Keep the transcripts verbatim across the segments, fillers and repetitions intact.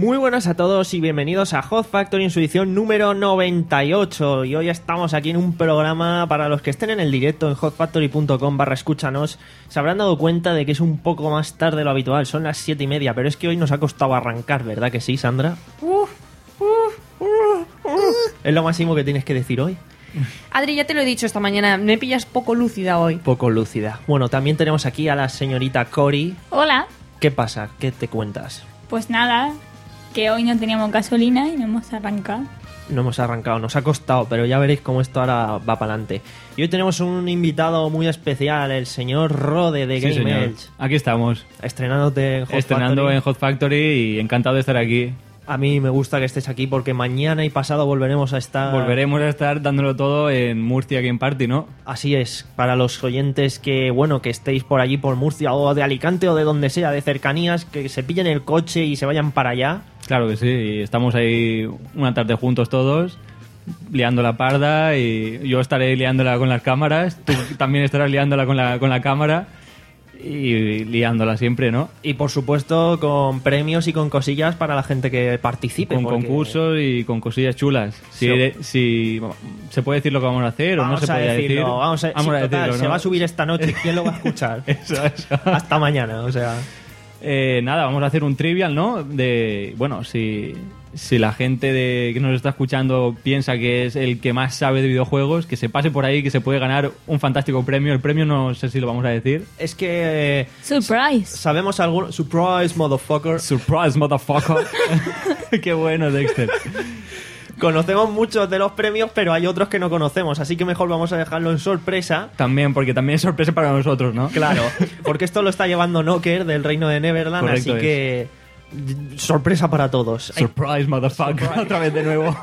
Muy buenas a todos y bienvenidos a Hot Factory en su edición número noventa y ocho. Y hoy estamos aquí en un programa, para los que estén en el directo en hotfactory.com barra escúchanos, se habrán dado cuenta de que es un poco más tarde de lo habitual, son las siete y media, pero es que hoy nos ha costado arrancar, ¿verdad que sí, Sandra? Uh, uh, uh, uh. ¿Es lo máximo que tienes que decir hoy? Adri, ya te lo he dicho esta mañana, me pillas poco lúcida hoy. Poco lúcida. Bueno, también tenemos aquí a la señorita Cori. Hola. ¿Qué pasa? ¿Qué te cuentas? Pues nada, que hoy no teníamos gasolina y no hemos arrancado. No hemos arrancado, nos ha costado, pero ya veréis cómo esto ahora va para adelante. Y hoy tenemos un invitado muy especial, el señor Rode de sí, Game señor. Edge. Aquí estamos. Estrenándote en Hot Estrenando Factory. en Hot Factory y encantado de estar aquí. A mí me gusta que estés aquí porque mañana y pasado volveremos a estar... Volveremos a estar dándolo todo en Murcia Game Party, ¿no? Así es, para los oyentes que, bueno, que estéis por allí, por Murcia o de Alicante o de donde sea, de cercanías, que se pillen el coche y se vayan para allá. Claro que sí, y estamos ahí una tarde juntos todos, liando la parda, y yo estaré liándola con las cámaras, tú también estarás liándola con la, con la cámara y liándola siempre, ¿no? Y por supuesto con premios y con cosillas para la gente que participe. Con porque... concursos y con cosillas chulas. Si, Sí. si se puede decir lo que vamos a hacer o no Vamos se a puede decirlo, decir. vamos a, sí, a total, decirlo, se ¿no? va a subir esta noche, ¿quién lo va a escuchar? Eso, eso. Hasta mañana, o sea... Eh, nada, vamos a hacer un trivial, ¿no? De, bueno, si, si la gente de, que nos está escuchando piensa que es el que más sabe de videojuegos, que se pase por ahí, que se puede ganar un fantástico premio. El premio no sé si lo vamos a decir. Es que... eh, Surprise. sabemos algún... Surprise, motherfucker. Surprise, motherfucker. Qué bueno, Dexter. Conocemos muchos de los premios, pero hay otros que no conocemos, así que mejor vamos a dejarlo en sorpresa. También, porque también es sorpresa para nosotros, ¿no? Claro, porque esto lo está llevando Knocker del Reino de Neverland, Correcto así que... sorpresa para todos. Surprise, motherfucker. Surprise. Otra vez de nuevo.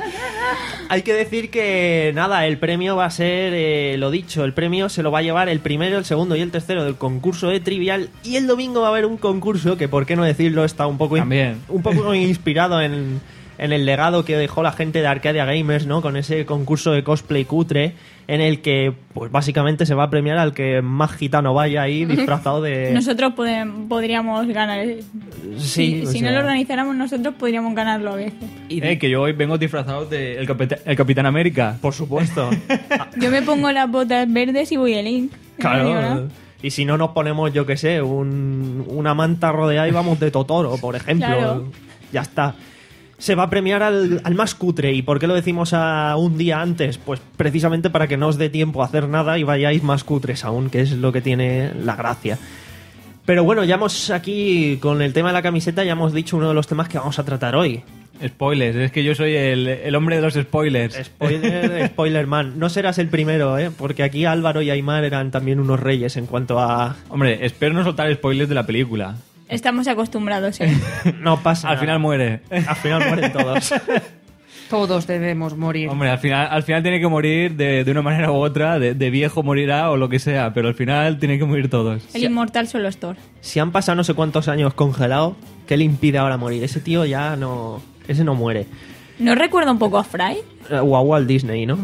Hay que decir que, nada, el premio va a ser, eh, lo dicho, el premio se lo va a llevar el primero, el segundo y el tercero del concurso de Trivial, y el domingo va a haber un concurso que, por qué no decirlo, está un poco, in- También. un poco inspirado en, en el legado que dejó la gente de Arcadia Gamers, ¿no? Con ese concurso de cosplay cutre en el que, pues básicamente se va a premiar al que más gitano vaya ahí disfrazado de... Nosotros podem- podríamos ganar. Sí, si o si no sea- lo organizáramos nosotros, podríamos ganarlo a veces. y- Eh, que yo hoy vengo disfrazado de el, capita- el Capitán América. Por supuesto. Yo me pongo las botas verdes y voy a Link. No digo nada. Claro. Y si no nos ponemos, yo qué sé, un, una manta rodeada y vamos de Totoro, por ejemplo. Claro. Ya está. Se va a premiar al, al más cutre. ¿Y por qué lo decimos a un día antes? Pues precisamente para que no os dé tiempo a hacer nada y vayáis más cutres aún, que es lo que tiene la gracia. Pero bueno, ya hemos aquí, con el tema de la camiseta, ya hemos dicho uno de los temas que vamos a tratar hoy. Spoilers, es que yo soy el, el hombre de los spoilers. Spoiler, spoiler man. No serás el primero, ¿eh? Porque aquí Álvaro y Aymar eran también unos reyes en cuanto a... Hombre, espero no soltar spoilers de la película. Estamos acostumbrados, ¿eh? No pasa Al nada. final muere. Al final mueren todos. Todos debemos morir. Hombre, al final, al final tiene que morir de, de una manera u otra, de, de viejo morirá o lo que sea, pero al final tienen que morir todos. El inmortal solo es Thor. Si han pasado no sé cuántos años congelado, ¿qué le impide ahora morir? Ese tío ya no... Ese no muere. ¿No recuerda un poco a Fry? Eh, O a Walt Disney, ¿no?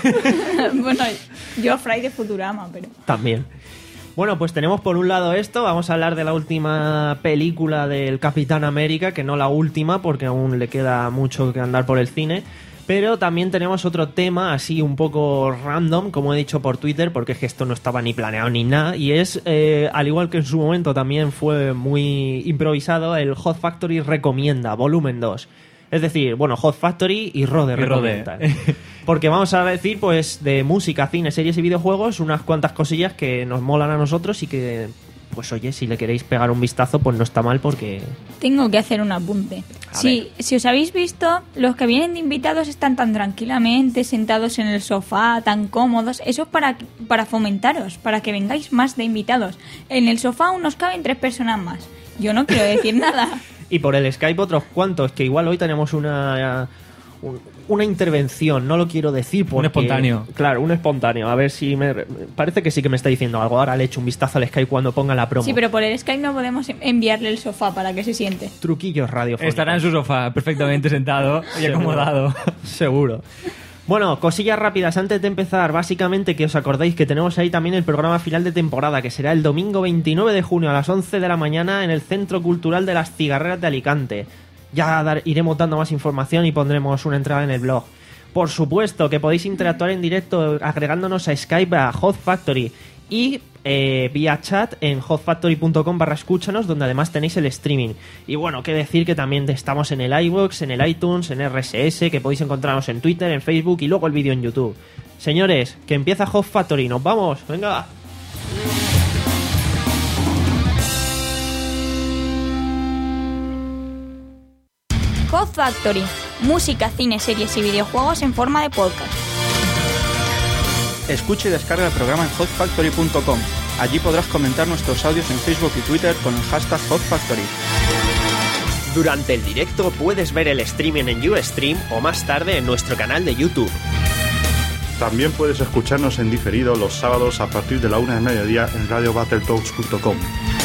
Bueno, yo a Fry de Futurama, pero... También. Bueno, pues tenemos por un lado esto, vamos a hablar de la última película del Capitán América, que no la última, porque aún le queda mucho que andar por el cine, pero también tenemos otro tema así un poco random, como he dicho por Twitter, porque es que esto no estaba ni planeado ni nada, y es, eh, al igual que en su momento también fue muy improvisado, el Hot Factory Recomienda, volumen dos. Es decir, bueno, Hot Factory y Rode Y Rode. recomiendan. Porque vamos a decir, pues, de música, cine, series y videojuegos, unas cuantas cosillas que nos molan a nosotros y que, pues, oye, si le queréis pegar un vistazo, pues no está mal porque... Tengo que hacer un apunte. A Si, si os habéis visto, los que vienen de invitados están tan tranquilamente, sentados en el sofá, tan cómodos. Eso es para, para fomentaros, para que vengáis más de invitados. En el sofá aún nos caben tres personas más. Yo no quiero decir nada. Y por el Skype otros cuantos, que igual hoy tenemos una... un- una intervención, no lo quiero decir porque... Un espontáneo. Claro, un espontáneo. A ver si me... Parece que sí que me está diciendo algo. Ahora le echo un vistazo al Skype cuando ponga la promo. Sí, pero por el Skype no podemos enviarle el sofá para que se siente. Truquillos radiofónicos. Estará en su sofá perfectamente sentado y Seguro. acomodado. Seguro. Bueno, cosillas rápidas antes de empezar. Básicamente que os acordéis que tenemos ahí también el programa final de temporada, que será el domingo veintinueve de junio a las once de la mañana en el Centro Cultural de las Cigarreras de Alicante. Ya dar, iremos dando más información y pondremos una entrada en el blog. Por supuesto que podéis interactuar en directo agregándonos a Skype a Hot Factory y eh, vía chat en hotfactory.com barra escúchanos, donde además tenéis el streaming. Y bueno, qué decir que también estamos en el iVoox, en el iTunes, en R S S, que podéis encontrarnos en Twitter, en Facebook y luego el vídeo en YouTube. Señores, que empieza Hot Factory, nos vamos, venga. Hot Factory, música, cine, series y videojuegos en forma de podcast. Escucha y descarga el programa en hot factory punto com. Allí podrás comentar nuestros audios en Facebook y Twitter con el hashtag Hot Factory. Durante el directo puedes ver el streaming en Ustream o más tarde en nuestro canal de YouTube. También puedes escucharnos en diferido los sábados a partir de la una de mediodía en radio battletoads punto com.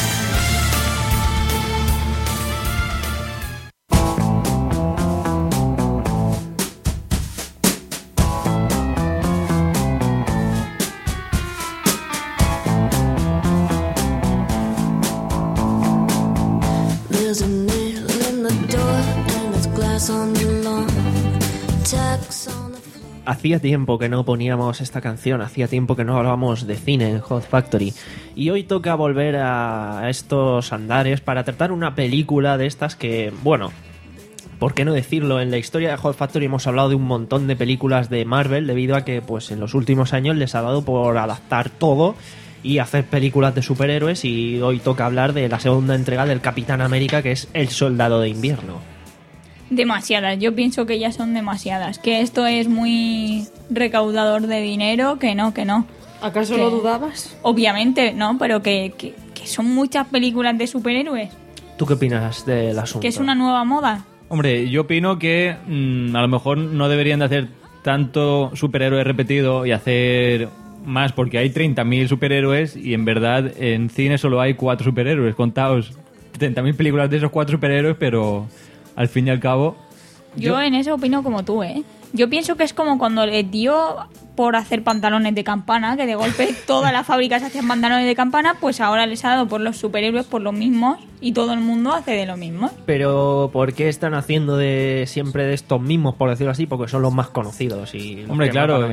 Hacía tiempo que no poníamos esta canción, hacía tiempo que no hablábamos de cine en Hot Factory. Y hoy toca volver a estos andares para tratar una película de estas que, bueno, ¿por qué no decirlo? En la historia de Hot Factory hemos hablado de un montón de películas de Marvel debido a que pues en los últimos años les ha dado por adaptar todo y hacer películas de superhéroes, y hoy toca hablar de la segunda entrega del Capitán América, que es El Soldado de Invierno. Demasiadas, yo pienso que ya son demasiadas, que esto es muy recaudador de dinero, que no, que no. ¿Acaso que, lo dudabas? Obviamente, no, pero que, que, que son muchas películas de superhéroes. ¿Tú qué opinas del asunto? Que es una nueva moda. Hombre, yo opino que mmm, a lo mejor no deberían de hacer tanto superhéroe repetido y hacer más, porque hay treinta mil superhéroes y en verdad en cine solo hay cuatro superhéroes, contaos treinta mil películas de esos cuatro superhéroes, pero al fin y al cabo... Yo, yo en eso opino como tú, ¿eh? Yo pienso que es como cuando les dio por hacer pantalones de campana, que de golpe todas las fábricas hacían pantalones de campana, pues ahora les ha dado por los superhéroes, por los mismos, y todo el mundo hace de lo mismo. Pero ¿por qué están haciendo de siempre de estos mismos, por decirlo así? Porque son los más conocidos. Y Hombre, claro,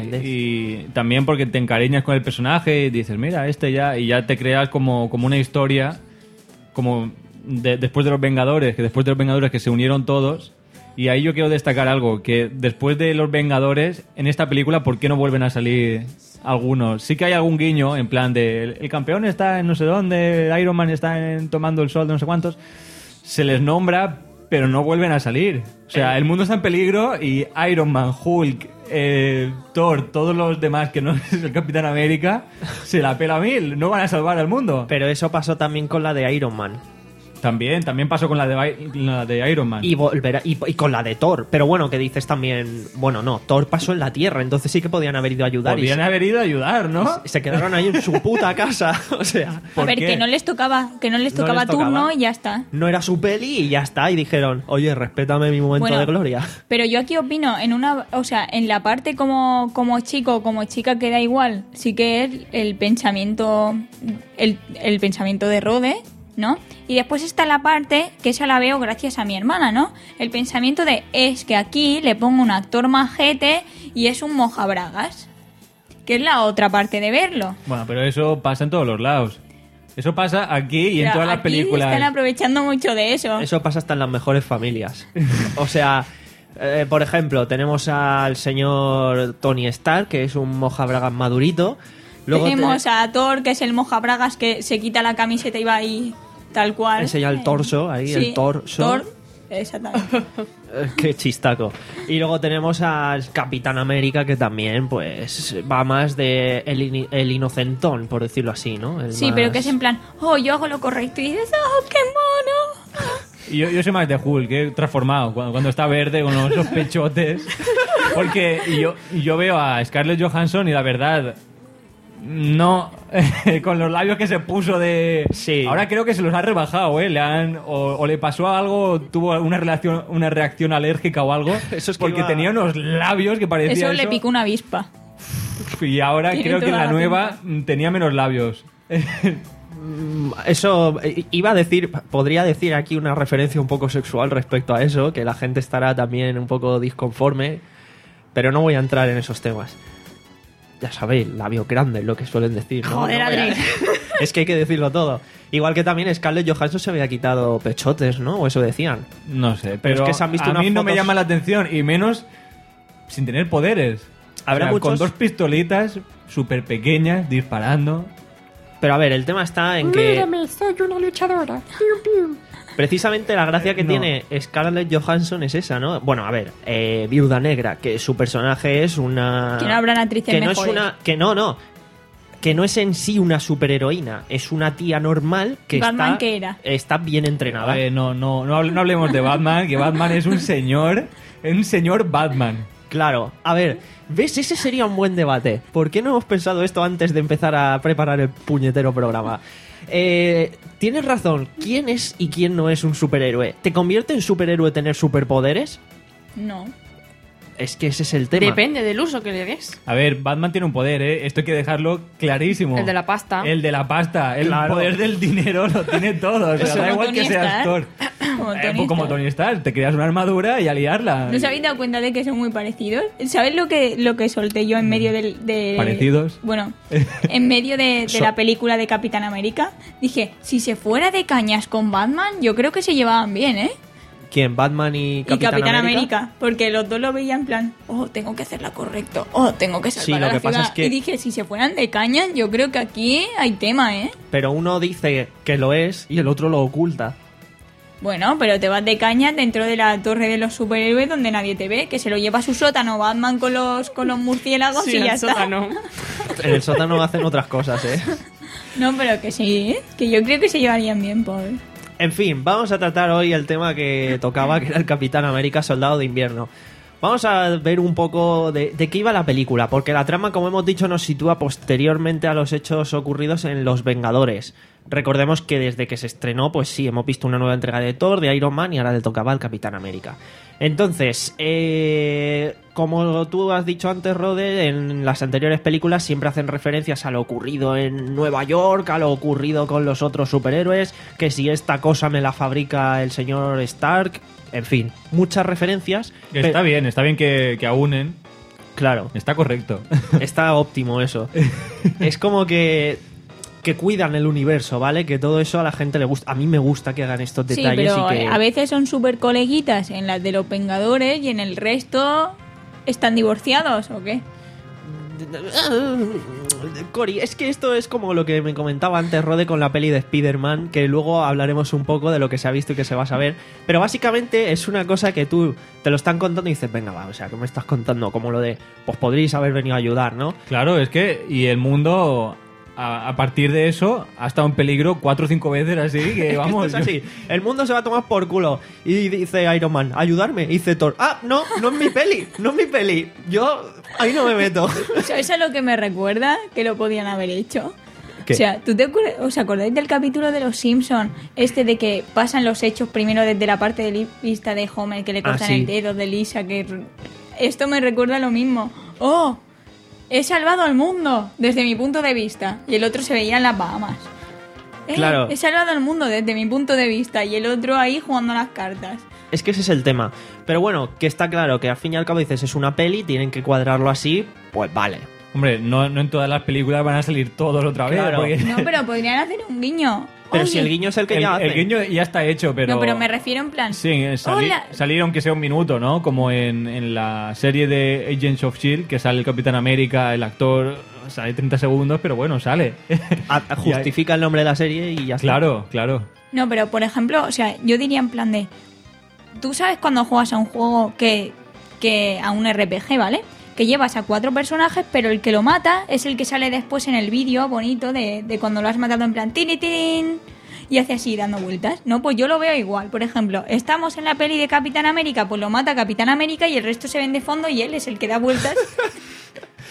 y también porque te encariñas con el personaje y dices, mira, este ya, y ya te creas como, como una historia, como de, después de los Vengadores, que después de los Vengadores que se unieron todos. Y ahí yo quiero destacar algo, que después de los Vengadores, en esta película, ¿por qué no vuelven a salir algunos? Sí que hay algún guiño, en plan de, el, el campeón está en no sé dónde, Iron Man está en, tomando el sol de no sé cuántos, se les nombra, pero no vuelven a salir. O sea, el mundo está en peligro y Iron Man, Hulk, eh, Thor, todos los demás que no es el Capitán América, se la pela mil, no van a salvar al mundo. Pero eso pasó también con la de Iron Man. También, también pasó con la de, la de Iron Man. Y, volverá, y, y con la de Thor. Pero bueno, que dices también... Bueno, no, Thor pasó en la Tierra, entonces sí que podían haber ido a ayudar. Podían y haber ido a ayudar, ¿no? Se, se quedaron ahí en su puta casa. O sea... A ver, qué? que no les tocaba, que no les tocaba, no les tocaba turno y ya está. No era su peli y ya está. Y dijeron, oye, respétame mi momento bueno, de gloria. Pero yo aquí opino, en una, o sea, en la parte como, como chico, como chica que da igual, sí que es el pensamiento, el, el pensamiento de Rode, ¿no? Y después está la parte, que esa la veo gracias a mi hermana, ¿no? El pensamiento de, es que aquí le pongo un actor majete y es un mojabragas. Que es la otra parte de verlo. Bueno, pero eso pasa en todos los lados. Eso pasa aquí y Pero en todas las aquí películas. están aprovechando mucho de eso. Eso pasa hasta en las mejores familias. O sea... Eh, por ejemplo, tenemos al señor Tony Stark, que es un mojabragas madurito. Luego tenemos te... a Thor, que es el mojabragas que se quita la camiseta y va ahí tal cual. Enseña el torso, ahí, Sí, el torso. Thor, exactamente. Qué chistaco. Y luego tenemos al Capitán América, que también, pues, va más de el, in- el inocentón, por decirlo así, ¿no? El Sí, más- pero que es en plan, oh, yo hago lo correcto. Y dices, oh, qué mono. Y yo, yo soy más de Hulk, que he transformado cuando, cuando está verde con esos pechotes. Porque yo, yo veo a Scarlett Johansson y la verdad, no, con los labios que se puso de... Sí. Ahora creo que se los ha rebajado, ¿eh? Le han, o, o le pasó algo, tuvo una, relación, una reacción alérgica o algo. Eso es que porque iba- tenía unos labios que parecía Eso, eso. le picó una avispa. Y ahora Tiene creo que en toda la la nueva tenía menos labios. Eso iba a decir, podría decir aquí una referencia un poco sexual respecto a eso, que la gente estará también un poco disconforme, pero no voy a entrar en esos temas. Ya sabéis, labio grande, lo que suelen decir, ¿no? Joder, No voy a- Adri. Es que hay que decirlo todo. Igual que también Scarlett Johansson se había quitado pechotes, ¿no? O eso decían. No sé, Pero pero es que se han visto a mí unas no me fotos- llama la atención, y menos sin tener poderes. Habrá O sea, muchos- con dos pistolitas súper pequeñas disparando. Pero a ver, el tema está en que Mírame, soy una luchadora. Pium, pium. precisamente la gracia que No. tiene Scarlett Johansson es esa, ¿no? Bueno, a ver, eh, Viuda Negra, que su personaje es una... Que no habrán actrices que no mejores. es una Que no, no. Que no es en sí una superheroína, es una tía normal que Batman, está, ¿qué era? está bien entrenada. Eh, no, no, no, hable- no hablemos de Batman, que Batman es un señor, un señor Batman. Claro, a ver, ¿ves? Ese sería un buen debate. ¿Por qué no hemos pensado esto antes de empezar a preparar el puñetero programa? Eh, tienes razón, ¿quién es y quién no es un superhéroe? ¿Te convierte en superhéroe tener superpoderes? No. Es que ese es el tema. Depende del uso que le des. A ver, Batman tiene un poder, ¿eh? Esto hay que dejarlo clarísimo. El de la pasta. El de la pasta. El Claro. poder del dinero lo tiene todo. O sea, Eso da como igual Tony que seas Stark. Thor. Como Eh, Tony pues como Stark. Tony Stark. Te creas una armadura y a liarla. ¿No os habéis dado cuenta de que son muy parecidos? ¿Sabes lo que, lo que solté yo en medio del, de... ¿Parecidos? Bueno, en medio de, de So- la película de Capitán América. Dije, si se fuera de cañas con Batman, yo creo que se llevaban bien, ¿eh? ¿Quién? ¿Batman y Y Capitán, Capitán América? América? Porque los dos lo veían en plan, oh, tengo que hacerla correcto, oh, tengo que salvar Sí, lo a la que pasa ciudad. es que- Y dije, si se fueran de cañas, yo creo que aquí hay tema, ¿eh? Pero uno dice que lo es y el otro lo oculta. Bueno, pero te vas de cañas dentro de la torre de los superhéroes donde nadie te ve, que se lo lleva a su sótano Batman con los, con los murciélagos Sí, y ya el está. sótano. En el sótano hacen otras cosas, ¿eh? No, pero que sí, ¿eh? Que yo creo que se llevarían bien, Paul. En fin, vamos a tratar hoy el tema que tocaba, que era el Capitán América Soldado de Invierno. Vamos a ver un poco de, de qué iba la película, porque la trama, como hemos dicho, nos sitúa posteriormente a los hechos ocurridos en Los Vengadores. Recordemos que desde que se estrenó, pues sí, hemos visto una nueva entrega de Thor, de Iron Man, y ahora le tocaba al Capitán América. Entonces, eh, como tú has dicho antes, Rode, en las anteriores películas siempre hacen referencias a lo ocurrido en Nueva York, a lo ocurrido con los otros superhéroes, que si esta cosa me la fabrica el señor Stark, en fin, muchas referencias. Que está Pe- bien, está bien que, que aúnen. Claro, Está correcto. está óptimo eso. Es como que que cuidan el universo, ¿vale? Que todo eso a la gente le gusta. A mí me gusta que hagan estos Sí, detalles pero y que... a veces son súper coleguitas en las de los Vengadores y en el resto están divorciados, ¿o qué? Cory, es que esto es como lo que me comentaba antes Rode con la peli de Spider-Man, que luego hablaremos un poco de lo que se ha visto y que se va a saber. Pero básicamente es una cosa que tú te lo están contando y dices, venga, va, o sea, ¿qué me estás contando? Como lo de, pues podríais haber venido a ayudar, ¿no? Claro, es que. Y el mundo. A, a partir de eso ha estado en peligro cuatro o cinco veces así que Es que vamos. esto es así. El mundo se va a tomar por culo. Y dice Iron Man, ayudarme. Y dice Thor, ah, no, no es mi peli, no es mi peli. Yo ahí no me meto. ¿Sabes a lo que me recuerda? Que lo podían haber hecho. ¿Qué? O sea, ¿tú te acuer- os acordáis del capítulo de Los Simpson este de que pasan los hechos primero desde la parte de vista de Homer, que le cortan sí. el dedo, de Lisa, que... Esto me recuerda lo mismo. ¡Oh! He salvado al mundo desde mi punto de vista. Y el otro se veía en las Bahamas. Eh, Claro. He salvado al mundo desde mi punto de vista. Y el otro ahí jugando las cartas. Es que ese es el tema. Pero bueno, que está claro que al fin y al cabo dices, es una peli, tienen que cuadrarlo así, pues vale. Hombre, no, no en todas las películas van a salir todos otra vez. Claro. porque- No, pero podrían hacer un guiño. Pero Oye. si el guiño es el que el, ya hace. el guiño ya está hecho, pero. No, pero me refiero en plan... Sí, eh, sali- Hola. salir aunque sea un minuto, ¿no? Como en, en la serie de Agents of Shield, que sale el Capitán América, el actor sale treinta segundos, pero bueno, sale. A- a- justifica el nombre de la serie y ya está. Claro, claro. No, pero por ejemplo, o sea, yo diría en plan de... Tú sabes cuando juegas a un juego que... que a un R P G, ¿vale? Que llevas a cuatro personajes, pero el que lo mata es el que sale después en el vídeo bonito de, de cuando lo has matado en plan... Tiri, tirin, y hace así dando vueltas. No, pues yo lo veo igual. Por ejemplo, estamos en la peli de Capitán América, pues lo mata Capitán América y el resto se ven de fondo y él es el que da vueltas.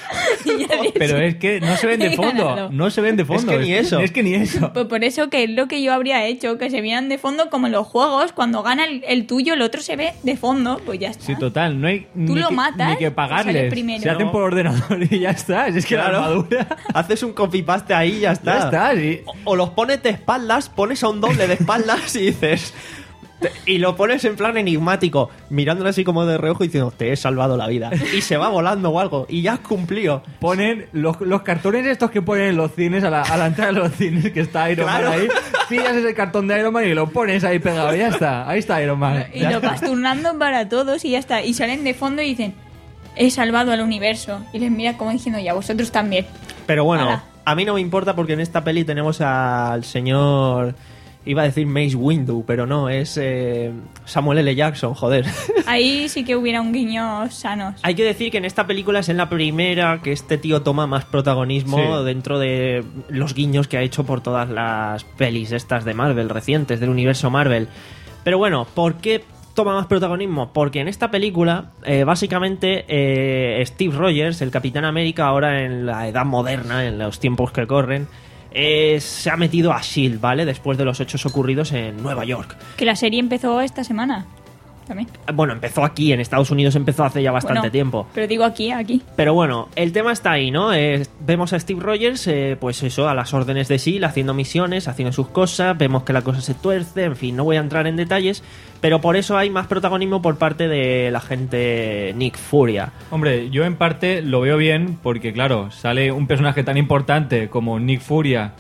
Y ya dice- Pero es que no se ven de He fondo. ganado. No se ven de fondo. Es que ni eso. Es que ni eso. Pues por eso que es lo que yo habría hecho, que se vieran de fondo como en los juegos, cuando gana el, el tuyo, el otro se ve de fondo, pues ya está. Sí, total. No hay Tú ni, lo que, matas, ni que sale pagarles. primero. Se hacen No. por ordenador y ya está. Es que Claro. la armadura... Haces un copy-paste ahí y ya está. Ya está, sí. O, o los pones de espaldas, pones a un doble de espaldas y dices... te- Y lo pones en plan enigmático, mirándolo así como de reojo y diciendo, te he salvado la vida. Y se va volando o algo. Y ya has cumplido. Ponen los, los cartones estos que ponen en los cines, a la, a la entrada de los cines, que está Iron Claro. Man ahí. Pillas ese cartón de Iron Man y lo pones ahí pegado. Ya está. Ahí está Iron Man. Y Ya lo está. vas turnando para todos y ya está. Y salen de fondo y dicen, he salvado al universo. Y les mira como diciendo, ya vosotros también. Pero bueno, Ala. a mí no me importa porque en esta peli tenemos al señor... Iba a decir Mace Windu, pero no, es eh, Samuel L. Jackson, joder. Ahí sí que hubiera un guiño sanos. Hay que decir que en esta película es en la primera que este tío toma más protagonismo Sí. dentro de los guiños que ha hecho por todas las pelis estas de Marvel recientes, del universo Marvel. Pero bueno, ¿por qué toma más protagonismo? Porque en esta película, eh, básicamente, eh, Steve Rogers, el Capitán América, ahora en la edad moderna, en los tiempos que corren, eh, se ha metido a S H I E L D, ¿vale? Después de los hechos ocurridos en Nueva York. Que la serie empezó esta semana. También. Bueno, empezó aquí, en Estados Unidos empezó hace ya bastante Bueno, tiempo. Pero digo aquí, aquí. Pero bueno, el tema está ahí, ¿no? Eh, vemos a Steve Rogers, eh, pues eso, a las órdenes de S H I E L D, haciendo misiones, haciendo sus cosas, vemos que la cosa se tuerce, en fin, no voy a entrar en detalles, pero por eso hay más protagonismo por parte de la gente Nick Furia. Hombre, yo en parte lo veo bien porque, claro, sale un personaje tan importante como Nick Furia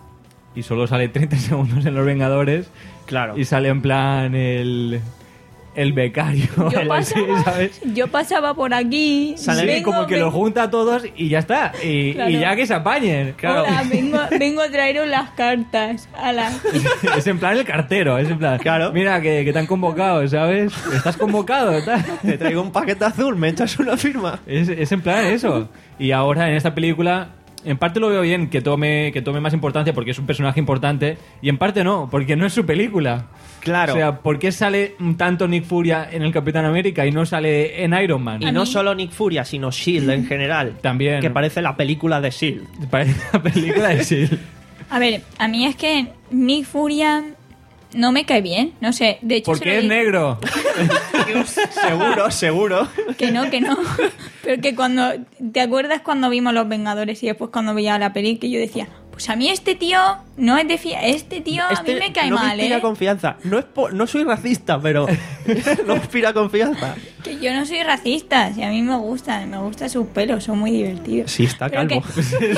y solo sale treinta segundos en Los Vengadores. Claro. Y sale en plan el... el becario. Yo el así, pasaba, ¿sabes? yo pasaba por aquí. Sale vengo- como que vengo- lo junta a todos y ya está. Y, Claro. y ya que se apañen. Claro. Hola, vengo, vengo a traeros las cartas. Ala. Es en plan el cartero, es en plan, Claro. mira que, que te han convocado, ¿sabes? Estás convocado, tal. Te traigo un paquete azul, me echas una firma. Es, es en plan eso. Y ahora en esta película, en parte lo veo bien que tome, que tome más importancia porque es un personaje importante, y en parte no, porque no es su película. Claro. O sea, ¿por qué sale tanto Nick Furia en el Capitán América y no sale en Iron Man? Y no solo Nick Furia, sino S H I E L D en general. También. Que parece la película de S H I E L D. Parece la película de S H I E L D. A ver, a mí es que Nick Furia no me cae bien. No sé, de hecho. se Porque lo es di- negro. Seguro, seguro. Que no, que no. Pero que cuando. ¿Te acuerdas cuando vimos Los Vengadores y después cuando veía la peli que yo decía, pues a mí este tío no es de fiar. Este tío a Este mí me cae no mal, me inspira ¿eh? confianza. No, es po- no soy racista, pero no me inspira confianza. Que yo no soy racista. Si a mí me gustan, me gustan sus pelos, son muy divertidos. Sí, está Pero calvo.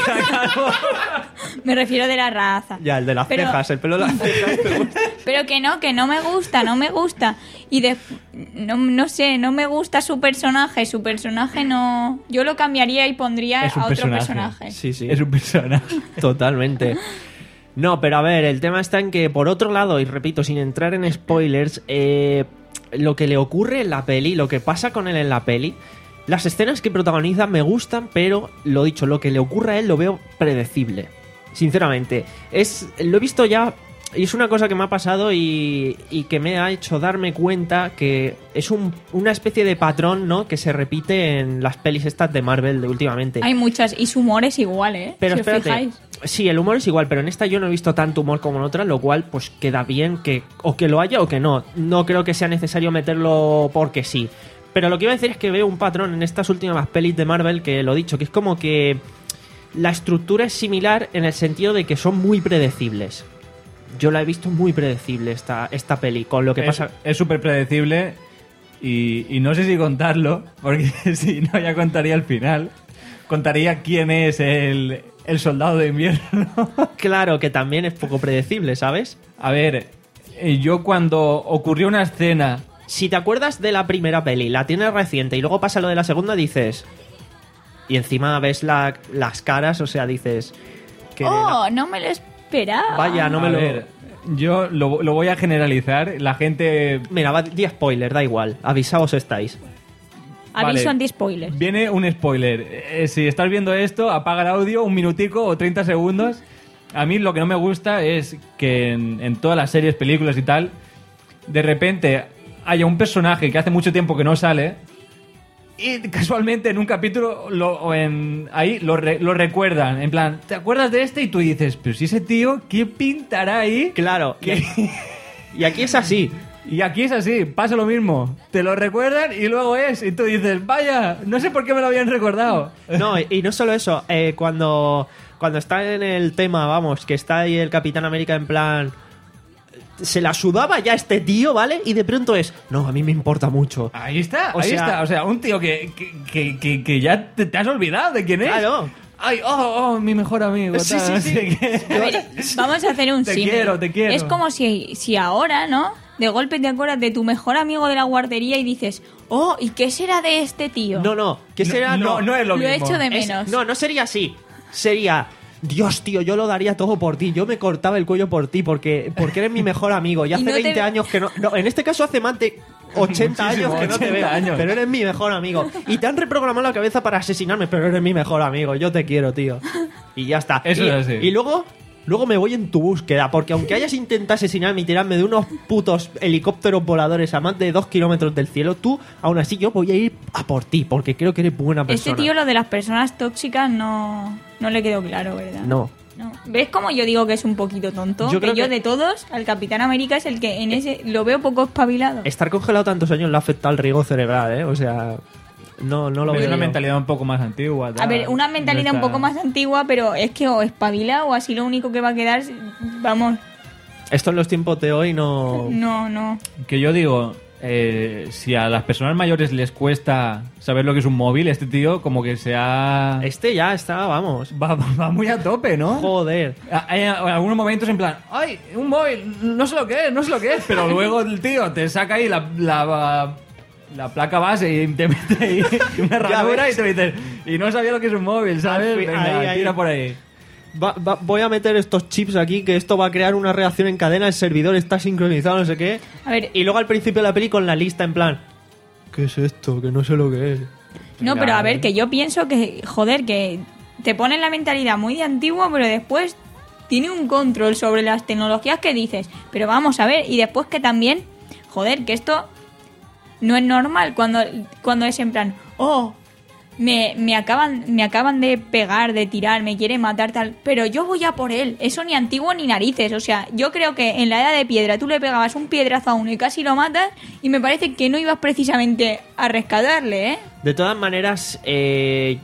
Me refiero de la raza. Ya, el de las Pero- cejas, el pelo de las cejas. me gusta. Pero que no, que no me gusta, no me gusta. Y de, no, no sé, no me gusta su personaje. Su personaje no. Yo lo cambiaría y pondría Es un a otro personaje. personaje. Sí, sí. Es un personaje. Totalmente. No, pero a ver, el tema está en que, por otro lado, y repito, sin entrar en spoilers, eh, lo que le ocurre en la peli, lo que pasa con él en la peli, las escenas que protagoniza me gustan, pero lo dicho, lo que le ocurre a él lo veo predecible. Sinceramente, es lo he visto ya y es una cosa que me ha pasado y, y que me ha hecho darme cuenta que es un- una especie de patrón, ¿no?, que se repite en las pelis estas de Marvel de últimamente. Hay muchas, y su humor es igual, ¿eh? Pero si os espérate, fijáis. sí, el humor es igual, pero en esta yo no he visto tanto humor como en otra, lo cual pues queda bien que o que lo haya o que no. No creo que sea necesario meterlo porque sí. Pero lo que iba a decir es que veo un patrón en estas últimas pelis de Marvel que lo dicho, que es como que la estructura es similar en el sentido de que son muy predecibles. Yo la he visto muy predecible esta, esta peli, con lo que Es- pasa... Es súper predecible y, y no sé si contarlo, porque si no ya contaría el final. Contaría quién es el, el soldado de invierno. Claro, que también es poco predecible, ¿sabes? A ver, eh, yo cuando ocurrió una escena... Si te acuerdas de la primera peli, la tienes reciente y luego pasa lo de la segunda, dices... Y encima ves la- las caras, o sea, dices... Que Oh, no me lo esperaba. Vaya, no me a lo... ver, yo lo, lo voy a generalizar. La gente... Mira, va, di spoiler, da igual. Avisaos estáis. Aviso Vale. anti-spoilers. Viene un spoiler. Eh, si estás viendo esto, apaga el audio un minutico o treinta segundos. A mí lo que no me gusta es que en, en todas las series, películas y tal, de repente haya un personaje que hace mucho tiempo que no sale y casualmente en un capítulo lo, o en, ahí lo, re, lo recuerdan. En plan, ¿te acuerdas de este? Y tú dices, pero si ese tío, ¿qué pintará ahí? Claro. ¿Qué? Y aquí es así. Y aquí es así, pasa lo mismo. Te lo recuerdan y luego es. Y tú dices, vaya, no sé por qué me lo habían recordado. No, y, y no solo eso. Eh, cuando, cuando está en el tema, vamos, que está ahí el Capitán América en plan... Se la sudaba ya este tío, ¿vale? Y de pronto es, no, a mí me importa mucho. Ahí está, O ahí sea- está. O sea, un tío que, que, que, que, que ya te, te has olvidado de quién es. Claro. Ay, oh, oh, mi mejor amigo. Sí, tal, sí, no sí. sé qué. A ver, vamos a hacer un Te símil. quiero, te quiero. Es como si, si ahora, ¿no? De golpe te acuerdas de tu mejor amigo de la guardería y dices, oh, ¿y qué será de este tío? No, no, ¿qué será? No, no es lo, Lo mismo. he hecho de Es- menos. no, no sería así. Sería, Dios, tío, yo lo daría todo por ti. Yo me cortaba el cuello por ti porque, porque eres mi mejor amigo. Y Y hace no te- veinte años que no, no... En este caso hace más de ochenta años Muchísimo, que no te ochenta veo. años. Pero eres mi mejor amigo. Y te han reprogramado la cabeza para asesinarme, pero eres mi mejor amigo. Yo te quiero, tío. Y ya está. Eso y, es así. Y luego... Luego me voy en tu búsqueda, porque aunque hayas intentado asesinarme y tirarme de unos putos helicópteros voladores a más de dos kilómetros del cielo, tú, aún así, yo voy a ir a por ti, porque creo que eres buena persona. Este tío lo de las personas tóxicas no, no le quedó claro, ¿verdad? No. No. ¿Ves cómo yo digo que es un poquito tonto? Yo que creo yo que- de todos, al Capitán América es el que en ese lo veo poco espabilado. Estar congelado tantos años le ha afectado al riego cerebral, ¿eh? O sea, no, no lo Es veo. una yo. mentalidad un poco más antigua. A tal. ver, una mentalidad No un poco está- más antigua, pero es que o espabila o así lo único que va a quedar, vamos, Esto en los tiempos de hoy no... no, no. Que yo digo, eh, si a las personas mayores les cuesta saber lo que es un móvil, este tío como que se ha... Este ya está, vamos. Va, va muy a tope, ¿no? Joder. Hay algunos momentos en plan, ¡ay, un móvil! No sé lo que es, no sé lo que es. Pero luego el tío te saca ahí la, la, la placa base y te mete ahí una ranura ves. y te dices, y no sabía lo que es un móvil, ¿sabes? Ahí, Venga, ahí, ahí. tira por ahí. Va- va- voy a meter estos chips aquí, que esto va a crear una reacción en cadena, el servidor está sincronizado, no sé qué. A ver, Y luego al principio de la peli con la lista en plan... ¿Qué es esto? Que no sé lo que es. no, Venga, pero a eh. ver, que yo pienso que, joder, que te ponen la mentalidad muy de antiguo, pero después tiene un control sobre las tecnologías que dices, pero vamos a ver, y después que también, joder, que esto no es normal cuando, cuando es en plan, oh, me, me acaban me acaban de pegar, de tirar, me quieren matar tal, pero yo voy a por él, eso ni antiguo ni narices, o sea, yo creo que en la edad de piedra tú le pegabas un piedrazo a uno y casi lo matas y me parece que no ibas precisamente a rescatarle, ¿eh? De todas maneras, eh,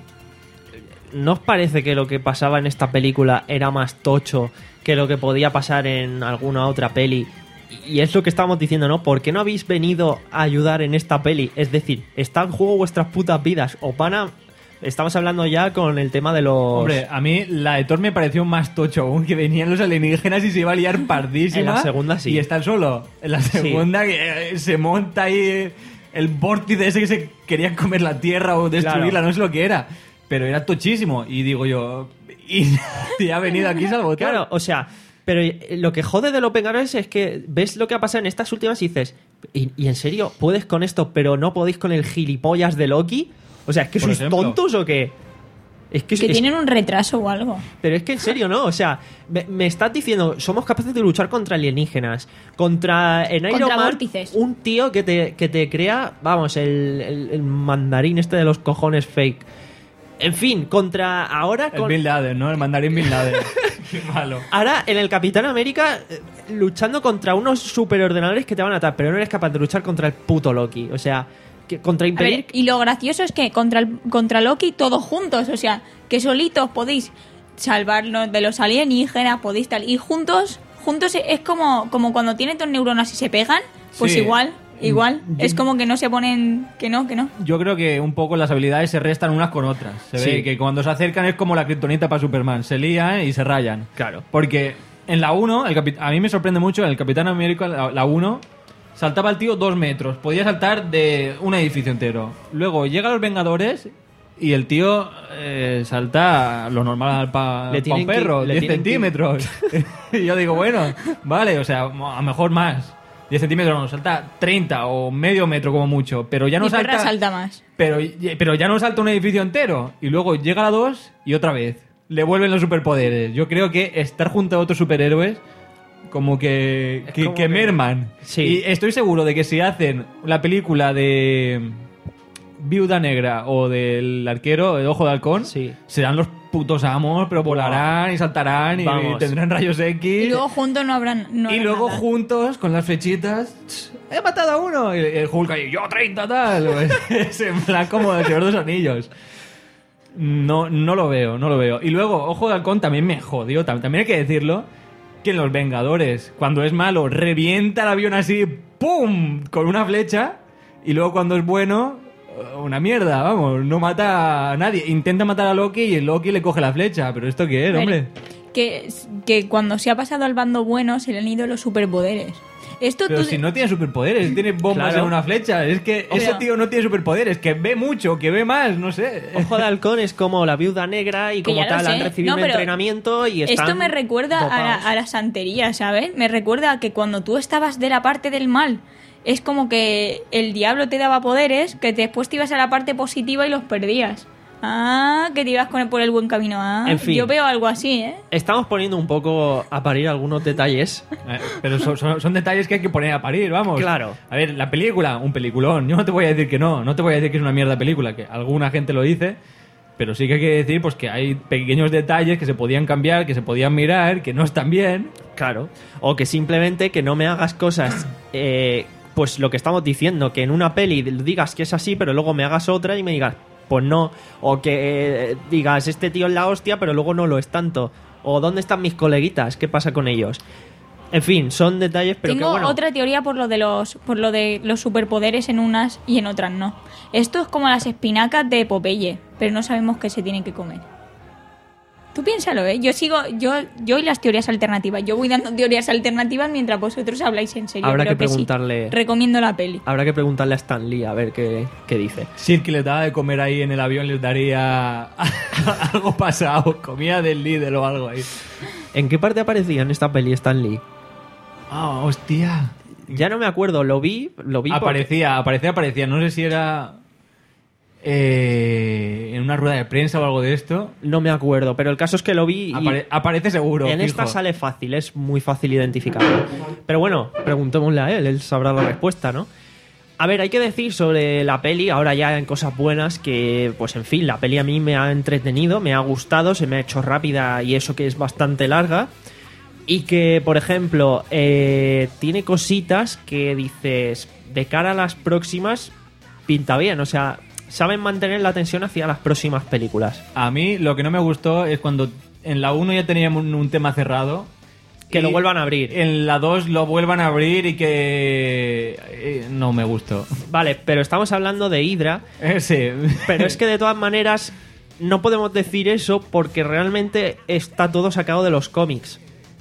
¿no os parece que lo que pasaba en esta película era más tocho que lo que podía pasar en alguna otra peli? Y es lo que estábamos diciendo, ¿no? ¿Por qué no habéis venido a ayudar en esta peli? Es decir, está en juego vuestras putas vidas. O van a... Estamos hablando ya con el tema de los... Hombre, a mí la de Thor me pareció más tocho aún, que venían los alienígenas y se iba a liar pardísima. En la segunda sí. Y está solo. En la segunda que eh, se monta ahí el vórtice ese que se quería comer la tierra o destruirla, Claro. no sé lo que era. Pero era tochísimo. Y digo yo... Y te ha venido aquí salvo Thor. Claro, o sea... Pero eh, lo que jode del Open Arms es que ves lo que ha pasado en estas últimas y dices... ¿Y, y en serio? ¿Puedes con esto pero no podéis con el gilipollas de Loki? O sea, ¿es que Por sois ejemplo. tontos o qué? Es que, Que es- tienen un retraso o algo. Pero es que en serio, ¿no? O sea, me, me estás diciendo, somos capaces de luchar contra alienígenas, contra en Iron Contra Man, vórtices. un tío que te, que te crea, vamos, el, el- el mandarín este de los cojones fake. En fin, contra ahora El con, Bin Laden, ¿no? El mandarín Bin Laden. Qué malo. ahora en el Capitán América eh, luchando contra unos superordenadores que te van a atar, pero no eres capaz de luchar contra el puto Loki. O sea, que contra A impedir ver, y lo gracioso es que contra, el, contra Loki todos juntos, o sea, que solitos podéis salvarnos de los alienígenas, podéis tal, y juntos, juntos es como, como cuando tienen dos neuronas y se pegan, pues Sí. igual, igual, Yo- es como que no se ponen, que no, que no. Yo creo que un poco las habilidades se restan unas con otras. Se Sí. ve que cuando se acercan es como la kriptonita para Superman. Se lían y se rayan. Claro. Porque en la uno, el capi- a mí me sorprende mucho, el Capitán América, la la uno, saltaba el tío dos metros. Podía saltar de un edificio entero. Luego llega los Vengadores y el tío eh, salta lo normal para Le un tienen que- perro, le diez tienen que- centímetros. Y yo digo, bueno, vale, o sea, a lo mejor más. diez centímetros no, salta treinta o medio metro como mucho. Pero ya no Mi perra salta... salta más. Pero, pero ya no salta un edificio entero. Y luego llega la dos y otra vez. Le vuelven los superpoderes. Yo creo que estar junto a otros superhéroes como que, que, como que que- merman. Sí. Y estoy seguro de que si hacen la película de Viuda Negra o del arquero, el Ojo de Halcón, Sí. serán los putos amos, pero volarán y saltarán y Vamos. tendrán rayos X. Y luego juntos no habrán. No Y harán luego nada. juntos, con las flechitas, ¡ch! ¡he matado a uno! Y el Hulk ahí, yo treinta tal. Es en plan como el Señor de los Anillos. No, no lo veo, no lo veo. Y luego, Ojo de Halcón también me jodió. tam- También hay que decirlo que en Los Vengadores, cuando es malo, revienta el avión así, ¡pum! Con una flecha. Y luego cuando es bueno, una mierda, vamos, no mata a nadie. Intenta matar a Loki y el Loki le coge la flecha. ¿Pero esto qué es, hombre? Que, que cuando se ha pasado al bando bueno se le han ido los superpoderes. Esto Pero tú- si no tiene superpoderes, tiene bombas Claro. en una flecha. Es que ese Ojo. tío no tiene superpoderes, que ve mucho, que ve más, no sé. Ojo de Halcón es como la Viuda Negra y Que como ya lo tal han sé. recibido No, un pero entrenamiento y están Esto me recuerda a la, dopados. a la santería, ¿sabes? Me recuerda a que cuando tú estabas de la parte del mal, es como que el diablo te daba poderes, que después te ibas a la parte positiva y los perdías. Ah, que te ibas con por el buen camino. Ah, En fin. yo veo algo así, ¿eh? Estamos poniendo un poco a parir algunos detalles. Eh, Pero son, son- son detalles que hay que poner a parir, vamos. Claro. A ver, la película, un peliculón. Yo no te voy a decir que no, no te voy a decir que es una mierda película, que alguna gente lo dice. Pero sí que hay que decir pues que hay pequeños detalles que se podían cambiar, que se podían mirar, que no están bien. Claro. O que simplemente que no me hagas cosas, eh, pues lo que estamos diciendo, que en una peli digas que es así, pero luego me hagas otra y me digas, pues no. O que eh, digas, este tío es la hostia, pero luego no lo es tanto. O ¿dónde están mis coleguitas? ¿Qué pasa con ellos? En fin, son detalles, pero Tengo que bueno. otra teoría por lo de los por lo de los superpoderes en unas y en otras no. Esto es como las espinacas de Popeye, pero no sabemos qué se tienen que comer. Tú piénsalo, ¿eh? Yo sigo, yo, yo y las teorías alternativas. Yo voy dando teorías alternativas mientras vosotros habláis en serio. Habrá pero que sí. preguntarle- Recomiendo la peli. Habrá que preguntarle a Stan Lee a ver qué, qué dice. Si el que les daba de comer ahí en el avión les daría algo pasado, comida del líder o algo ahí. ¿En qué parte aparecía en esta peli Stan Lee? Ah, hostia. Ya no me acuerdo, lo vi, lo vi porque- Aparecía, aparecía, aparecía. No sé si era eh, en una rueda de prensa o algo de esto. No me acuerdo, pero el caso es que lo vi y Apare- aparece seguro. en fijo. esta sale fácil, es muy fácil identificarlo. Pero bueno, preguntémosle a él, él sabrá la respuesta, ¿no? A ver, hay que decir sobre la peli, ahora ya en cosas buenas, que pues en fin, la peli a mí me ha entretenido, me ha gustado, se me ha hecho rápida y eso que es bastante larga. Y que, por ejemplo, eh, tiene cositas que dices, de cara a las próximas, pinta bien, o sea, saben mantener la tensión hacia las próximas películas. A mí lo que no me gustó es cuando en la uno ya teníamos un, un tema cerrado. Que y lo vuelvan a abrir. En la dos lo vuelvan a abrir y que... eh, no me gustó. Vale, pero estamos hablando de Hydra, Eh, sí. pero es que de todas maneras no podemos decir eso porque realmente está todo sacado de los cómics.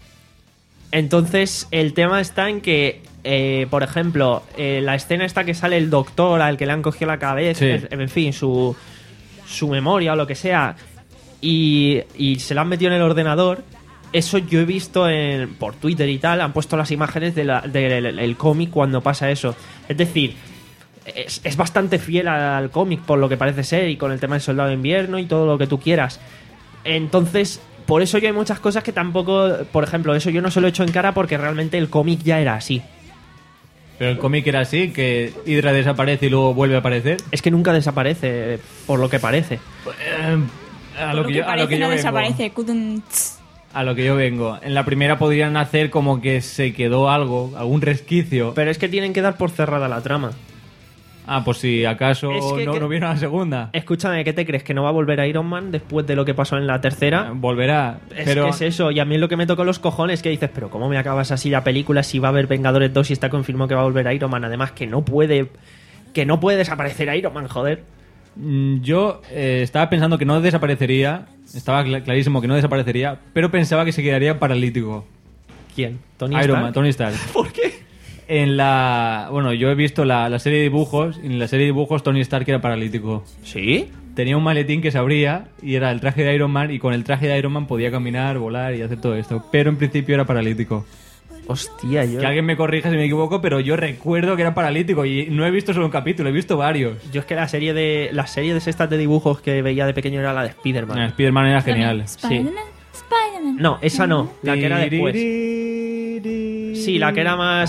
Entonces el tema está en que, eh, por ejemplo, eh, la escena esta que sale el doctor al que le han cogido la cabeza, Sí. en fin, su, su memoria o lo que sea, y, y se la han metido en el ordenador. Eso yo he visto en, por Twitter y tal, han puesto las imágenes de la- del el- el cómic cuando pasa eso. Es decir, es, es bastante fiel al cómic por lo que parece ser y con el tema del soldado de invierno y todo lo que tú quieras. Entonces, por eso yo hay muchas cosas que tampoco, por ejemplo, eso yo no se lo he hecho en cara porque realmente el cómic ya era así. Pero el cómic era así, que Hydra desaparece y luego vuelve a aparecer. Es que nunca desaparece, por lo que parece. Eh, a, Por lo que yo, a lo parece que yo no vengo. desaparece. Kudum, tss. A lo que yo vengo. En la primera podrían hacer como que se quedó algo, algún resquicio. Pero es que tienen que dar por cerrada la trama. Ah, pues si acaso Es que- no, que- no vieron la segunda. Escúchame, ¿qué te crees? ¿Que no va a volver a Iron Man después de lo que pasó en la tercera? Volverá. Es pero que es eso, y a mí es lo que me tocó los cojones, que dices, pero ¿cómo me acabas así la película si va a haber Vengadores dos y está confirmado que va a volver a Iron Man? Además que no puede, que no puede desaparecer Iron Man, joder. mm, yo eh, estaba pensando que no desaparecería. Estaba cl- clarísimo que no desaparecería. Pero pensaba que se quedaría paralítico. ¿Quién? ¿Tony Iron Stark? Man, Tony Stark. ¿Por qué? En la... Bueno, yo he visto la, la serie de dibujos. Y en la serie de dibujos Tony Stark era paralítico. ¿Sí? Tenía un maletín que se abría y era el traje de Iron Man. Y con el traje de Iron Man podía caminar, volar y hacer todo esto. Pero en principio era paralítico. Hostia, yo... Que alguien me corrija si me equivoco, pero yo recuerdo que era paralítico. Y no he visto solo un capítulo, he visto varios. Yo es que la serie de las series estas de dibujos que veía de pequeño era la de Spider-Man. Ah, Spider-Man era genial. Spider-Man, Spider-Man. No, esa no, la que era después. Sí, Sí, la que era más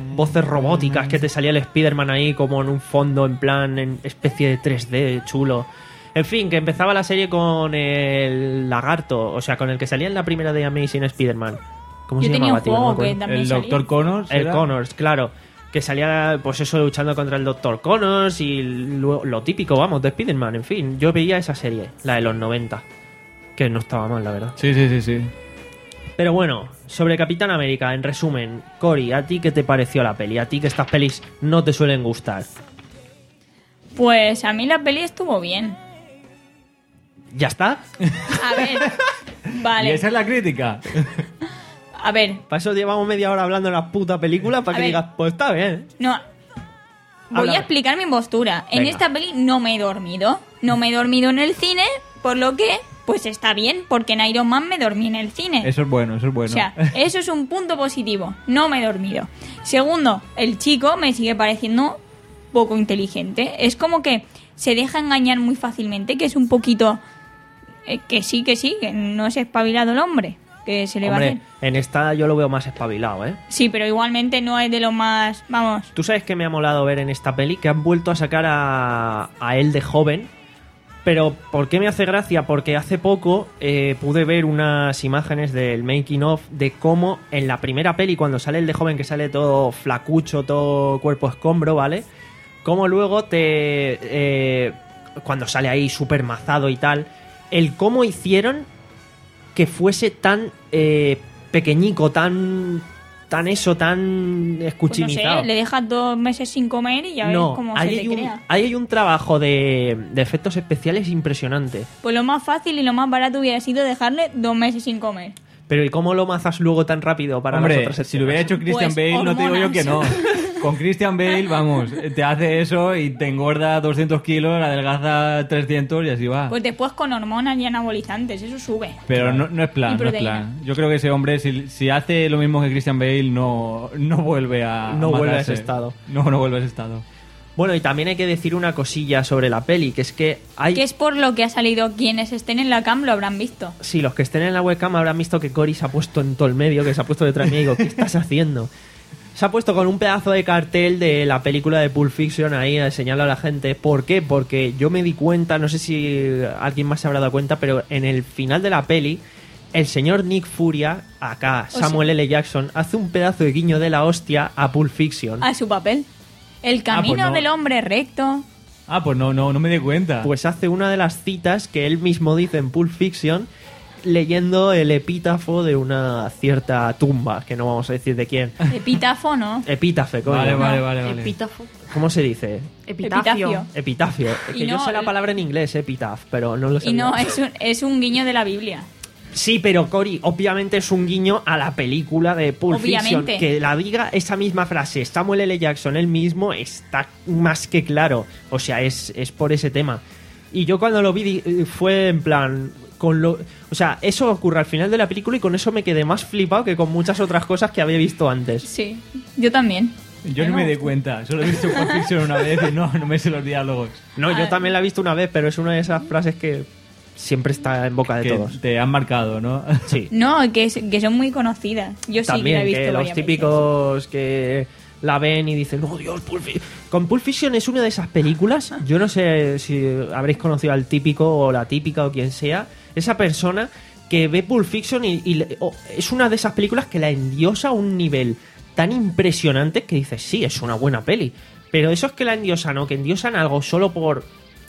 voces robóticas, que te salía el Spider-Man ahí como en un fondo, en plan, en especie de tres D chulo. En fin, que empezaba la serie con el lagarto, o sea, con el que salía en la primera de Amazing Spider-Man. ¿Cómo Yo se tenía llamaba, un tío? No me juego acuerdo. que también El salía. doctor Connors. El ¿era? Connors, claro. Que salía, pues eso, luchando contra el doctor Connors y lo, lo típico, vamos, de Spider-Man. En fin, yo veía esa serie, la de los noventa. Que no estaba mal, la verdad. Sí, sí, sí, sí. Pero bueno, sobre Capitán América, en resumen, Cory, ¿a ti qué te pareció la peli? ¿A ti que estas pelis no te suelen gustar? Pues a mí la peli estuvo bien. ¿Ya está? A ver, Y vale. esa es la crítica. A ver, Para eso llevamos media hora hablando de la puta película, para A que ver. digas, pues está bien. no. Voy Habla. a explicar mi postura. En Venga. esta peli no me he dormido. No me he dormido en el cine, por lo que, pues está bien, porque en Iron Man me dormí en el cine. Eso es bueno, eso es bueno. O sea, eso es un punto positivo. No me he dormido. Segundo, el chico me sigue pareciendo poco inteligente. Es como que se deja engañar muy fácilmente, que es un poquito... eh, que sí, que sí, que no es espabilado el hombre. Que se le va a Hombre, hacer. en esta yo lo veo más espabilado, ¿eh? Sí, pero igualmente no es de lo más... Vamos... Tú sabes que me ha molado ver en esta peli que han vuelto a sacar a, a él de joven. Pero ¿por qué me hace gracia? Porque hace poco eh, pude ver unas imágenes del making of de cómo en la primera peli, cuando sale el de joven, que sale todo flacucho, todo cuerpo escombro, ¿vale? Cómo luego te... eh, cuando sale ahí súper mazado y tal, el cómo hicieron que fuese tan eh, pequeñico, tan... tan eso, tan Pues no escuchimizado. sé, le dejas dos meses sin comer y ya ves No, cómo se ahí te hay, un, crea. ahí hay un trabajo de, de efectos especiales impresionante. Pues lo más fácil y lo más barato hubiera sido dejarle dos meses sin comer. Pero ¿y cómo lo mazas luego tan rápido para las Hombre, otras si lo hubiera hecho escenas? Christian Pues Bale, no te digo yo que no. hormonas. Con Christian Bale, vamos, te hace eso y te engorda doscientos kilos, adelgaza trescientos y así va. Pues después con hormonas y anabolizantes, eso sube. Pero no, no es plan, Y no es proteína. plan. Yo creo que ese hombre, si, si hace lo mismo que Christian Bale, no, no vuelve a No vuelve a matarse. ese estado. No, no vuelve a ese estado. Bueno, y también hay que decir una cosilla sobre la peli, que es que hay... Que es por lo que ha salido. Quienes estén en la cam lo habrán visto. Sí, los que estén en la webcam habrán visto que Cory se ha puesto en todo el medio, que se ha puesto detrás mío y digo, ¿qué estás haciendo? Se ha puesto con un pedazo de cartel de la película de Pulp Fiction ahí a enseñarlo a la gente. ¿Por qué? Porque yo me di cuenta, no sé si alguien más se habrá dado cuenta, pero en el final de la peli, el señor Nick Furia, acá, O Samuel sea- L. Jackson, hace un pedazo de guiño de la hostia a Pulp Fiction. A su papel. El camino pues no. del hombre recto. Ah, pues no, no, no me di cuenta. Pues hace una de las citas que él mismo dice en Pulp Fiction, leyendo el epítafo de una cierta tumba, que no vamos a decir de quién. Epitafo, ¿no? Epítafe, coño. Vale, vale, vale, vale. Epítafo. ¿Cómo se dice? Epitafio. Epitafio. Es Y que yo no, sé la el- palabra en inglés, epitaph, pero no lo sé. Y no, es un, es un guiño de la Biblia. Sí, pero Cory, obviamente es un guiño a la película de Pulp Fiction. Obviamente. Que la diga esa misma frase Samuel L. Jackson él mismo está más que claro. O sea, es, es por ese tema. Y yo cuando lo vi di- fue en plan... con lo, O sea, eso ocurre al final de la película y con eso me quedé más flipado que con muchas otras cosas que había visto antes. Sí, yo también. Yo no me di cuenta, solo he visto Pulp Fiction una vez y no, no me sé los diálogos. No, yo Ah. también la he visto una vez, pero es una de esas frases que siempre está en boca de Que todos. te han marcado, ¿no? Sí. No, que, es- que son muy conocidas. Yo sí que la También, he visto que los varias típicos que la ven y dicen, oh Dios, Pulp Fiction. Con Pulp Fiction es una de esas películas, yo no sé si habréis conocido al típico o la típica o quien sea, esa persona que ve Pulp Fiction y, y le- oh, es una de esas películas que la endiosa a un nivel tan impresionante que dices, sí, es una buena peli. Pero esos que la endiosan o que endiosan algo solo por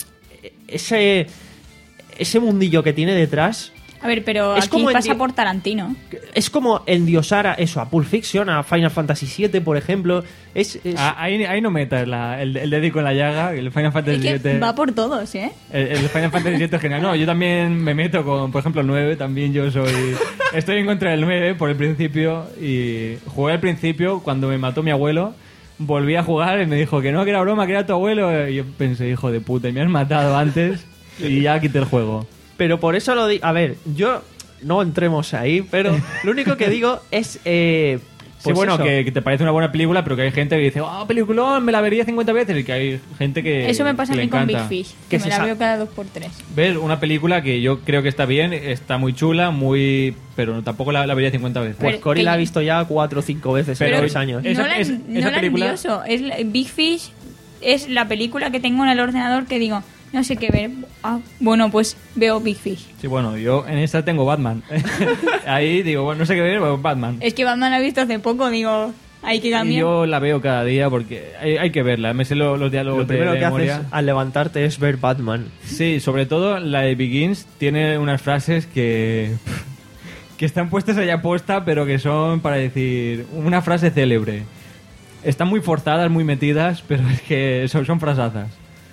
ese, ese mundillo que tiene detrás... A ver, pero Es aquí como el pasa tío- por Tarantino. Es como endiosar a eso, a Pulp Fiction, a Final Fantasy siete, por ejemplo. Es, es- Ah, ahí, ahí no metas la- el, el dedico en la llaga, el Final Fantasy Es que siete. va por todos, ¿eh? El, el Final Fantasy siete es genial. No, yo también me meto con, por ejemplo, el nueve. También yo soy. Estoy en contra del nueve por el principio. Y jugué al principio cuando me mató mi abuelo. Volví a jugar y me dijo que no, que era broma, que era tu abuelo. Y yo pensé, hijo de puta, y me has matado antes. Y ya quité el juego. Pero por eso lo digo. A ver, yo no entremos ahí, pero lo único que digo es. eh, Sí, Pues bueno, eso. que, que te parece una buena película, pero que hay gente que dice, ah, peliculón, me la vería cincuenta veces, y que hay gente que Eso me pasa que a le mí con Big encanta. Fish, Que que se me la sa- veo cada dos por tres. ¿Ves? Una película que yo creo que está bien, está muy chula, muy... pero tampoco la, la vería cincuenta veces. Pues Pero Cory que- la ha visto ya cuatro o cinco veces en Pero- seis años. Esa- no la, esa- no esa la película- endioso, es la- Big Fish es la película que tengo en el ordenador que digo, no sé qué ver. Ah, bueno, pues veo Big Fish. Sí, bueno, yo en esta tengo Batman. Ahí digo, bueno, no sé qué ver, bueno, Batman. Es que Batman la he visto hace poco, digo, hay que Y cambiar. yo la veo cada día porque hay, hay que verla. Me sé lo- los diálogos Lo de, primero de que memoria. haces al levantarte es ver Batman. Sí, sobre todo la de Begins tiene unas frases que que están puestas allá posta, pero que son para decir una frase célebre. Están muy forzadas, muy metidas, pero es que son, son frasazas.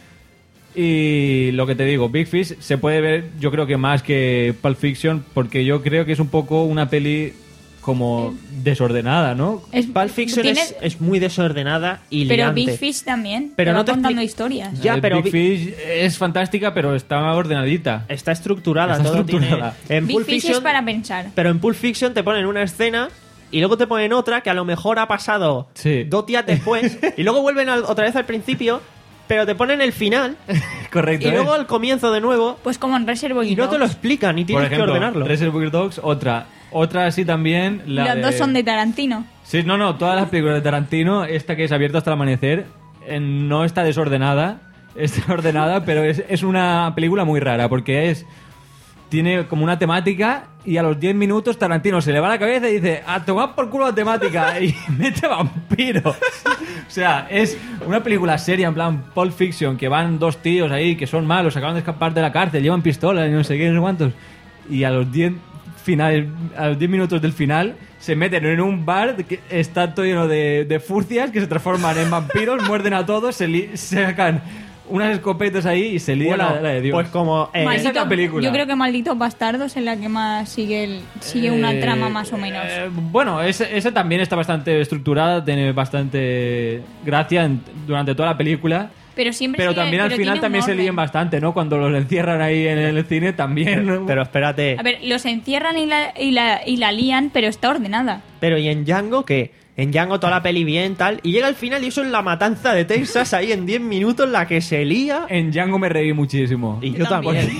Y lo que te digo, Big Fish se puede ver, yo creo que más que Pulp Fiction, porque yo creo que es un poco una peli como desordenada, ¿no? Es- Pulp Fiction tiene- es, es muy desordenada y Pero liante. Big Fish también, Pero te no va te contando expli- historias. Ya, Eh, pero Big Bi- Fish es fantástica, pero está ordenadita. Está estructurada, Está todo estructurada. tiene- En Big Pulp Fish Fiction, es para pensar. pero en Pulp Fiction te ponen una escena y luego te ponen otra que a lo mejor ha pasado Sí. dos días después y luego vuelven al- otra vez al principio, pero te ponen el final Correcto. y ¿eh? luego al comienzo de nuevo Pues como en Reservoir y no te lo Dogs. explican y Por tienes ejemplo, que ordenarlo. Reservoir Dogs, otra. Otra así también. La Las de- dos son de Tarantino. Sí, no, no, todas las películas de Tarantino, esta que es abierta hasta el amanecer, eh, no está desordenada, está ordenada, pero es, es una película muy rara, porque es... Tiene como una temática y a los diez minutos Tarantino se le va la cabeza y dice, a tomar por culo la temática y mete vampiro. O sea, es una película seria, en plan Pulp Fiction, que van dos tíos ahí que son malos, acaban de escapar de la cárcel, llevan pistolas y no sé qué, no sé cuántos. Y a los diez finales, a los diez minutos del final se meten en un bar que está todo lleno de, de furcias que se transforman en vampiros, muerden a todos, se, li- se sacan unas escopetas ahí y se lía Bueno, la, la de Dios. pues como eh, Esa es la película. Yo creo que Malditos Bastardos es la que más sigue el- sigue una Eh, trama más o menos. eh, bueno, esa, esa también está bastante estructurada, tiene bastante gracia en- durante toda la película. pero siempre Pero sigue- también al pero final tiene un también se orden. líen bastante, ¿no? Cuando los encierran ahí en el cine también. pero espérate, A ver, los encierran y la, y la, y la lían, pero está ordenada. pero ¿y en Django qué? En Django toda la peli bien, tal, y llega al final y eso es la matanza de Texas ahí en diez minutos la que se lía. En Django me reí muchísimo. Y yo también.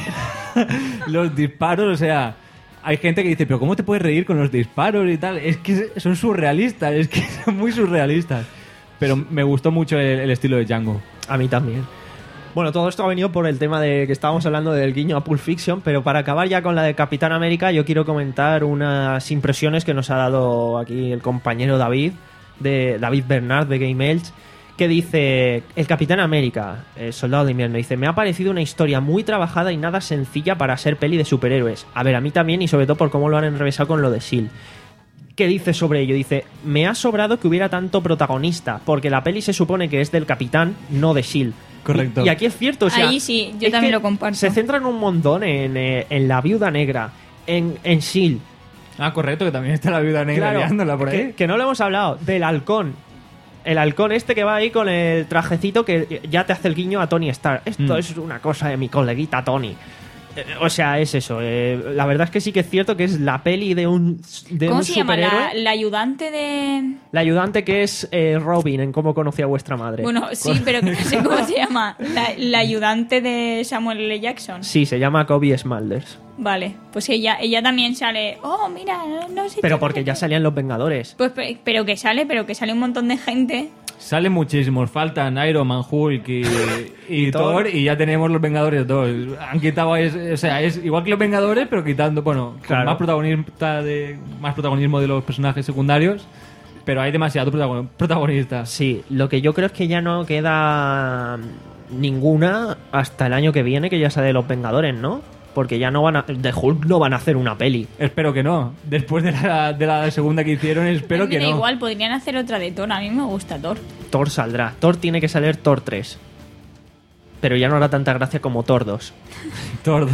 Los disparos, o sea, hay gente que dice, pero ¿cómo te puedes reír con los disparos y tal? Es que son surrealistas, es que son muy surrealistas. Pero me gustó mucho el, el estilo de Django. A mí también. Bueno, todo esto ha venido por el tema de que estábamos hablando del guiño a Pulp Fiction, pero para acabar ya con la de Capitán América, yo quiero comentar unas impresiones que nos ha dado aquí el compañero David, de David Bernard de Game Elch, que dice, el Capitán América, el Soldado de Invierno, dice, me ha parecido una historia muy trabajada y nada sencilla para ser peli de superhéroes. A ver, a mí también y sobre todo por cómo lo han enrevesado con lo de S H I E L D. ¿Qué dice sobre ello? Dice, me ha sobrado que hubiera tanto protagonista, porque la peli se supone que es del Capitán, no de S H I E L D. Correcto. Y, y aquí es cierto, o sea, Ahí sí, yo es también que lo comparto. Se centran un montón en, eh, en la Viuda Negra, en, en S H I E L D. Ah, correcto, que también está la viuda negra Claro, liándola por ahí. que, que no le hemos hablado del halcón. El halcón este que va ahí con el trajecito que ya te hace el guiño a Tony Stark. Esto Mm. es una cosa de mi coleguita Tony. Eh, O sea, es eso. eh, la verdad es que sí que es cierto que es la peli de un, de ¿Cómo un se llama? superhéroe. La, la ayudante de... La ayudante que es eh, Robin en Cómo conocí a vuestra madre. Bueno, sí, pero que no sé cómo se llama. La, la ayudante de Samuel L. Jackson. Sí, se llama Kobe Smulders. Vale, pues ella, ella también sale... Oh, mira, no, no sé... Pero qué- porque ya salían los Vengadores. Pues, pe- pero que sale, pero que sale un montón de gente. Salen muchísimos, faltan Iron Man, Hulk y, y Thor, y ya tenemos los Vengadores dos. Han quitado, es- o sea, es igual que los Vengadores, pero quitando, bueno, con Claro. más protagonista de, más protagonismo de los personajes secundarios, pero hay demasiado protagon- protagonistas. Sí, lo que yo creo es que ya no queda ninguna hasta el año que viene, que ya sale de los Vengadores, ¿no? Porque ya no van a... De Hulk no van a hacer una peli. Espero que no. Después de la, de la segunda que hicieron, espero Me que da no. igual, podrían hacer otra de Thor. A mí me gusta Thor. Thor saldrá. Thor tiene que salir Thor tres. Pero ya no hará tanta gracia como Thor dos. Tordo.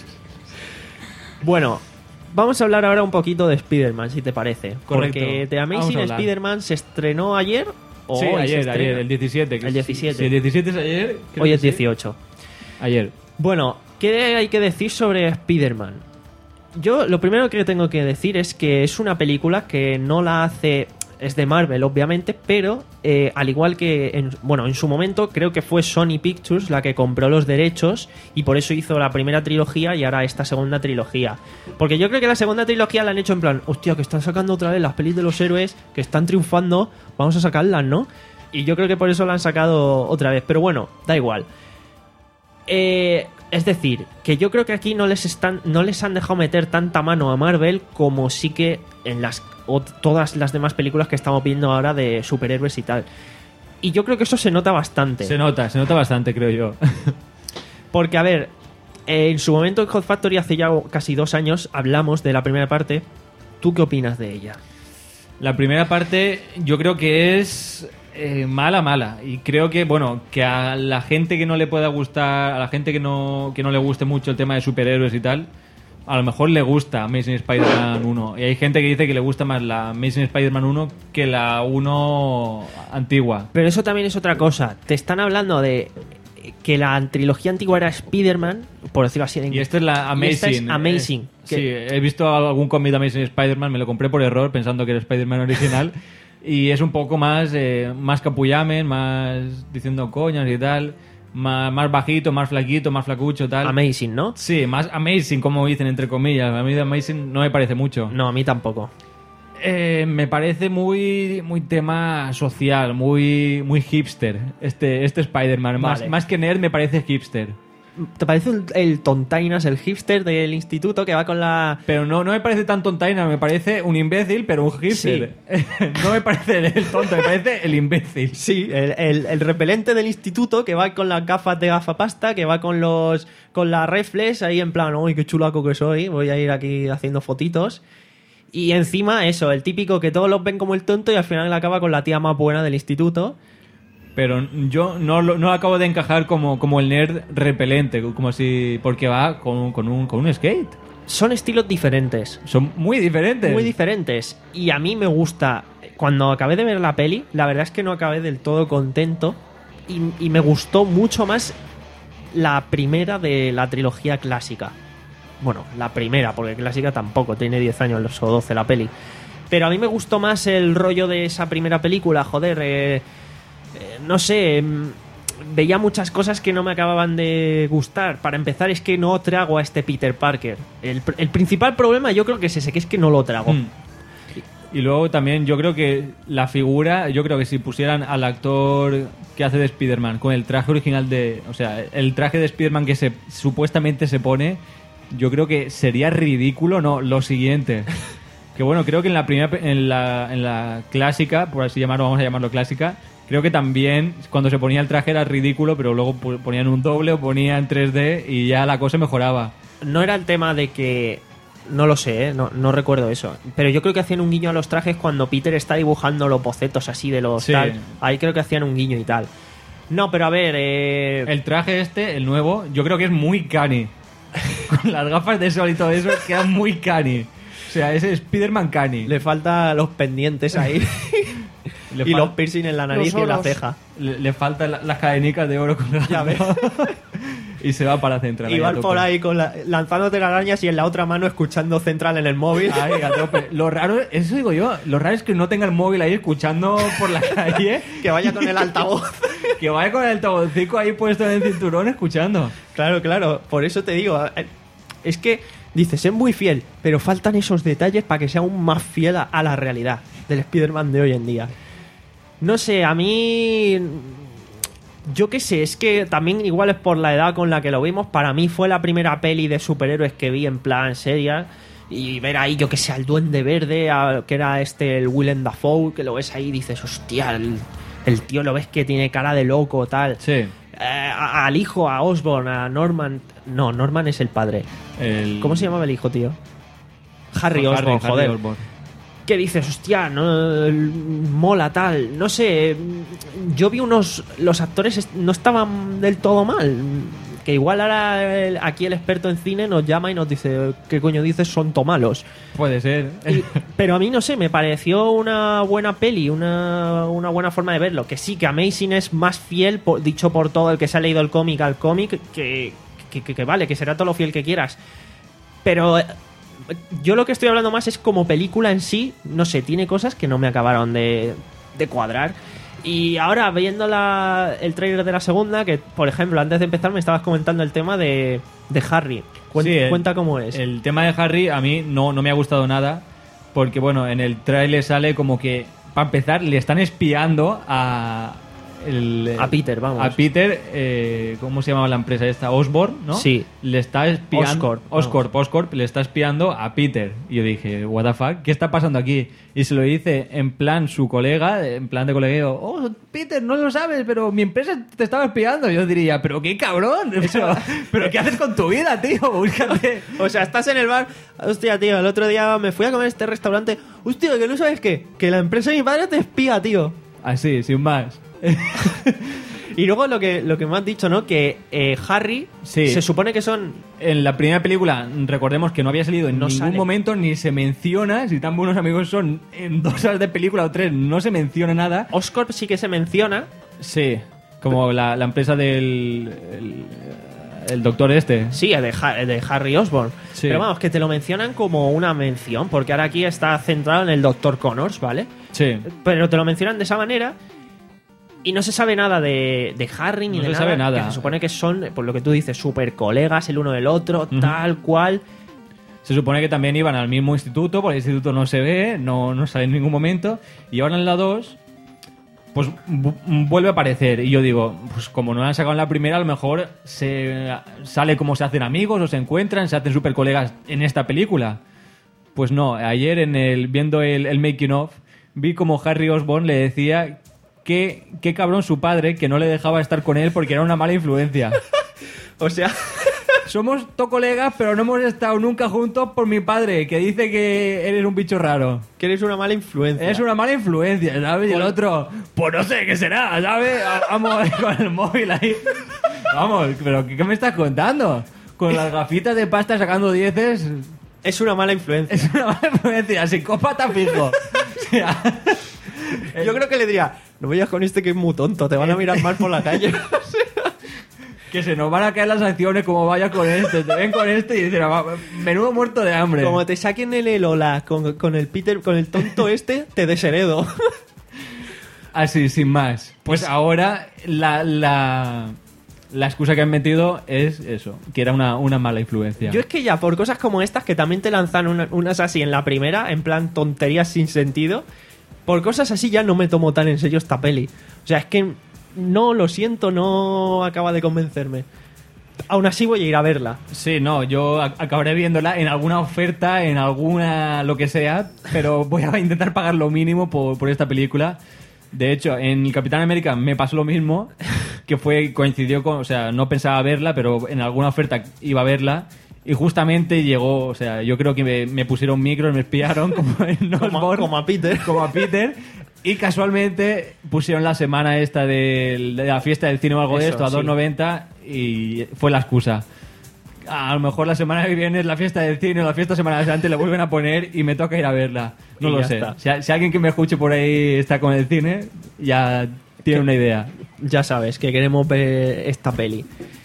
Bueno, vamos a hablar ahora un poquito de Spider-Man, si te parece. Correcto. Porque The Vamos a Amazing hablar. Spider-Man se estrenó ayer. ¿O Sí, hoy se ayer, estrena? ayer, el diecisiete. que El sí, diecisiete. Sí, el diecisiete es ayer. creo Hoy que es sí. dieciocho. Ayer. Bueno, ¿qué hay que decir sobre Spider-Man? Yo lo primero que tengo que decir es que es una película que no la hace... es de Marvel, obviamente, pero eh, al igual que, en, bueno, en su momento creo que fue Sony Pictures la que compró los derechos y por eso hizo la primera trilogía y ahora esta segunda trilogía. Porque yo creo que la segunda trilogía la han hecho en plan, hostia, que están sacando otra vez las pelis de los héroes, que están triunfando, vamos a sacarlas, ¿no? Y yo creo que por eso la han sacado otra vez, pero bueno, da igual. Eh... Es decir, que yo creo que aquí no les están, no les han dejado meter tanta mano a Marvel como sí que en las o, todas las demás películas que estamos viendo ahora de superhéroes y tal. Y yo creo que eso se nota bastante. Se nota, se nota bastante, creo yo. Porque, a ver, eh, en su momento en Hot Factory, hace ya casi dos años, hablamos de la primera parte. ¿Tú qué opinas de ella? La primera parte yo creo que es... Eh, mala, mala. Y creo que, bueno, que a la gente que no le pueda gustar, a la gente que no, que no le guste mucho el tema de superhéroes y tal, a lo mejor le gusta Amazing Spider-Man uno. Y hay gente que dice que le gusta más la Amazing Spider-Man uno que la uno antigua. Pero eso también es otra cosa. Te están hablando de que la trilogía antigua era Spider-Man, por decirlo así en inglés. Y esta es la Amazing. Y esta es Amazing. Eh, sí, he visto algún cómic de Amazing Spider-Man, me lo compré por error pensando que era Spider-Man original. Y es un poco más, eh, más capullamen, más diciendo coñas y tal, más, más bajito, más flaquito, más flacucho, tal. Amazing, ¿no? Sí, más amazing, como dicen entre comillas. A mí de amazing no me parece mucho. No, a mí tampoco. Eh, me parece muy muy tema social, muy muy hipster este este Spider-Man. Más, Vale. más que nerd me parece hipster. ¿Te parece el, el tontainas, el hipster del instituto que va con la... Pero no, no me parece tan tontaina, me parece un imbécil, pero un hipster. Sí. No me parece el tonto, me parece el imbécil. Sí, el, el, el repelente del instituto que va con las gafas de gafapasta, que va con los con las reflex ahí en plan, uy, qué chulaco que soy, voy a ir aquí haciendo fotitos. Y encima eso, el típico que todos los ven como el tonto y al final acaba con la tía más buena del instituto. Pero yo no lo no acabo de encajar como, como el nerd repelente, como si porque va con, con, un, con un skate. Son estilos diferentes. Son muy diferentes. Muy diferentes. Y a mí me gusta... Cuando acabé de ver la peli, la verdad es que no acabé del todo contento. Y, y me gustó mucho más la primera de la trilogía clásica. Bueno, la primera, porque clásica tampoco, tiene diez años o doce la peli. Pero a mí me gustó más el rollo de esa primera película, joder... Eh, Eh, no sé, veía muchas cosas que no me acababan de gustar. Para empezar, es que no trago a este Peter Parker. El, el principal problema yo creo que es ese, que es que no lo trago. Mm. Y luego también yo creo que la figura, yo creo que si pusieran al actor que hace de Spider-Man con el traje original de... O sea, el traje de Spider-Man que se supuestamente se pone, yo creo que sería ridículo, no, lo siguiente. Que bueno, creo que en la primera, en la, en la clásica, por así llamarlo, vamos a llamarlo clásica, creo que también cuando se ponía el traje era ridículo, pero luego ponían un doble o ponían tres D y ya la cosa mejoraba. No era el tema de que... No lo sé, ¿eh? no, no recuerdo eso. Pero yo creo que hacían un guiño a los trajes cuando Peter está dibujando los bocetos así de los sí. tal. Ahí creo que hacían un guiño y tal. No, pero a ver... Eh... El traje este, el nuevo, yo creo que es muy cani. Con las gafas de sol y todo eso, queda muy cani. O sea, es Spider-Man cani. Le falta los pendientes ahí. Le y fal- los piercing en la nariz y en la ceja. Le, le faltan la- las cadenicas de oro colgando. Ya ves. Y se va para Central. Y ahí a van tope. por ahí con la, lanzándote las arañas y en la otra mano escuchando Central en el móvil. Ay, a tope. Lo raro, eso digo yo, lo raro es que no tenga el móvil ahí escuchando por la calle. Que vaya con el altavoz. Que vaya con el altavocico ahí puesto en el cinturón escuchando. Claro, claro. Por eso te digo. Es que dices, es muy fiel, pero faltan esos detalles para que sea aún más fiel a, a la realidad del Spider-Man de hoy en día. No sé, a mí... Yo qué sé, es que también igual es por la edad con la que lo vimos. Para mí fue la primera peli de superhéroes que vi en plan seria. Y ver ahí, yo que sé, al Duende Verde, a, que era este, el Willem Dafoe, que lo ves ahí y dices, hostia, el, el tío lo ves que tiene cara de loco, tal. Sí. Eh, a- al hijo, a Osborn, a Norman... No, Norman es el padre. El... ¿Cómo se llamaba el hijo, tío? Harry Osborn, Harry joder. Osborn. ¿Qué dices? Hostia, no, mola tal. No sé, yo vi unos... Los actores est- no estaban del todo mal. Que igual ahora el- aquí el experto en cine nos llama y nos dice, ¿qué coño dices? Son tomalos. Puede ser. Y- pero a mí no sé, me pareció una buena peli, una, una buena forma de verlo. Que sí, que Amazing es más fiel, por- dicho por todo el que se ha leído el cómic al cómic, que, que, que, que vale, que será todo lo fiel que quieras. Pero eh, yo lo que estoy hablando más es como película en sí, no sé, tiene cosas que no me acabaron de, de cuadrar. Y ahora, viendo la, el tráiler de la segunda, que por ejemplo, antes de empezar me estabas comentando el tema de, de Harry. Cuen- Sí, el- cuenta cómo es. El tema de Harry a mí no, no me ha gustado nada, porque bueno, en el tráiler sale como que, para empezar, le están espiando a... el- A Peter, vamos. A Peter, eh, ¿cómo se llamaba la empresa esta? Osborn, ¿no? Sí. Le está espiando... Oscorp, vamos. Oscorp, Oscorp, le está espiando a Peter. Y yo dije, what the fuck, ¿qué está pasando aquí? Y se lo dice en plan su colega, en plan de colegueo, oh, Peter, no lo sabes, pero mi empresa te estaba espiando. Yo diría, pero qué cabrón, pero, pero ¿qué haces con tu vida, tío? Búscate... O sea, estás en el bar. Hostia, tío, el otro día me fui a comer a este restaurante. Hostia, que no sabes qué. Que la empresa de mi padre te espía, tío. Así, sin más. Y luego lo que, lo que me has dicho, ¿no? Que eh, Harry Sí. se supone que son... En la primera película, recordemos que no había salido en No ningún sale. momento, ni se menciona, si tan buenos amigos son, en dos horas de película o tres, no se menciona nada. Oscorp sí que se menciona. Sí, como la, la empresa del... El, el doctor este. Sí, de, Ha- de Harry Osborn. Sí. Pero vamos, que te lo mencionan como una mención, porque ahora aquí está centrado en el doctor Connors, ¿vale? Sí. Pero te lo mencionan de esa manera y no se sabe nada de, de Harry ni No de se nada. sabe nada. Que se supone que son, por lo que tú dices, super colegas el uno del otro, Ujú. tal cual. Se supone que también iban al mismo instituto, porque el instituto no se ve, no, no sale en ningún momento. Y ahora en la dos, pues vu- vuelve a aparecer. Y yo digo, pues como no lo han sacado en la primera, a lo mejor se sale como se hacen amigos o se encuentran, se hacen super colegas en esta película. Pues no, ayer en el viendo el, el making of, vi como Harry Osborn le decía que qué cabrón su padre que no le dejaba estar con él porque era una mala influencia. O sea, Somos to colegas, pero no hemos estado nunca juntos por mi padre, que dice que eres un bicho raro. que eres una mala influencia. Es una mala influencia, ¿sabes? Y el otro, pues no sé qué será, ¿sabes? Vamos con el móvil ahí. Vamos, pero ¿qué, qué me estás contando? Con las gafitas de pasta sacando dieces, Es una mala influencia. es una mala influencia, psicópata fijo. O sea, Yo creo que le diría, no vayas con este que es muy tonto, te van a mirar mal por la calle. que se nos van a caer las acciones como vaya con este. Te ven con este y dicen, "Ah, menudo muerto de hambre. Como te saquen el Elola con, con el Peter, con el tonto este, te desheredo. Así, sin más. Pues ahora la, la, la excusa que han metido es eso, que era una, una mala influencia. Yo es que ya, por cosas como estas, que también te lanzan una- unas así en la primera, en plan tonterías sin sentido, por cosas así ya no me tomo tan en serio esta peli. O sea, es que no, lo siento, no acaba de convencerme. Aún así voy a ir a verla. Sí, no, yo ac- acabaré viéndola en alguna oferta, en alguna lo que sea, pero voy a intentar pagar lo mínimo por, por esta película. De hecho, en el Capitán América me pasó lo mismo, que fue coincidió con, o sea, no pensaba verla, pero en alguna oferta iba a verla y justamente llegó, o sea, yo creo que me, me pusieron micros, me espiaron como en Como, a- Osborn, como a Peter. como a Peter. Y casualmente pusieron la semana esta del- de, la fiesta del cine o algo de Eso, esto a sí. dos noventa y fue la excusa. A lo mejor la semana que viene es la fiesta del cine o la fiesta semana antes le vuelven a poner y me toca ir a verla. No Y lo ya sé. está. Si, a- si alguien que me escuche por ahí está con el cine, ya tiene Que- una idea. Ya sabes, que queremos ver esta peli.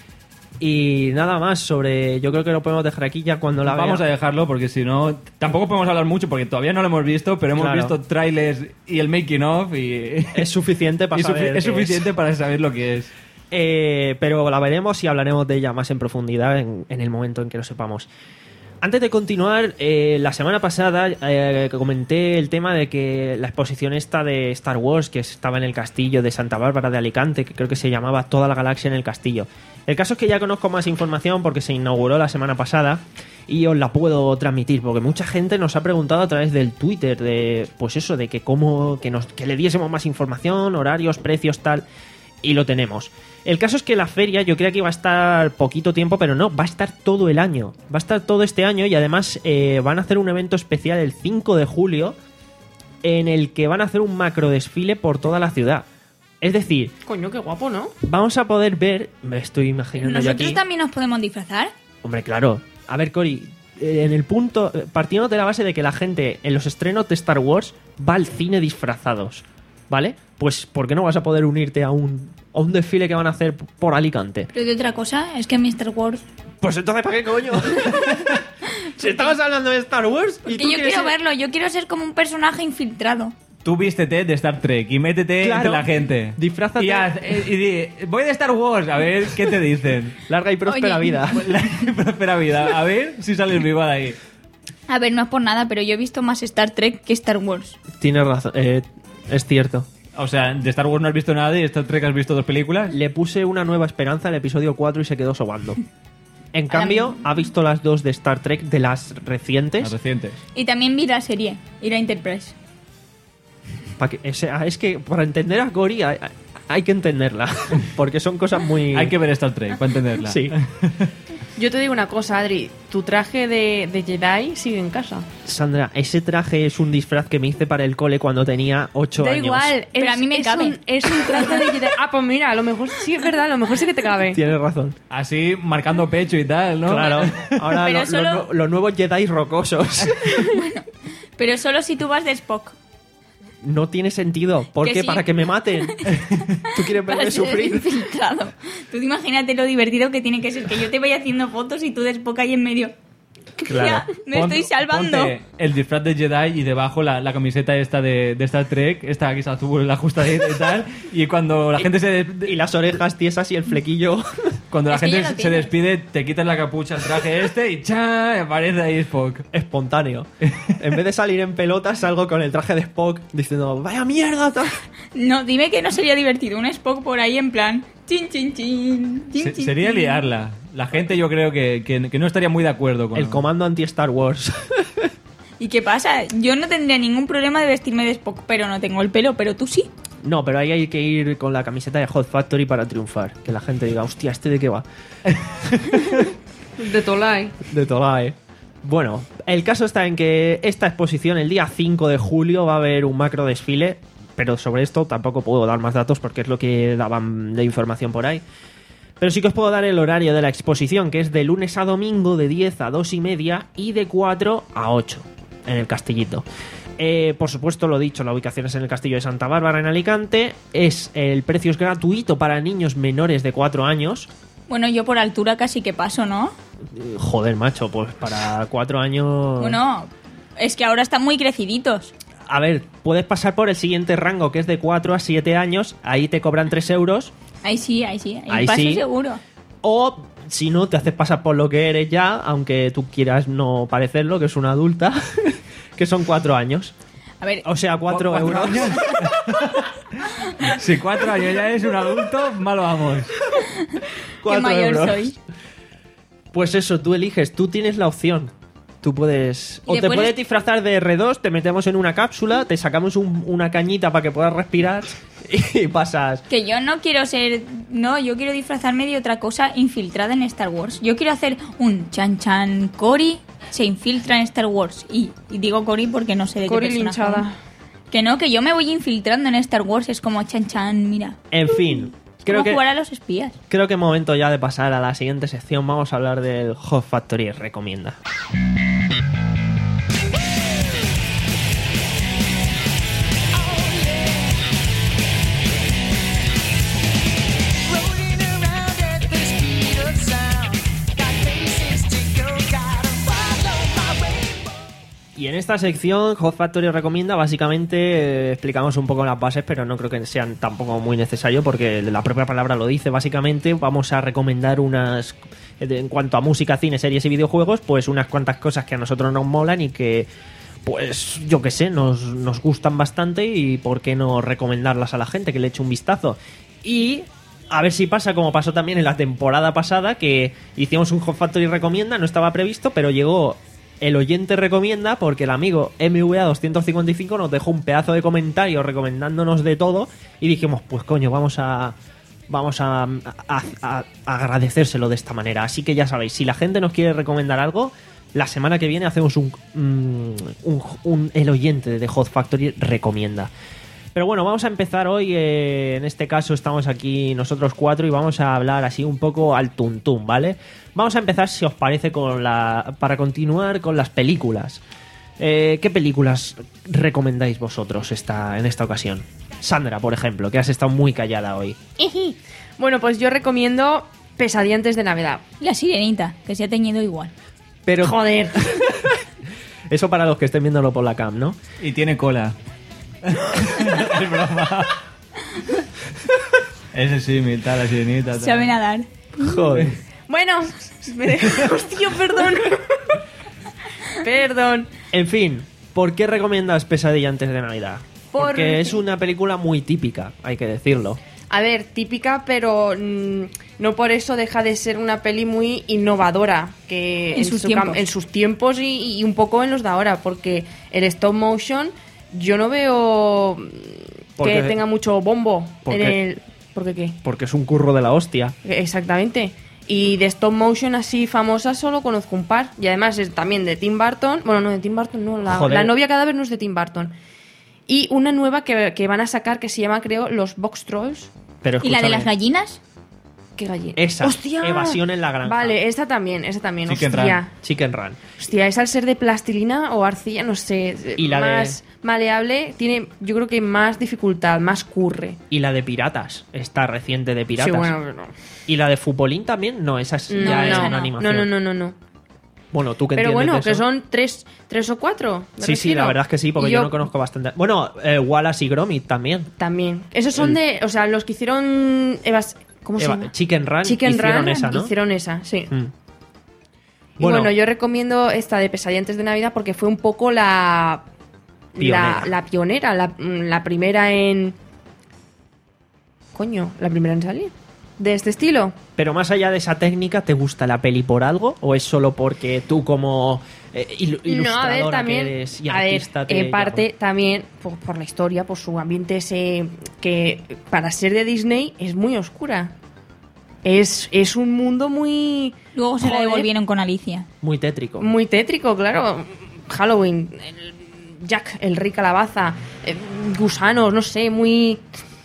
Y nada más sobre... Yo creo que lo podemos dejar aquí ya cuando la Vamos a vea. dejarlo porque si no, tampoco podemos hablar mucho porque todavía no lo hemos visto, pero hemos Claro. visto trailers y el making of y Es suficiente para y sufi- saber es qué suficiente para saber lo que es. Eh, pero la veremos y hablaremos de ella más en profundidad en, en el momento en que lo sepamos. Antes de continuar, eh, la semana pasada eh, comenté el tema de que la exposición esta de Star Wars, que estaba en el castillo de Santa Bárbara de Alicante, que creo que se llamaba Toda la Galaxia en el Castillo. El caso es que ya conozco más información porque se inauguró la semana pasada y os la puedo transmitir, porque mucha gente nos ha preguntado a través del Twitter de, pues eso, de que cómo, que, nos, que le diésemos más información, horarios, precios, tal, y lo tenemos. El caso es que la feria yo creía que iba a estar poquito tiempo, pero no, va a estar todo el año. Va a estar todo este año y además eh, van a hacer un evento especial el cinco de julio en el que van a hacer un macro desfile por toda la ciudad. Es decir, Coño, qué guapo, ¿no? vamos a poder ver... Me estoy imaginando yo ¿Nosotros aquí... también nos podemos disfrazar? Hombre, claro. A ver, Cori, eh, en el punto... eh, Partiendo de la base de que la gente en los estrenos de Star Wars va al cine disfrazados, ¿vale? Pues, ¿por qué no vas a poder unirte a un, a un desfile que van a hacer por Alicante? Pero de otra cosa, es que en mi Star Wars... Pues entonces, ¿para qué coño? Si estamos hablando de Star Wars y Porque tú yo quieres quiero ser- verlo, yo quiero ser como un personaje infiltrado. Tú vístete de Star Trek y métete Claro. entre la gente. Disfrázate. Y, haz- eh, y di, voy de Star Wars, a ver qué te dicen. Larga y próspera Oye. vida. Espera vida, a ver si sales vivo de ahí. A ver, no es por nada, pero yo he visto más Star Trek que Star Wars. Tienes razón, eh, es cierto. O sea, de Star Wars no has visto nada y de Star Trek has visto dos películas. Le puse una nueva esperanza al episodio cuatro y se quedó sobando. En cambio, ha visto las dos de Star Trek, de las recientes. Las recientes. Y también vi la serie, y la Enterprise. Pa' que- o sea, es que para entender a Cory hay, hay que entenderla. Porque son cosas muy... Hay que ver Star Trek para entenderla. Sí. Yo te digo una cosa, Adri. Tu traje de, de Jedi sigue en casa. Sandra, ese traje es un disfraz que me hice para el cole cuando tenía ocho Da años. igual. Pero es- a mí me es cabe. Un, es un traje de Jedi. Ah, pues mira, a lo mejor sí es verdad, a lo mejor sí que te cabe. Tienes razón. Así, marcando pecho y tal, ¿no? Claro. Ahora Pero lo- solo- lo- los nuevos Jedi rocosos. Pero solo si tú vas de Spock. No tiene sentido. ¿Por Que qué? sí. Para que me maten. ¿Tú quieres Para verme ser sufrir? infiltrado. Tú imagínate lo divertido que tiene que ser que yo te vaya haciendo fotos y tú de Spock ahí en medio. Claro. Mira, me Pon- estoy salvando. Ponte el disfraz de Jedi y debajo la, la camiseta esta de, de Star Trek, esta que es azul, la ajustadita y tal. Y cuando la gente se des- Y las orejas tiesas y el flequillo. cuando la Es que gente ya lo se tienes. despide, te quitas la capucha, el traje este y ¡cha! Aparece ahí Spock. Espontáneo. En vez de salir en pelotas, salgo con el traje de Spock diciendo, ¡vaya mierda! tal". No, dime que no sería divertido. Un Spock por ahí en plan. Chin, chin, chin. chin, Se- chin, sería chin. liarla. La gente yo creo que, que- que no estaría muy de acuerdo con El comando anti-Star Wars. ¿Y qué pasa? Yo no tendría ningún problema de vestirme de Spock, pero no tengo el pelo, pero tú sí. No, pero ahí hay que ir con la camiseta de Hot Factory para triunfar. Que la gente diga, hostia, ¿este de qué va? De Tolai. De Tolae. Bueno, el caso está en que esta exposición, el día cinco de julio, va a haber un macro desfile. Pero sobre esto tampoco puedo dar más datos porque es lo que daban de información por ahí. Pero sí que os puedo dar el horario de la exposición, que es de lunes a domingo de diez a dos y media y de cuatro a ocho en el Castillito. Eh, por supuesto, lo dicho, la ubicación es en el Castillo de Santa Bárbara, en Alicante. Es, el precio es gratuito para niños menores de cuatro años. Bueno, yo por altura casi que paso, ¿no? Eh, Joder, macho, pues para cuatro años... Bueno, es que ahora están muy creciditos. A ver, puedes pasar por el siguiente rango, que es de cuatro a siete años. Ahí te cobran tres euros. Ahí sí, ahí sí. Ahí, Ahí paso sí. seguro. O, si no, te haces pasar por lo que eres ya, aunque tú quieras no parecerlo, que es una adulta, que son cuatro años. A ver, O sea, cuatro, ¿Cuatro euros. años? Si cuatro años ya es un adulto, malo vamos. qué Cuatro mayor euros. soy. Pues eso, tú eliges, tú tienes la opción. Tú puedes... Y O te después puedes es- disfrazar de erre dos, te metemos en una cápsula, te sacamos un- una cañita para que puedas respirar y pasas... Que yo no quiero ser... No, yo quiero disfrazarme de otra cosa infiltrada en Star Wars. Yo quiero hacer un chan chan Cory se infiltra en Star Wars. Y, y digo Cory porque no sé de Cory qué personaje. linchada. Que no, que yo me voy infiltrando en Star Wars. Es como chan chan, mira. En fin, creo Como que... jugar a los espías. Creo que es momento ya de pasar a la siguiente sección. Vamos a hablar del Hot Factory Recomienda. Y en esta sección, Hot Factory Recomienda, básicamente eh, explicamos un poco las bases, pero no creo que sean tampoco muy necesario porque la propia palabra lo dice. Básicamente vamos a recomendar unas, en cuanto a música, cine, series y videojuegos, pues unas cuantas cosas que a nosotros nos molan y que, pues yo qué sé, nos, nos gustan bastante y por qué no recomendarlas a la gente, que le eche un vistazo. Y... a ver si pasa como pasó también en la temporada pasada, que hicimos un Hot Factory Recomienda, no estaba previsto, pero llegó el oyente recomienda porque el amigo M V A doscientos cincuenta y cinco nos dejó un pedazo de comentario recomendándonos de todo y dijimos, pues coño, vamos a vamos a, a- a- a agradecérselo de esta manera. Así que ya sabéis, si la gente nos quiere recomendar algo, la semana que viene hacemos un, mm, un, un- el oyente de Hot Factory recomienda. Pero bueno, vamos a empezar hoy, eh, en este caso estamos aquí nosotros cuatro y vamos a hablar así un poco al tuntún, ¿vale? Vamos a empezar, si os parece, con la para continuar con las películas. Eh, ¿Qué películas recomendáis vosotros esta, en esta ocasión? Sandra, por ejemplo, que has estado muy callada hoy. Bueno, pues yo recomiendo Pesadilla antes de Navidad. La sirenita, que se ha teñido igual. Pero Joder. eso para los que estén viéndolo por la cam, ¿no? Y tiene cola. Es broma. Ese sí, tal, la sirenita. Tal. Sabe nadar. Joder. Bueno, me- hostia, perdón. Perdón. En fin, ¿por qué recomiendas Pesadilla antes de Navidad? Por- Porque es una película muy típica, hay que decirlo. A ver, típica, pero mm, no por eso deja de ser una peli muy innovadora que En sus su tiempos. cam- en sus tiempos y, y un poco en los de ahora, porque el stop motion yo no veo mm, Porque- que tenga mucho bombo ¿Por en qué? el... ¿Por qué qué? Porque es un curro de la hostia. Exactamente. Y de stop motion así famosa solo conozco un par. Y además es también de Tim Burton. Bueno, no, de Tim Burton no. La, Joder. la novia cadáver no es de Tim Burton. Y una nueva que, que van a sacar que se llama, creo, Los Box Trolls. Pero ¿Y la de escúchame, las gallinas? ¿Qué gallina? Esa, ¡Hostia! Evasión en la granja. Vale, esa también, esa también. Chicken Hostia. Run. Chicken Run. Hostia, es al ser de plastilina o arcilla, no sé. Y la de- más maleable, tiene yo creo que más dificultad, más curre. Y la de Piratas, esta reciente de Piratas. Sí, bueno, pero... Y la de Futbolín también, no, esa es, No, ya es no, una no, animación. no, no, no, no. Bueno, tú que Pero entiendes bueno, de que eso. son tres, tres o cuatro. me Sí, sí, refiero. la verdad es que sí, porque Y yo, no conozco bastante. Bueno, eh, Wallace y Gromit también. También. Esos son de, o sea, los que hicieron Evas, ¿cómo se Eva- llama? Chicken Run Chicken hicieron Run esa, ¿no? hicieron esa, sí. Mm. Y bueno, yo recomiendo esta de Pesadilla antes de Navidad porque fue un poco la Pionera. la, la pionera, la, la primera en coño, la primera en salir de este estilo. Pero más allá de esa técnica, ¿te gusta la peli por algo? ¿O es solo porque tú como eh, il- ilustradora No, a ver, también, que eres y a ver, artista te en parte llama? también por, por la historia, por su ambiente ese que para ser de Disney es muy oscura. Es, es un mundo muy... Luego se la Joder. devolvieron con Alicia. Muy tétrico. Muy tétrico, claro. Halloween, el Jack, el rey calabaza, eh, gusanos, no sé, muy...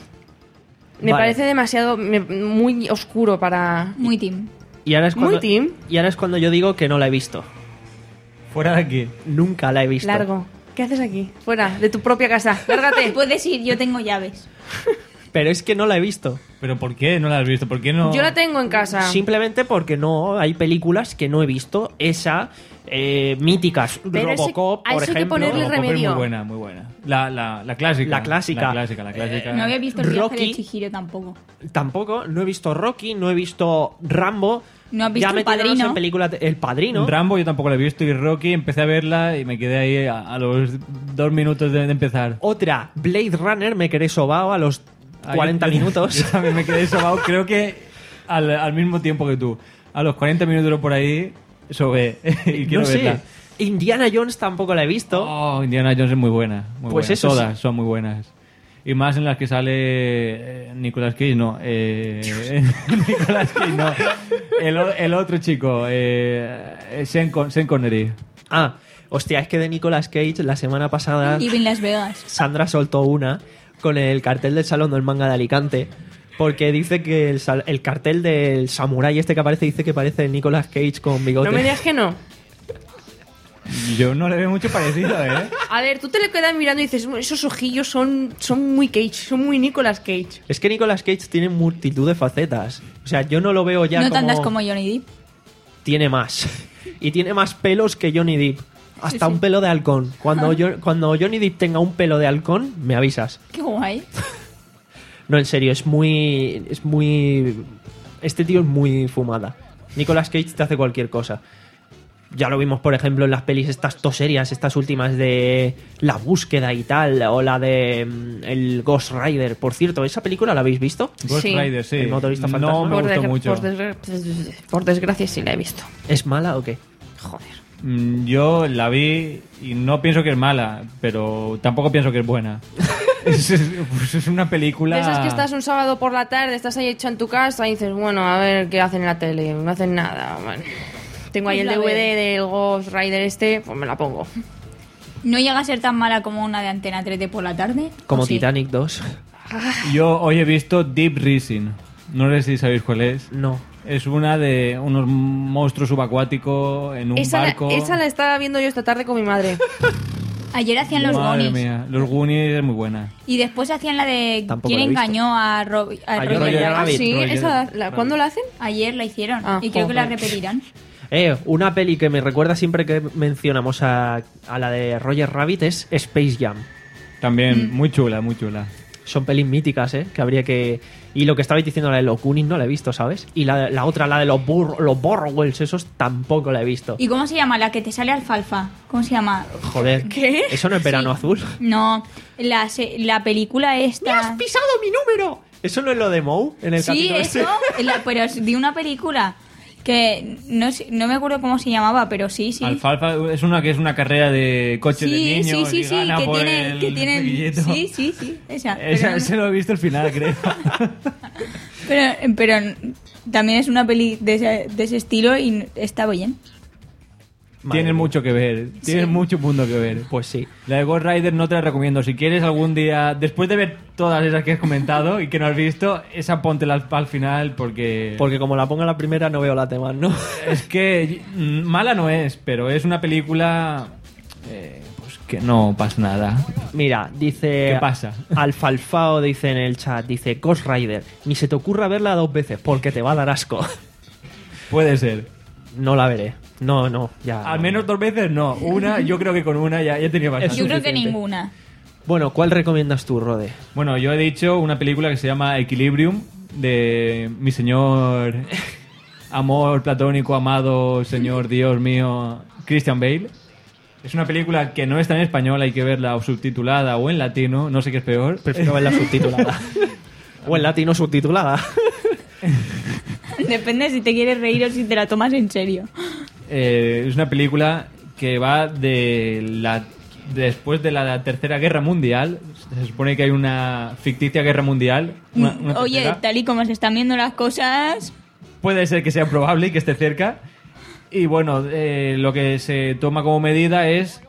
Me Vale. parece demasiado, me- muy oscuro para... Muy team. Y ahora es Muy cuando, team. y ahora es cuando yo digo que no la he visto. Fuera de aquí. Nunca la he visto. Largo. ¿Qué haces aquí? Fuera, de tu propia casa. Lárgate. Puedes ir, yo tengo llaves. Pero es que no la he visto. ¿Pero por qué no la has visto? ¿Por qué no...? Yo la tengo en casa. Simplemente porque no hay películas que no he visto. Esa eh, míticas Pero ese- Robocop, a por eso hay que ejemplo. ponerle Robocop es remedio. muy buena, muy buena. La, la, la clásica. La clásica. La clásica, la clásica. No había visto el viaje Rocky. de Chihiro tampoco. Tampoco, no he visto Rocky, no he visto Rambo. No has visto ya El metiéndonos Padrino. en películas de- El Padrino. Rambo yo tampoco la he visto y Rocky empecé a verla y me quedé ahí a, a los dos minutos de, de empezar. Otra, Blade Runner, me quedé sobao a los Ah, cuarenta yo- minutos. Yo también me quedé sobao, creo que al, al mismo tiempo que tú. A los cuarenta minutos por ahí, sobé. y quiero no sé. verla. Indiana Jones tampoco la he visto. Oh, Indiana Jones es muy buena. Muy Pues buena. eso Todas sí. son muy buenas. Y más en las que sale eh, Nicolas Cage, no. Eh, Nicolas Cage, no. El, o- el otro chico, eh, Sean, Con- Sean Connery. Ah, hostia, es que de Nicolas Cage la semana pasada Vive en Las Vegas. Sandra soltó una con el cartel del Salón del Manga de Alicante. Porque dice que el, sal- el cartel del samurái este que aparece dice que parece Nicolas Cage con bigote. No me digas que no. Yo no le veo mucho parecido, ¿eh? A ver, tú te le quedas mirando y dices, esos ojillos son, son muy Cage, son muy Nicolas Cage. Es que Nicolas Cage tiene multitud de facetas. O sea, yo no lo veo ya No como... tantas como Johnny Depp. Tiene más. Y tiene más pelos que Johnny Depp. Hasta Sí, sí. un pelo de halcón. Cuando, yo, cuando Johnny Depp tenga un pelo de halcón, me avisas. Qué guay. No, en serio, es muy... Es muy... Este tío es muy fumada. Nicolas Cage te hace cualquier cosa. Ya lo vimos, por ejemplo, en las pelis estas toserias, estas últimas de La Búsqueda y tal, o la de mm, el Ghost Rider. Por cierto, ¿esa película la habéis visto? Ghost Sí. Rider, sí. El motorista No fantasma. me Por, gustó desgra- mucho. por desgra- por desgracia sí la he visto. ¿Es mala o qué? Joder. Mm, Yo la vi y no pienso que es mala, pero tampoco pienso que es buena. es, es- pues es una película... De esas que estás un sábado por la tarde, estás ahí hecho en tu casa y dices, bueno, a ver qué hacen en la tele. No hacen nada. Bueno. Tengo ahí Pues el la D V D veo. del Ghost Rider este, pues me la pongo. No llega a ser tan mala como una de Antena tres D por la tarde. Como ¿o sí? Titanic dos. Yo hoy he visto Deep Rising. No sé si sabéis cuál es. No. Es una de unos monstruos subacuáticos en un Esa la, barco. esa la estaba viendo yo esta tarde con mi madre. Ayer hacían los Madre Goonies. mía, los Goonies es muy buena. Y después hacían la de Tampoco quién la he visto. engañó a, Rob- a A Roger Roger Rabbit. Ah, sí, Roger- esa, la- ¿cuándo la hacen? Ayer la hicieron. Ah, y creo que la joder. repetirán. Eh, una peli que me recuerda siempre que mencionamos a, a la de Roger Rabbit es Space Jam. También muy chula, muy chula. Son pelis míticas, ¿eh? Que habría que... Y lo que estabais diciendo, la de los Goonies no la he visto, ¿sabes? Y la, la otra, la de los, burro, los Borrowells, esos tampoco la he visto. ¿Y cómo se llama la que te sale alfalfa? ¿Cómo se llama? Joder. ¿Qué? ¿Eso no es Verano Sí. Azul? No, la, se- la película esta... ¡Me has pisado mi número! ¿Eso no es lo de Moe en el Sí, capítulo eso, ese? la- pero es de una película que no, sé- no me acuerdo cómo se llamaba, pero sí, sí. Alfalfa es una que es una carrera de coches de Sí, sí, niños sí, y sí, gana que por tienen, el que tienen, billete. sí, sí, sí, esa. Esa, pero, ese lo he visto al final, creo. pero, pero también es una peli de ese, de ese estilo y está bien. Madre Tienen mía. mucho que ver, tienen Sí. mucho punto que ver. Pues sí. La de Ghost Rider no te la recomiendo. Si quieres algún día, después de ver todas esas que has comentado y que no has visto, esa póntela al, al final porque... Porque como la ponga la primera no veo las demás, ¿no? Es que mm, mala no es, pero es una película eh, pues que no pasa nada. Mira, dice... ¿Qué pasa? Alfalfao dice en el chat, dice Ghost Rider, ni se te ocurra verla dos veces porque te va a dar asco. Puede ser. No la veré. No, no, ya. Al menos dos veces no. Una, yo creo que con una ya, ya tenía bastante. Yo creo que suficiente. ninguna. Bueno, ¿cuál recomiendas tú, Rode? Bueno, yo he dicho una película que se llama Equilibrium, de mi señor amor platónico, amado, señor Dios mío, Christian Bale. Es una película que no está en español, hay que verla o subtitulada o en latino, no sé qué es peor. Prefiero verla subtitulada. O en latino subtitulada. Depende si te quieres reír o si te la tomas en serio. Eh, es una película que va de la después de la Tercera Guerra Mundial. Se supone que hay una ficticia guerra mundial. una- una Oye, tercera. tal y como se están viendo las cosas... Puede ser que sea probable y que esté cerca. Y bueno, eh, lo que se toma como medida es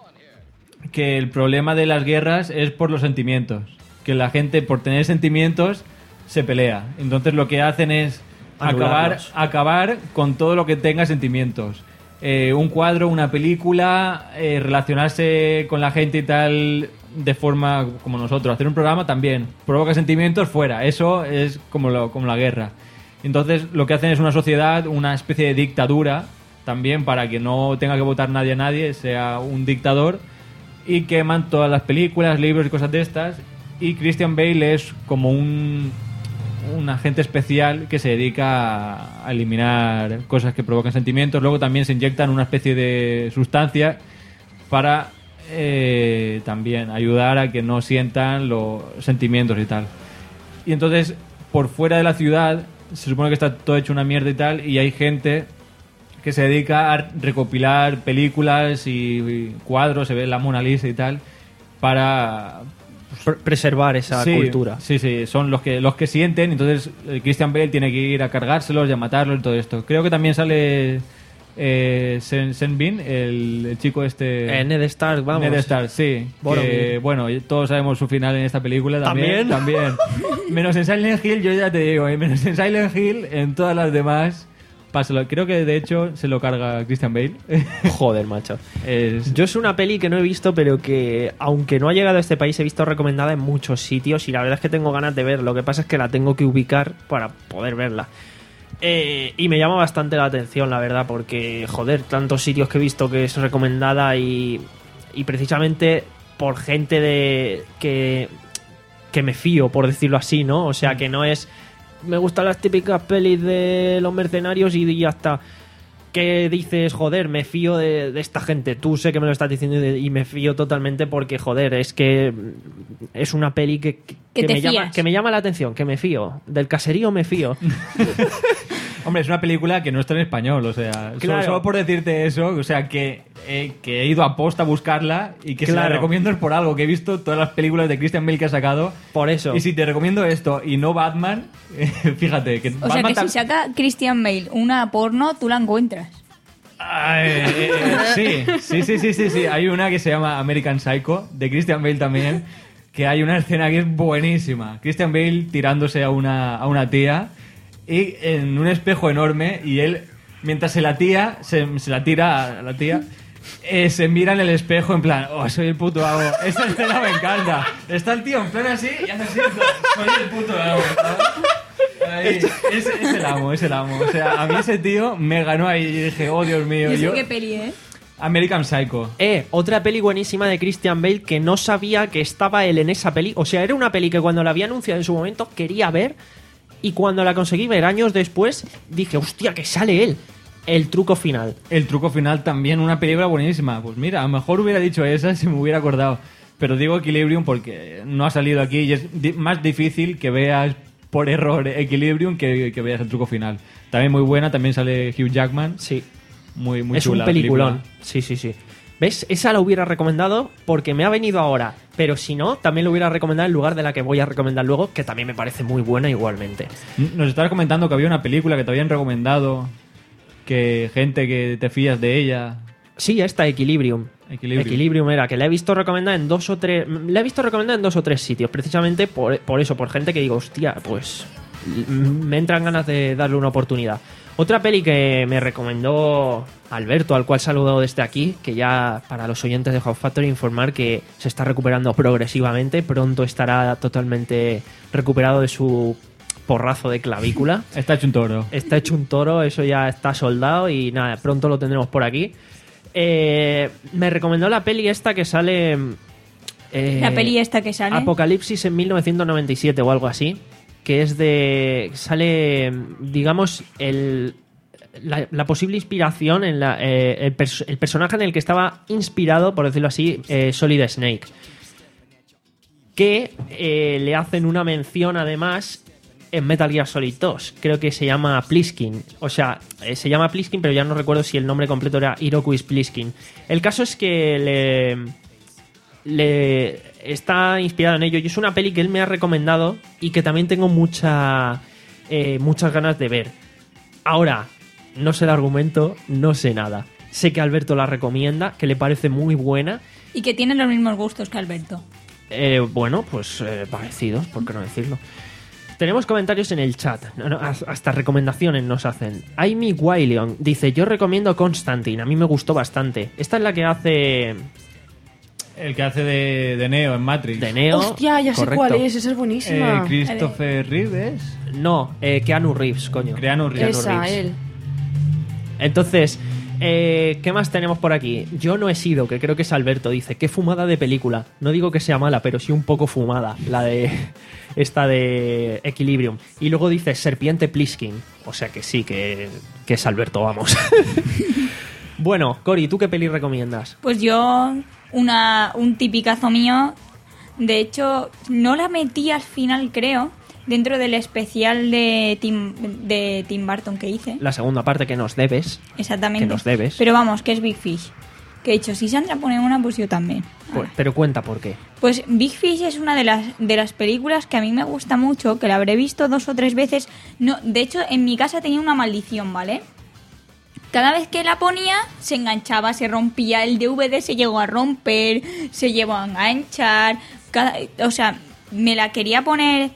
que el problema de las guerras es por los sentimientos. Que la gente, por tener sentimientos, se pelea. Entonces lo que hacen es acabar, Anularlos. acabar con todo lo que tenga sentimientos. Eh, un cuadro, una película, eh, relacionarse con la gente y tal de forma como nosotros. Hacer un programa también provoca sentimientos fuera. Eso es como, lo- como la guerra. Entonces lo que hacen es una sociedad, una especie de dictadura también para que no tenga que votar nadie a nadie, sea un dictador, y queman todas las películas, libros y cosas de estas. Y Christian Bale es como un, un agente especial que se dedica a, a eliminar cosas que provocan sentimientos. Luego también se inyectan una especie de sustancia para eh, también ayudar a que no sientan los sentimientos y tal. Y entonces, por fuera de la ciudad, se supone que está todo hecho una mierda y tal, y hay gente que se dedica a recopilar películas y, y cuadros, se ve la Mona Lisa y tal, para Pre- preservar esa Sí, cultura. Sí, sí, son los que los que sienten, entonces eh, Christian Bale tiene que ir a cargárselos y a matarlos y todo esto. Creo que también sale eh, Sen, Sen Bin, el, el chico este... Eh, Ned Stark, vamos. Ned Stark, sí. Boromir. Que, bueno, todos sabemos su final en esta película también. ¿También? También. Menos en Silent Hill, yo ya te digo, eh, menos en Silent Hill, en todas las demás... Pásalo. Creo que de hecho se lo carga Christian Bale. Joder, macho. Es- Yo es una peli que no he visto, pero que, aunque no ha llegado a este país, he visto recomendada en muchos sitios y la verdad es que tengo ganas de ver. Lo que pasa es que la tengo que ubicar para poder verla. Eh, y me llama bastante la atención, la verdad, porque, joder, tantos sitios que he visto que es recomendada y, y precisamente por gente de que, que me fío, por decirlo así, ¿no? O sea, que no es... Me gustan las típicas pelis de los mercenarios y ya está. Que dices, joder, me fío de, de esta gente. Tú sé que me lo estás diciendo y, de- y me fío totalmente porque, joder, es que es una peli que, que, Que te me, llama, fías. que me llama la atención, que me fío. Del caserío me fío. Hombre, es una película que no está en español, o sea, solo- Claro. solo, por decirte eso, o sea, que, eh, que he ido a posta a buscarla y que se la Claro. recomiendo es por algo, que he visto todas las películas de Christian Bale que ha sacado. Por eso. Y si te recomiendo esto y no Batman, fíjate, que O sea Batman que si tam- saca Christian Bale una porno, tú la encuentras. Ay, eh, eh, sí, sí, sí, sí, sí, sí, hay una que se llama American Psycho, de Christian Bale también, que hay una escena que es buenísima. Christian Bale tirándose a una, a una tía y en un espejo enorme y él, mientras se la tía, se, se la tira a la tía, eh, se mira en el espejo en plan, oh, soy el puto amo. Esta escena me encanta. Está el tío en plan así y hace así, soy el puto amo. ¿sabes? Ahí, es, es el amo, es el amo. O sea, a mí ese tío me ganó ahí y dije, oh Dios mío. Yo sé Yo... qué peli, ¿eh? American Psycho. Eh, otra peli buenísima de Christian Bale que no sabía que estaba él en esa peli. O sea, era una peli que cuando la había anunciado en su momento quería ver y cuando la conseguí ver años después dije, hostia, que sale él. El truco final. El truco final también, una película buenísima. Pues mira, a lo mejor hubiera dicho esa si me hubiera acordado. Pero digo Equilibrium porque no ha salido aquí y es di- más difícil que veas por error Equilibrium que, que veas el truco final. También muy buena, también sale Hugh Jackman. Sí. Muy, muy es chula un la peliculón. película. Sí, sí, sí. ¿Ves? Esa la hubiera recomendado porque me ha venido ahora. Pero si no, también lo hubiera recomendado en lugar de la que voy a recomendar luego, que también me parece muy buena igualmente. Nos estabas comentando que había una película que te habían recomendado, que gente que te fías de ella. Sí, esta Equilibrium. Equilibrium. Equilibrium era, que la he visto recomendada en dos o tres. La he visto recomendada en dos o tres sitios, precisamente por, por eso, por gente que digo, hostia, pues me entran ganas de darle una oportunidad. Otra peli que me recomendó Alberto, al cual saludo desde aquí, que ya para los oyentes de Hot Factory informar que se está recuperando progresivamente, pronto estará totalmente recuperado de su porrazo de clavícula. Está hecho un toro. Está hecho un toro, eso ya está soldado y nada, pronto lo tendremos por aquí. Eh, me recomendó la peli esta que sale... eh, La peli esta que sale. Apocalipsis en mil novecientos noventa y siete o algo así, que es de... sale, digamos, el... La, la posible inspiración en la, eh, el, pers- el personaje en el que estaba inspirado, por decirlo así, eh, Solid Snake, que eh, le hacen una mención además en Metal Gear Solid dos. Creo que se llama Pliskin. O sea, eh, se llama Pliskin, pero ya no recuerdo si el nombre completo era Iroquois Pliskin. El caso es que le, le está inspirado en ello y es una peli que él me ha recomendado y que también tengo mucha, eh, muchas ganas de ver. Ahora, no sé el argumento, no sé nada. Sé que Alberto la recomienda, que le parece muy buena. Y que tiene los mismos gustos que Alberto. Eh, bueno, pues eh, parecidos, ¿por qué no decirlo? Tenemos comentarios en el chat. No, no, hasta recomendaciones nos hacen. Amy Wylion dice, yo recomiendo Constantine, a mí me gustó bastante. Esta es la que hace... El que hace de, de Neo en Matrix. De Neo. Hostia, ya sé correcto. cuál es, esa es buenísima. Eh, Christopher Reeves. No, eh, Keanu Reeves, coño. Keanu Reeves. Esa, Reeves. él. Entonces, eh, ¿qué más tenemos por aquí? Yo no he sido, que creo que es Alberto, dice, qué fumada de película. No digo que sea mala, pero sí un poco fumada, la de esta de Equilibrium. Y luego dice Serpiente Pliskin. O sea que sí, que, que es Alberto, vamos. Bueno, Cori, ¿tú qué peli recomiendas? Pues yo, una, un tipicazo mío. De hecho, no la metí al final, creo, dentro del especial de Tim, de Tim Burton que hice. La segunda parte que nos debes. Exactamente. Que nos debes. Pero vamos, que es Big Fish. Que he dicho, si Sandra pone una, pues yo también. Pues, pero cuenta por qué. Pues Big Fish es una de las, de las películas que a mí me gusta mucho, que la habré visto dos o tres veces. No, de hecho, en mi casa tenía una maldición, ¿vale? Cada vez que la ponía, se enganchaba, se rompía, el D V D se llegó a romper, se llegó a enganchar. Cada, o sea, me la quería poner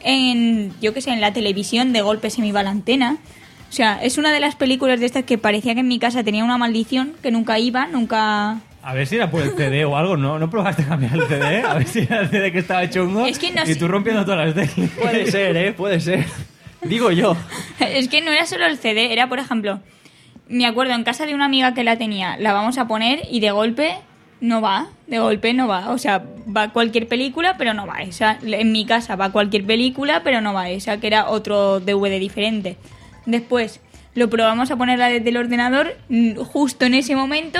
en, yo qué sé, en la televisión, de golpe se me iba la antena. O sea, es una de las películas de estas que parecía que en mi casa tenía una maldición, que nunca iba, nunca... A ver si era por el C D o algo, ¿no? ¿No probaste cambiar el C D? A ver si era el C D que estaba chungo Es que no y sé. tú rompiendo todas las teclas. Puede ser, ¿eh? Puede ser. Digo yo. Es que no era solo el C D, era, por ejemplo, me acuerdo en casa de una amiga que la tenía, la vamos a poner y de golpe no va, de golpe no va. O sea, va cualquier película, pero no va esa. En mi casa va cualquier película, pero no va esa, que era otro D V D diferente. Después lo probamos a ponerla desde el ordenador, justo en ese momento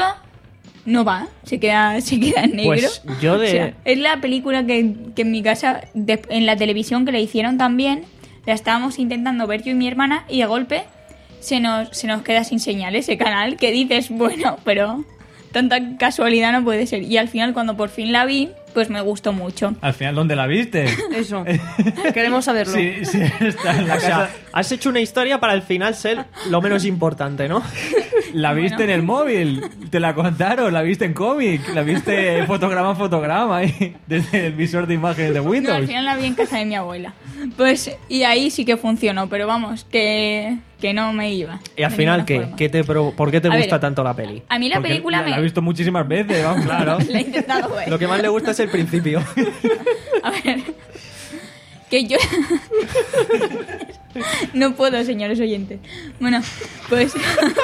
no va, se queda, se queda en negro. Pues yo de... O sea, es la película que, que en mi casa, de- en la televisión que la hicieron también, la estábamos intentando ver yo y mi hermana y de golpe se nos, se nos queda sin señal ese canal, que dices, bueno, pero tanta casualidad no puede ser. Y al final, cuando por fin la vi, pues me gustó mucho. Al final, ¿dónde la viste? Eso. Queremos saberlo. Sí, sí, está en la O sea, casa. has hecho una historia para al final ser lo menos importante, ¿no? La viste Bueno. en el móvil, te la contaron, la viste en cómic, la viste fotograma a fotograma ahí, desde el visor de imágenes de No, al Windows. final la vi en casa de mi abuela. Pues, y ahí sí que funcionó, pero vamos, que, que no me iba. Y al de final, ninguna ¿qué? forma. ¿Qué te pro- ¿Por qué te A gusta ver, tanto la peli? A mí la Porque película la, me... la he visto muchísimas veces, vamos. Claro. La he intentado ver. Lo que más le gusta es el principio. A ver, que yo... No puedo, señores oyentes. Bueno, pues...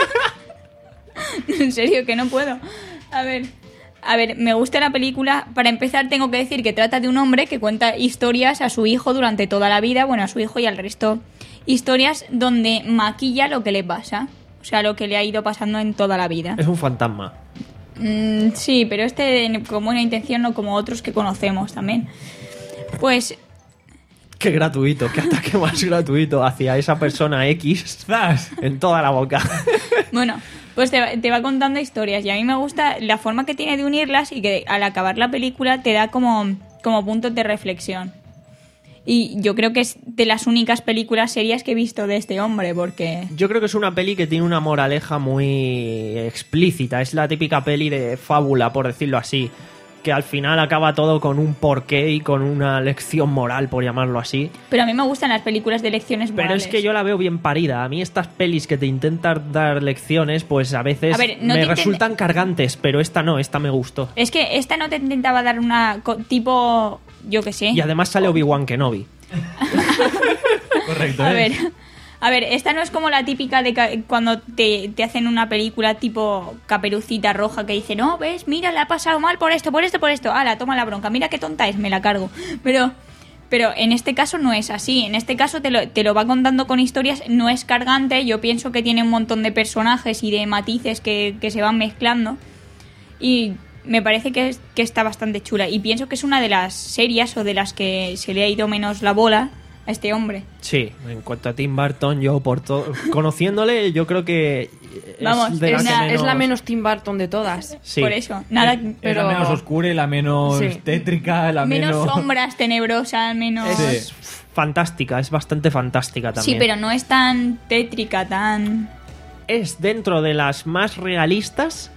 En serio, que no puedo. A ver... A ver, me gusta la película. Para empezar, tengo que decir que trata de un hombre que cuenta historias a su hijo durante toda la vida. Bueno, a su hijo y al resto. Historias donde maquilla lo que le pasa. O sea, lo que le ha ido pasando en toda la vida. Es un fantasma. Mm, sí, pero este con buena intención, no como otros que conocemos también. Pues... Qué gratuito, qué ataque más gratuito hacia esa persona X en toda la boca. Bueno, pues te va, te va contando historias y a mí me gusta la forma que tiene de unirlas y que al acabar la película te da como, como puntos de reflexión. Y yo creo que es de las únicas películas serias que he visto de este hombre, porque... Yo creo que es una peli que tiene una moraleja muy explícita. Es la típica peli de fábula, por decirlo así, que al final acaba todo con un porqué y con una lección moral, por llamarlo así. Pero a mí me gustan las películas de lecciones morales. Pero es que yo la veo bien parida. A mí estas pelis que te intentan dar lecciones, pues a veces A ver, no me te resultan cargantes, pero esta no, esta me gustó. Es que esta no te intentaba dar una... co- tipo... Yo qué sé. Y además sale Obi-Wan Kenobi. Correcto, A ¿eh? ver... A ver, esta no es como la típica de ca- cuando te, te hacen una película tipo Caperucita Roja que dice, no, ves, mira, le ha pasado mal por esto, por esto, por esto. Ala, toma la bronca, mira qué tonta es, me la cargo. Pero pero en este caso no es así. En este caso te lo, te lo va contando con historias, no es cargante. Yo pienso que tiene un montón de personajes y de matices que, que se van mezclando. Y me parece que, es, que está bastante chula. Y pienso que es una de las series o de las que se le ha ido menos la bola a este hombre. Sí, en cuanto a Tim Burton, yo por todo... Conociéndole, yo creo que... Es Vamos, de es, las que la, menos- es la menos Tim Burton de todas. Sí. Por eso, nada, Es pero- la menos oscura y la menos Sí. tétrica, la menos menos... sombras tenebrosas, menos... Es fantástica, es bastante fantástica Sí, también. pero no es tan tétrica, tan... Es dentro de las más realistas.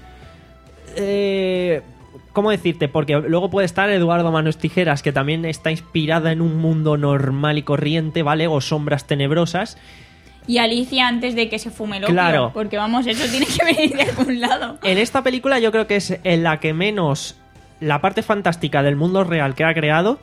Eh, ¿Cómo decirte? Porque luego puede estar Eduardo Manos Tijeras, que también está inspirada en un mundo normal y corriente, ¿vale? O Sombras Tenebrosas. Y Alicia antes de que se fume el opio, Claro. porque vamos, eso tiene que venir de algún lado. En esta película yo creo que es en la que menos la parte fantástica del mundo real que ha creado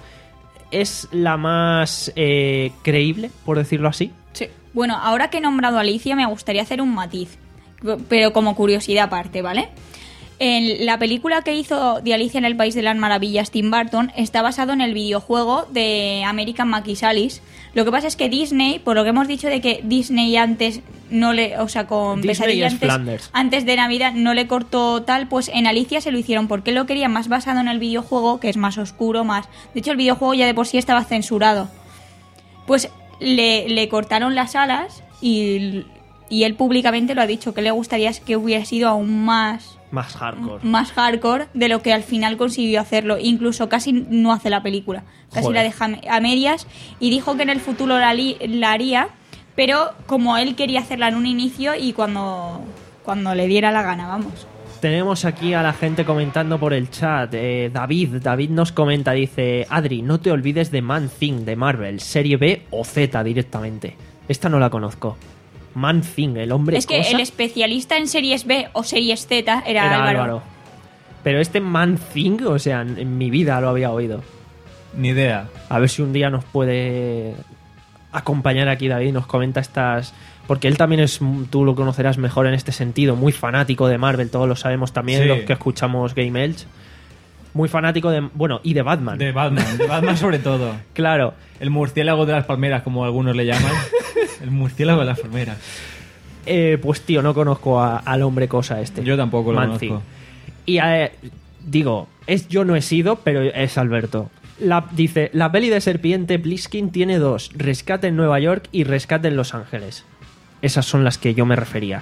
es la más eh, creíble, por decirlo así. Sí. Bueno, ahora que he nombrado a Alicia me gustaría hacer un matiz, pero como curiosidad aparte, ¿vale? En la película que hizo de Alicia en el País de las Maravillas, Tim Burton, está basado en el videojuego de American McGee Alice. Lo que pasa es que Disney, por lo que hemos dicho de que Disney antes no le, o sea, con Disney Pesadilla es antes, Flanders. antes de Navidad no le cortó tal, pues en Alicia se lo hicieron porque lo querían más basado en el videojuego, que es más oscuro, más... De hecho, el videojuego ya de por sí estaba censurado. Pues le, le cortaron las alas y, y él públicamente lo ha dicho, que le gustaría que hubiera sido aún más... Más hardcore. más hardcore de lo que al final consiguió hacerlo. Incluso casi no hace la película. Casi Joder. la deja a medias. Y dijo que en el futuro la, li- la haría, pero como él quería hacerla en un inicio y cuando, cuando le diera la gana, vamos. Tenemos aquí a la gente comentando por el chat. Eh, David, David nos comenta, dice: Adri, no te olvides de Man Thing de Marvel, serie B o Z directamente. Esta no la conozco. Man Thing, el hombre Es que cosa. el especialista en series B o series Z era, Era Álvaro. Álvaro. Pero este Man Thing, o sea, en, en mi vida lo había oído. Ni idea. A ver si un día nos puede acompañar aquí David, nos comenta estas... Porque él también es, tú lo conocerás mejor en este sentido, muy fanático de Marvel, todos lo sabemos también, Sí. los que escuchamos Game Elch. Muy fanático de... Bueno, y de Batman. De Batman, de Batman sobre todo. Claro. El murciélago de las palmeras, como algunos le llaman. El murciélago de las palmeras. Eh, pues tío, no conozco a- al hombre cosa este. Yo tampoco lo Man conozco. Thing. Y eh, digo, es yo no he sido, pero es Alberto. La, dice, la peli de Serpiente Bliskin tiene dos, Rescate en Nueva York y Rescate en Los Ángeles. Esas son las que yo me refería.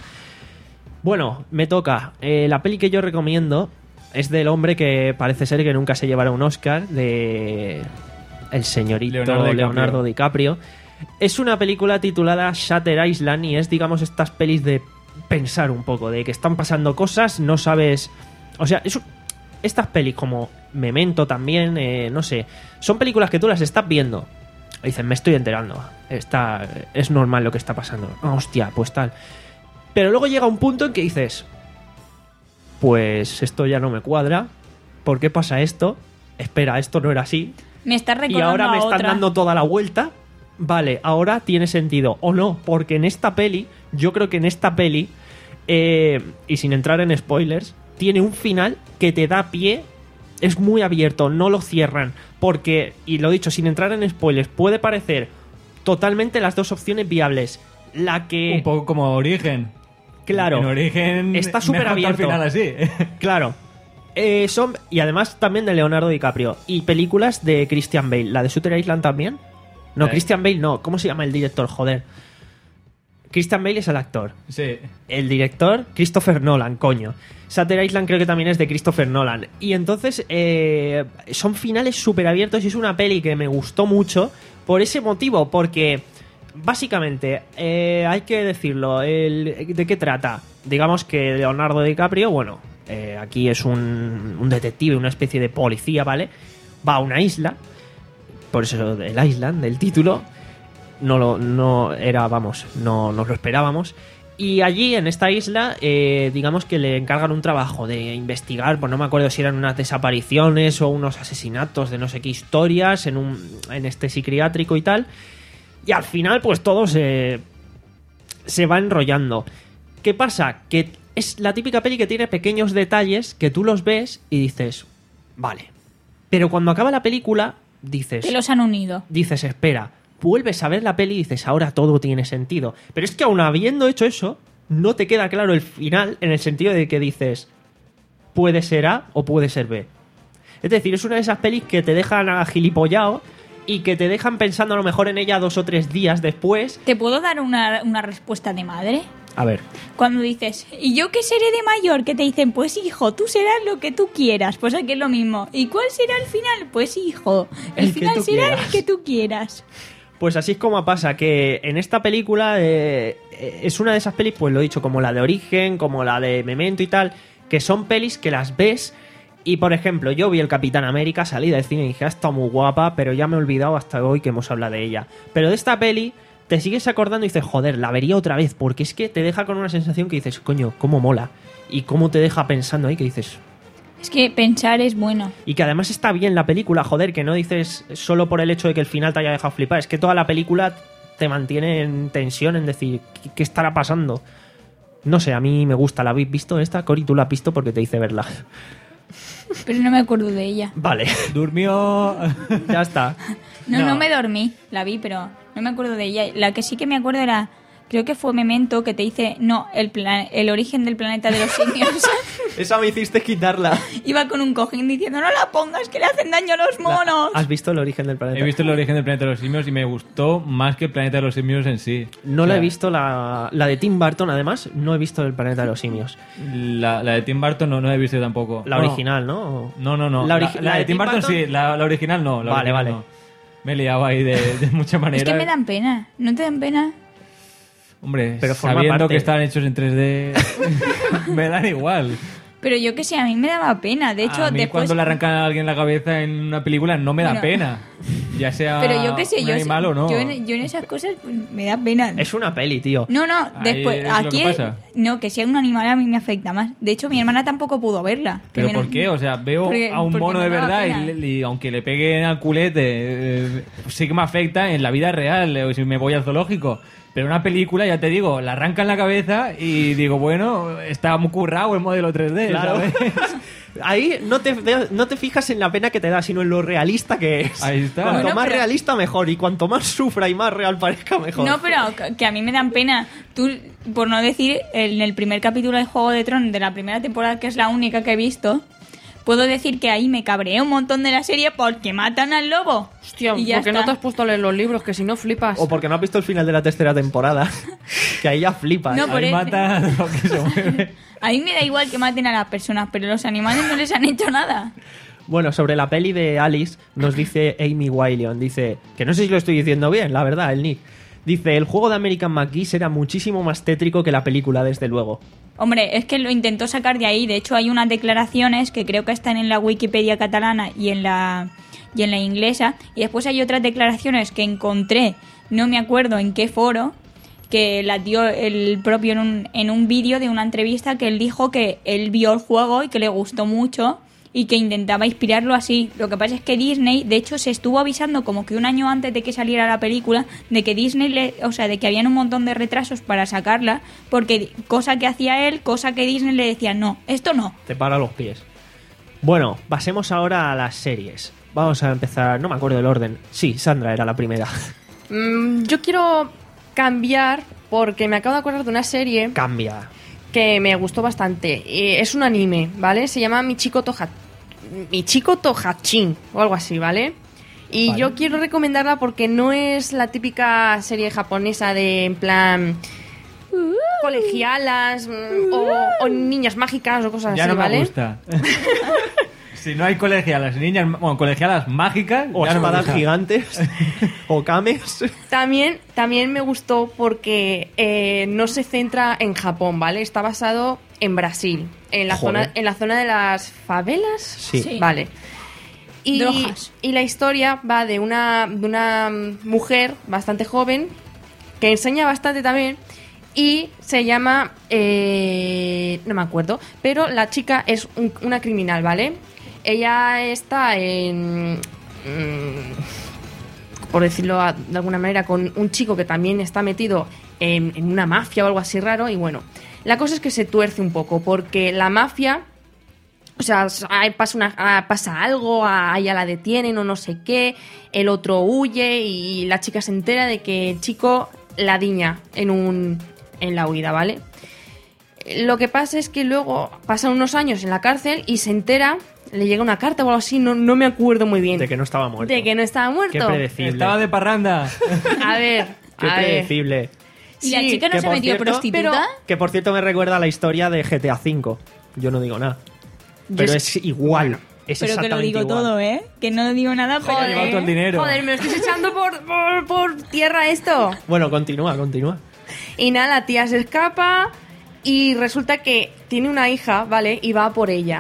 Bueno, me toca. Eh, la peli que yo recomiendo es del hombre que parece ser que nunca se llevará un Oscar, de el señorito Leonardo Leonardo DiCaprio. DiCaprio. Es una película titulada Shutter Island y es, digamos, estas pelis de pensar un poco, de que están pasando cosas, no sabes... O sea, es un- estas pelis como Memento también, eh, no sé, son películas que tú las estás viendo y dices, me estoy enterando, está, es normal lo que está pasando. Ah, hostia, pues tal. Pero luego llega un punto en que dices, pues esto ya no me cuadra, ¿por qué pasa esto? Espera, esto no era así. Me estás Y recordando ahora me a están otra. dando toda la vuelta vale, ahora tiene sentido. O no, porque en esta peli, yo creo que en esta peli, eh, y sin entrar en spoilers, tiene un final que te da pie, es muy abierto, no lo cierran. Porque, y lo he dicho, sin entrar en spoilers, puede parecer totalmente las dos opciones viables. La que... Un poco como Origen. Claro. En Origen está súper mejor que al abierto. final así. Claro. Eh, son, y además también de Leonardo DiCaprio. Y películas de Christian Bale. ¿La de Shooter Island también? No, Eh. Christian Bale no. ¿Cómo se llama el director? Joder. Christian Bale es el actor. Sí. El director, Christopher Nolan, coño. Shutter Island creo que también es de Christopher Nolan. Y entonces eh, son finales súper abiertos y es una peli que me gustó mucho por ese motivo, porque básicamente, eh, hay que decirlo, el, ¿de qué trata? Digamos que Leonardo DiCaprio, bueno, eh, aquí es un, un detective, una especie de policía, ¿vale? Va a una isla, por eso el Island, del título, no lo no era, vamos, no nos lo esperábamos. Y allí, en esta isla, eh, digamos que le encargan un trabajo de investigar, pues no me acuerdo si eran unas desapariciones o unos asesinatos de no sé qué historias en un en este psiquiátrico y tal. Y al final, pues todo se, se va enrollando. ¿Qué pasa? Que es la típica peli que tiene pequeños detalles que tú los ves y dices, vale. Pero cuando acaba la película, dices... Que los han unido. Dices, espera, vuelves a ver la peli y dices, ahora todo tiene sentido. Pero es que aún habiendo hecho eso, no te queda claro el final en el sentido de que dices, puede ser A o puede ser B. Es decir, es una de esas pelis que te dejan agilipollado y que te dejan pensando a lo mejor en ella dos o tres días después. ¿Te puedo dar una, una respuesta de madre? A ver. Cuando dices, ¿y yo qué seré de mayor? Que te dicen, pues hijo, tú serás lo que tú quieras. Pues aquí es lo mismo. ¿Y cuál será el final? Pues hijo, el, El que final tú será quieras. el que tú quieras. Pues así es como pasa, que en esta película eh, es una de esas pelis, pues lo he dicho, como la de Origen, como la de Memento y tal, que son pelis que las ves y, por ejemplo, yo vi el Capitán América, salí del cine y dije, ha estado muy guapa, pero ya me he olvidado hasta hoy que hemos hablado de ella. Pero de esta peli te sigues acordando y dices, joder, la vería otra vez, porque es que te deja con una sensación que dices, coño, cómo mola. Y cómo te deja pensando ahí, que dices... Es que pensar es bueno. Y que además está bien la película, joder, que no dices solo por el hecho de que el final te haya dejado flipar, es que toda la película te mantiene en tensión, en decir, ¿qué, qué estará pasando? No sé, a mí me gusta. ¿La habéis visto esta? Cori, tú la has visto porque te hice verla. Pero no me acuerdo de ella. Vale, Durmió. ya está. No, no, No. me dormí. La vi, pero no me acuerdo de ella. La que sí que me acuerdo era... Creo que fue Memento, que te dice... No, el, plan, el origen del planeta de los simios. Esa me hiciste quitarla. Iba con un cojín diciendo, no la pongas, que le hacen daño a los monos. ¿Has visto el origen del planeta? He visto el origen del planeta de los simios y me gustó más que el planeta de los simios en sí. No O la sea, he visto, la, la de Tim Burton, además, no he visto el planeta de los simios. La, la de Tim Burton no, no la he visto tampoco. La Bueno, original, ¿no? No, no, no. La, La, origi- la de Tim Burton, sí, la, la original no. La Vale, original vale. no. Me he liado ahí de, de muchas maneras. Es que me dan pena. ¿No te dan pena? Hombre, Pero forma sabiendo parte. que están hechos en tres D, me dan igual. Pero yo que sé, a mí me daba pena. De hecho, a mí después... cuando le arrancan a alguien la cabeza en una película no me da Bueno. pena. Ya sea Pero yo que sé, un yo, animal o no. yo, en, yo en esas cosas pues, me da pena. Es una peli, tío. No, no, Ahí después, es lo aquí... que pasa. No, que sea un animal a mí me afecta más. De hecho, mi hermana tampoco pudo verla. ¿Pero Primero- por qué? O sea, veo Porque- a un porque mono me de daba verdad pena. y, le- y aunque le peguen al culete, eh, sí que me afecta en la vida real, eh, si me voy al zoológico. Pero una película, ya te digo, la arranca en la cabeza y digo, bueno, está muy currado el modelo tres D, Claro. ¿sabes? Ahí no te, no te fijas en la pena que te da, sino en lo realista que es. Ahí está. Cuanto Bueno, más pero- realista, mejor. Y cuanto más sufra y más real parezca, mejor. No, pero que- que a mí me dan pena. Tú, por no decir, en el primer capítulo de Juego de Tronos de la primera temporada, que es la única que he visto, puedo decir que ahí me cabreé un montón de la serie porque matan al lobo. Hostia, Y ya ¿por qué no está. te has puesto a leer los libros? Que si no flipas. O porque no has visto el final de la tercera temporada. Que ahí ya flipas. No, por Ahí el- mata lo que se mueve. A mí me da igual que maten a las personas, pero los animales no les han hecho nada. Bueno, sobre la peli de Alice, nos dice Amy Willion. Dice, que no sé si lo estoy diciendo bien, la verdad, el nick. Dice, el juego de American McGee era muchísimo más tétrico que la película, desde luego. Hombre, es que lo intentó sacar de ahí. De hecho, hay unas declaraciones que creo que están en la Wikipedia catalana y en la, y en la inglesa. Y después hay otras declaraciones que encontré, no me acuerdo en qué foro, que las dio el propio en un, en un vídeo de una entrevista que él dijo que él vio el juego y que le gustó mucho y que intentaba inspirarlo así. Lo que pasa es que Disney, de hecho, se estuvo avisando como que un año antes de que saliera la película de que Disney, le, o sea, de que habían un montón de retrasos para sacarla, porque cosa que hacía él, cosa que Disney le decía, no, esto no. Te para los pies. Bueno, pasemos ahora a las series. Vamos a empezar, no me acuerdo del orden. Sí, Sandra era la primera. Mm, yo quiero cambiar porque me acabo de acordar de una serie Cambia. que me gustó bastante. Eh, Es un anime, ¿vale? Se llama Michiko Toha... Michiko Tohachin o algo así, ¿vale? Y Vale. yo quiero recomendarla porque no es la típica serie japonesa de, en plan, colegialas mm, o, o niñas mágicas o cosas Ya así, no me ¿vale? gusta. Si no hay colegialas, niñas, bueno, colegialas mágicas, O ya no me espadas gusta. gigantes. O kames. También, también me gustó porque eh, no se centra en Japón, ¿vale? Está basado en Brasil, en la, Joder. zona, en la zona de las favelas. Sí. Sí. Vale. Y, Drogas. y la historia va de una, de una mujer bastante joven que enseña bastante también y se llama... eh, no me acuerdo, pero la chica es un- una criminal, ¿vale? Ella está en... mm, por decirlo a- de alguna manera, con un chico que también está metido en, en una mafia o algo así raro. Y bueno, la cosa es que se tuerce un poco porque la mafia... O sea, ahí pasa, una, ah, pasa algo, a ella la detienen o no sé qué, el otro huye y la chica se entera de que el chico la diña en, un, en la huida, ¿vale? Lo que pasa es que luego pasan unos años en la cárcel y se entera, le llega una carta o algo así, no, no me acuerdo muy bien. De que no estaba muerto. De que no estaba Qué muerto. predecible. Estaba de parranda. A ver, Qué a ver. predecible. ¿Y la Sí, chica no que se por metió cierto- prostituta? pero- Que por cierto me recuerda a la historia de G T A cinco. Yo no digo nada. Yo Pero es- es igual. Es Pero que lo exactamente digo igual. todo, ¿eh? Que no digo nada, pero... Ha llevado todo el dinero. Joder, me lo estoy echando por, por, por tierra esto. Bueno, continúa, continúa. Y nada, la tía se escapa y resulta que tiene una hija, ¿vale? Y va por ella.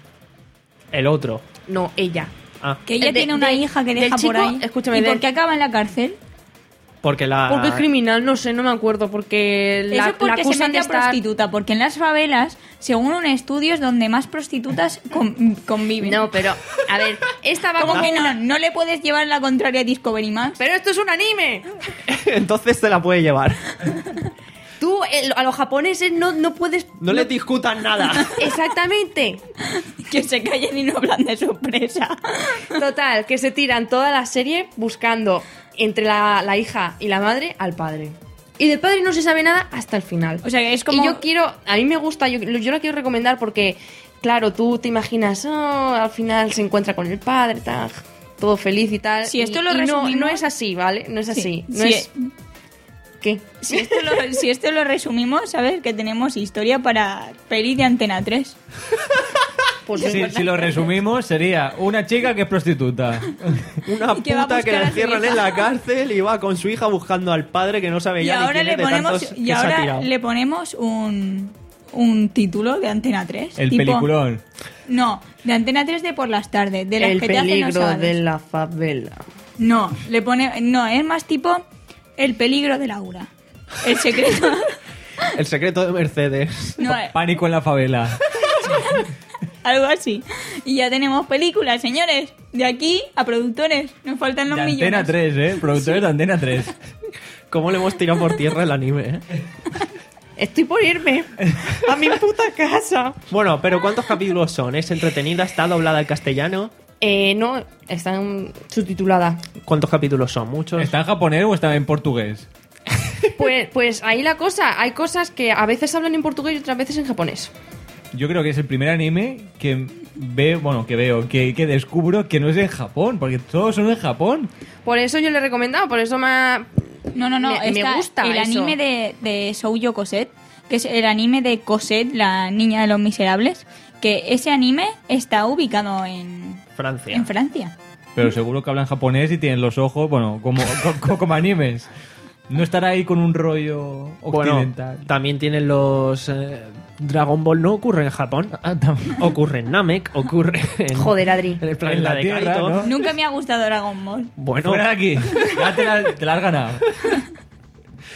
El otro. No, ella. Ah, Que ella De- tiene una de- hija que del deja por chico, ahí. escúchame, ¿Y del- por qué acaba en la cárcel? porque la... Porque es criminal, no sé, no me acuerdo, porque la, Eso es porque la se acusan mete de a estar... prostituta, porque en las favelas, según un estudio, es donde más prostitutas con- conviven. No, pero, a ver, esta va ¿Cómo como que no? una... No le puedes llevar la contraria a Discovery Max. Pero esto es un anime. Entonces te la puede llevar. Tú, el- a los japoneses no, no puedes... No le discutan nada. Exactamente. Que se callen y no hablan de sorpresa. Total, que se tiran toda la serie buscando entre la, la hija y la madre al padre. Y del padre no se sabe nada hasta el final. O sea, es como... Y yo quiero, a mí me gusta, yo, yo la quiero recomendar porque, claro, tú te imaginas, oh, al final se encuentra con el padre, tal, todo feliz y tal. Si esto y- lo y no, resumimos- no es así, ¿vale? No es así. Sí, No sí, es... ¿Qué? Si esto, lo, si esto lo resumimos, ¿sabes? Que tenemos historia para peli de Antena tres. Pues Si, si lo resumimos, sería una chica que es prostituta. Una Y que va a puta que buscar la a su encierran hija. en la cárcel y va con su hija buscando al padre que no sabe Y ya ni ahora quién le es de ponemos, tantos y que se ha ahora tirado. le ponemos un, un título de Antena tres. El tipo- peliculón. No, de Antena tres de por las tardes, de las el que te hacen los peligro sábados. de la favela. No, le pone, no, es más tipo El peligro de Laura. El secreto. El secreto de Mercedes. No, eh, Pánico en la favela. algo así. Y ya tenemos películas, señores. De aquí a productores. Nos faltan los De millones. Antena tres, ¿eh? Productores de Antena tres. ¿Cómo le hemos tirado por tierra el anime, eh? Estoy por irme a mi puta casa. Bueno, pero ¿cuántos capítulos son? ¿Es entretenida? ¿Está doblada al castellano? Eh, no, está subtitulada. ¿Cuántos capítulos son? ¿Muchos? ¿Está en japonés o está en portugués? Pues, pues ahí la cosa. Hay cosas que a veces hablan en portugués y otras veces en japonés. Yo creo que es el primer anime que veo, bueno, que veo, que, que descubro que no es en Japón, porque todos son en Japón. Por eso yo le he recomendado, por eso me ha... No, no, no. Me- me está gusta el eso. anime de, de Shoujo Cosette, que es el anime de Cosette, la niña de los miserables. Que ese anime está ubicado en, Francia. en Francia. Pero seguro que hablan japonés y tienen los ojos, bueno, como, como, como animes. No estará ahí con un rollo Bueno, occidental. también tienen los... eh, Dragon Ball no ocurre en Japón. Ah, tam- Ocurre en Namek, ocurre en... Joder, Adri. En el planeta En la de Tierra, Kaito. ¿no? Nunca me ha gustado Dragon Ball. Bueno, Fuera de aquí. Ya te la, te la has ganado.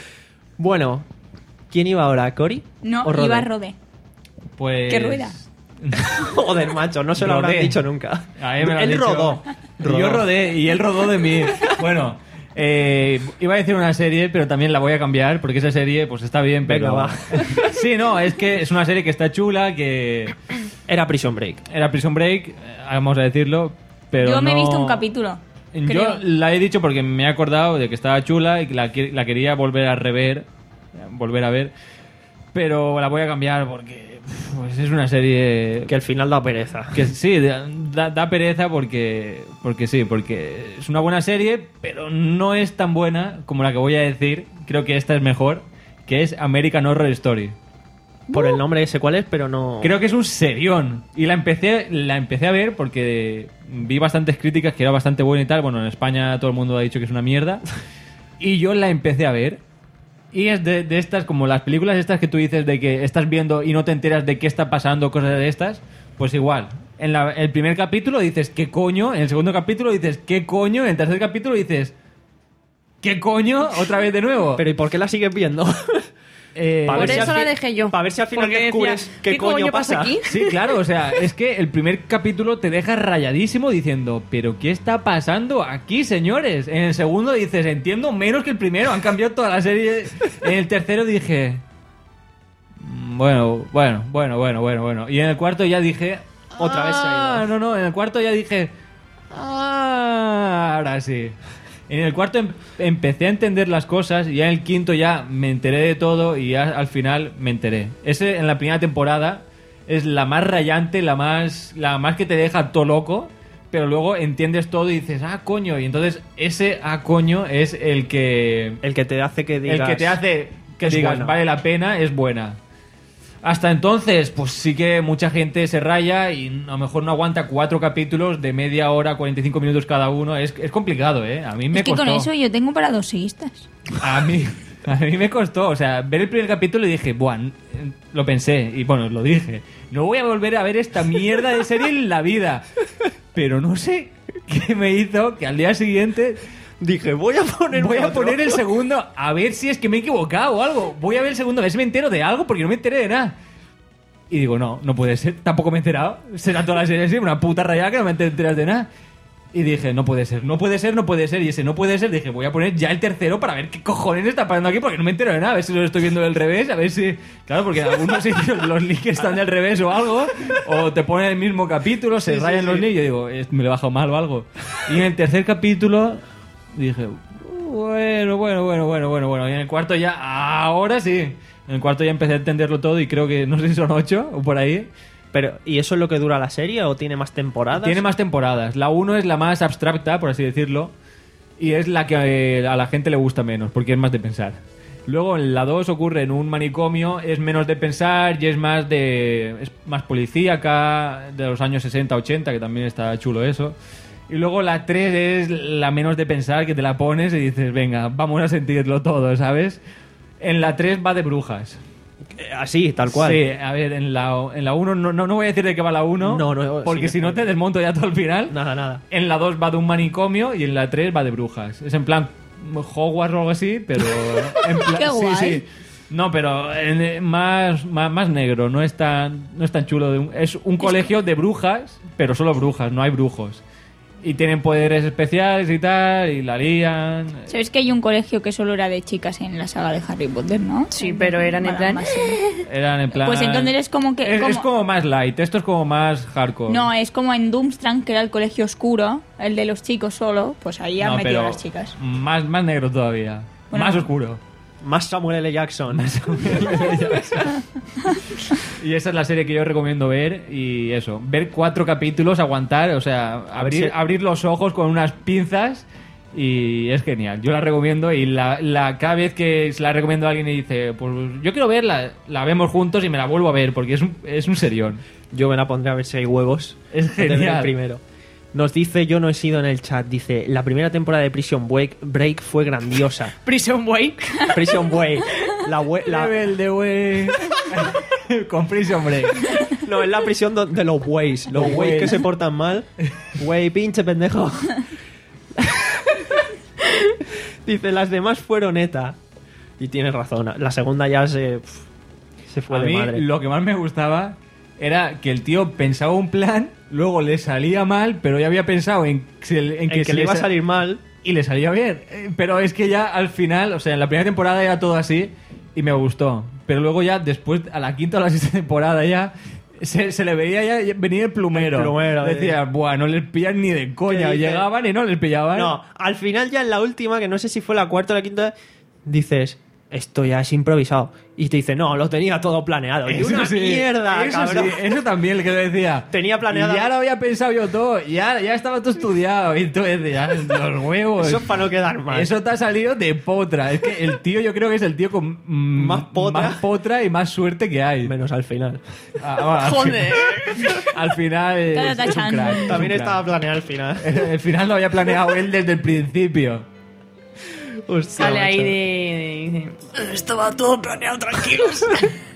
bueno. ¿Quién iba ahora? ¿Cory? No, ¿O Rode? iba Rode. Pues... ¿Qué rueda? Joder, macho, no se lo Rodé. habrán dicho nunca. A él me lo han Él dicho. rodó. rodó. Yo rodé y él rodó de mí. Bueno, eh, iba a decir una serie, pero también la voy a cambiar porque esa serie pues está bien, pero... Venga, va. Sí, no, es que es una serie que está chula, que Era Prison Break. era Prison Break, eh, vamos a decirlo, pero Yo me he no- visto un capítulo. Yo creo. la he dicho porque me he acordado de que estaba chula y que la, que- la quería volver a rever, volver a ver, pero la voy a cambiar porque pues, es una serie Que al final da pereza. que sí, da, da pereza porque, porque sí, porque es una buena serie, pero no es tan buena como la que voy a decir. Creo que esta es mejor, que es American Horror Story. Por el nombre ese cuál es, pero no... Creo que es un serión. Y la empecé, la empecé a ver porque vi bastantes críticas que era bastante buena y tal. Bueno, en España todo el mundo ha dicho que es una mierda. Y yo la empecé a ver. Y es de, de estas, como las películas estas que tú dices de que estás viendo y no te enteras de qué está pasando, cosas de estas. Pues igual. En la- el primer capítulo dices, ¿qué coño? En el segundo capítulo dices, ¿qué coño? En el tercer capítulo dices, ¿qué coño? Otra vez de nuevo. Pero ¿y por qué la sigues viendo? Eh, Pa' Por ver si eso al la fin- dejé yo. pa' ver si al final Porque descubres decía, qué coño pasa. aquí. Sí, claro, o sea, es que el primer capítulo te deja rayadísimo diciendo, ¿pero qué está pasando aquí, señores? En el segundo dices, entiendo menos que el primero, han cambiado toda la serie. En el tercero dije, "Mm, bueno, bueno, bueno, bueno, bueno, bueno. Y en el cuarto ya dije, Otra vez se ha "Ah, ido". no, no, en el cuarto ya dije, ah, ahora sí. En el cuarto em- empecé a entender las cosas y ya en el quinto ya me enteré de todo y ya al final me enteré. Ese en la primera temporada es la más rayante, la más, la más que te deja todo loco, pero luego entiendes todo y dices, ah, coño. Y entonces ese ah, coño es el que, El que te hace que digas... el que te hace que es digas, bueno. vale la pena, es buena. Hasta entonces, pues sí que mucha gente se raya y a lo mejor no aguanta cuatro capítulos de media hora, cuarenta y cinco minutos cada uno. Es, es complicado, ¿eh? A mí me Es que costó. con eso yo tengo para dos seguistas. A mí, a mí me costó. O sea, ver el primer capítulo y dije, buah, n- lo pensé. Y bueno, lo dije. No voy a volver a ver esta mierda de serie en la vida. Pero no sé qué me hizo que al día siguiente Dije, voy a poner voy a otro. poner el segundo a ver si es que me he equivocado o algo. Voy a ver el segundo a ver si me entero de algo porque no me enteré de nada. Y digo, no, no puede ser. Tampoco me he enterado. Será toda la serie así, una puta rayada que no me enteras de nada. Y dije, no puede ser, no puede ser, no puede ser. Y ese no puede ser, dije, voy a poner ya el tercero para ver qué cojones está pasando aquí porque no me entero de nada. A ver si lo estoy viendo del revés, a ver si... Claro, porque en algunos sitios los links están del revés o algo. O te ponen el mismo capítulo, se Sí, sí, rayan sí. los links y yo digo, "Eh, me lo he bajado mal o algo". Y en el tercer capítulo dije, bueno, bueno, bueno, bueno, bueno, bueno. Y en el cuarto ya, ahora sí. En el cuarto ya empecé a entenderlo todo y creo que, no sé si son ocho o por ahí. Pero, ¿y eso es lo que dura la serie o tiene más temporadas? Tiene más temporadas. La uno es la más abstracta, por así decirlo. Y es la que eh, a la gente le gusta menos, porque es más de pensar. Luego en la dos ocurre en un manicomio, es menos de pensar y es más de... es más policíaca, de los años sesenta, ochenta, que también está chulo eso. Y luego la tres es la menos de pensar, que te la pones y dices, venga, vamos a sentirlo todo, ¿sabes? En la tres va de brujas. Eh, Así, tal cual. Sí, a ver, en la en la uno no, no, no voy a decir de qué va la uno, No, no, porque sí, si no te desmonto ya todo el final. Nada, nada. En la dos va de un manicomio y en la tres va de brujas. Es en plan Hogwarts o algo así, pero en plan, Qué sí, guay. sí. No, pero en- más, más más negro, no es tan no es tan chulo de un- es un colegio de brujas, pero solo brujas, no hay brujos. Y tienen poderes especiales y tal, y la lían. ¿Sabes que hay un colegio que solo era de chicas en la saga de Harry Potter, no? Sí, pero eran en Vale, plan... más, sí. Eran en plan Pues entonces es como que... es, como- es como más light, esto es como más hardcore. No, es como en Doomstrang, que era el colegio oscuro, el de los chicos solo, pues ahí han No, metido a pero las chicas. Más, más negro todavía. Bueno. Más oscuro. Más Samuel L. Jackson. Y esa es la serie que yo recomiendo ver. Y eso, ver cuatro capítulos, aguantar, o sea, abrir, si- abrir los ojos con unas pinzas. Y es genial. Yo la recomiendo. Y la, la cada vez que se la recomiendo a alguien y dice, pues yo quiero verla, la vemos juntos y me la vuelvo a ver porque es un, es un serión. Yo me la pondré a ver si hay huevos. Es de ver el genial. primero. Nos dice, yo no he sido en el chat, dice, la primera temporada de Prison Break, Break fue grandiosa. Prison Break. Prison Break. La, we- la- Rebelde, güey. Con Prison Break. no, es la prisión do- de los güeyes. Los Los güeyes que güeyes. se portan mal. Güey, pinche pendejo. Dice, las demás fueron ETA. Y tiene razón. La segunda ya se, pf, se fue A de mí madre. lo que más me gustaba era que el tío pensaba un plan, luego le salía mal, pero ya había pensado en, en, en que, que si le iba a sa- salir mal. y le salía bien. Eh, Pero es que ya al final, o sea, en la primera temporada era todo así y me gustó. Pero luego ya, después, a la quinta o la sexta temporada ya, se, se le veía ya venir el plumero. El plumero, Decía, eh. buah, no les pillan ni de coña. ¿Qué dices? Llegaban y no les pillaban. No, al final ya en la última, que no sé si fue la cuarta o la quinta, dices, esto ya es improvisado. Y te dice, no, lo tenía todo planeado. Y una sí, mierda, eso cabrón. sí, eso también, que decía. Tenía planeado- Y ya lo había pensado yo todo, ya, ya estaba todo estudiado. Y tú decías, los huevos. Eso es para no quedar mal. Eso te ha salido de potra. Es que el tío, yo creo que es el tío con mm, Más potra. más potra y más suerte que hay. Menos al final. Ah, bueno, al Joder. final- Al final es, es un Tachan. crack. es un También crack. estaba planeado al final. El final lo había planeado él desde el principio. Hostia, Sale ahí macho. de, de- Estaba todo planeado, tranquilos.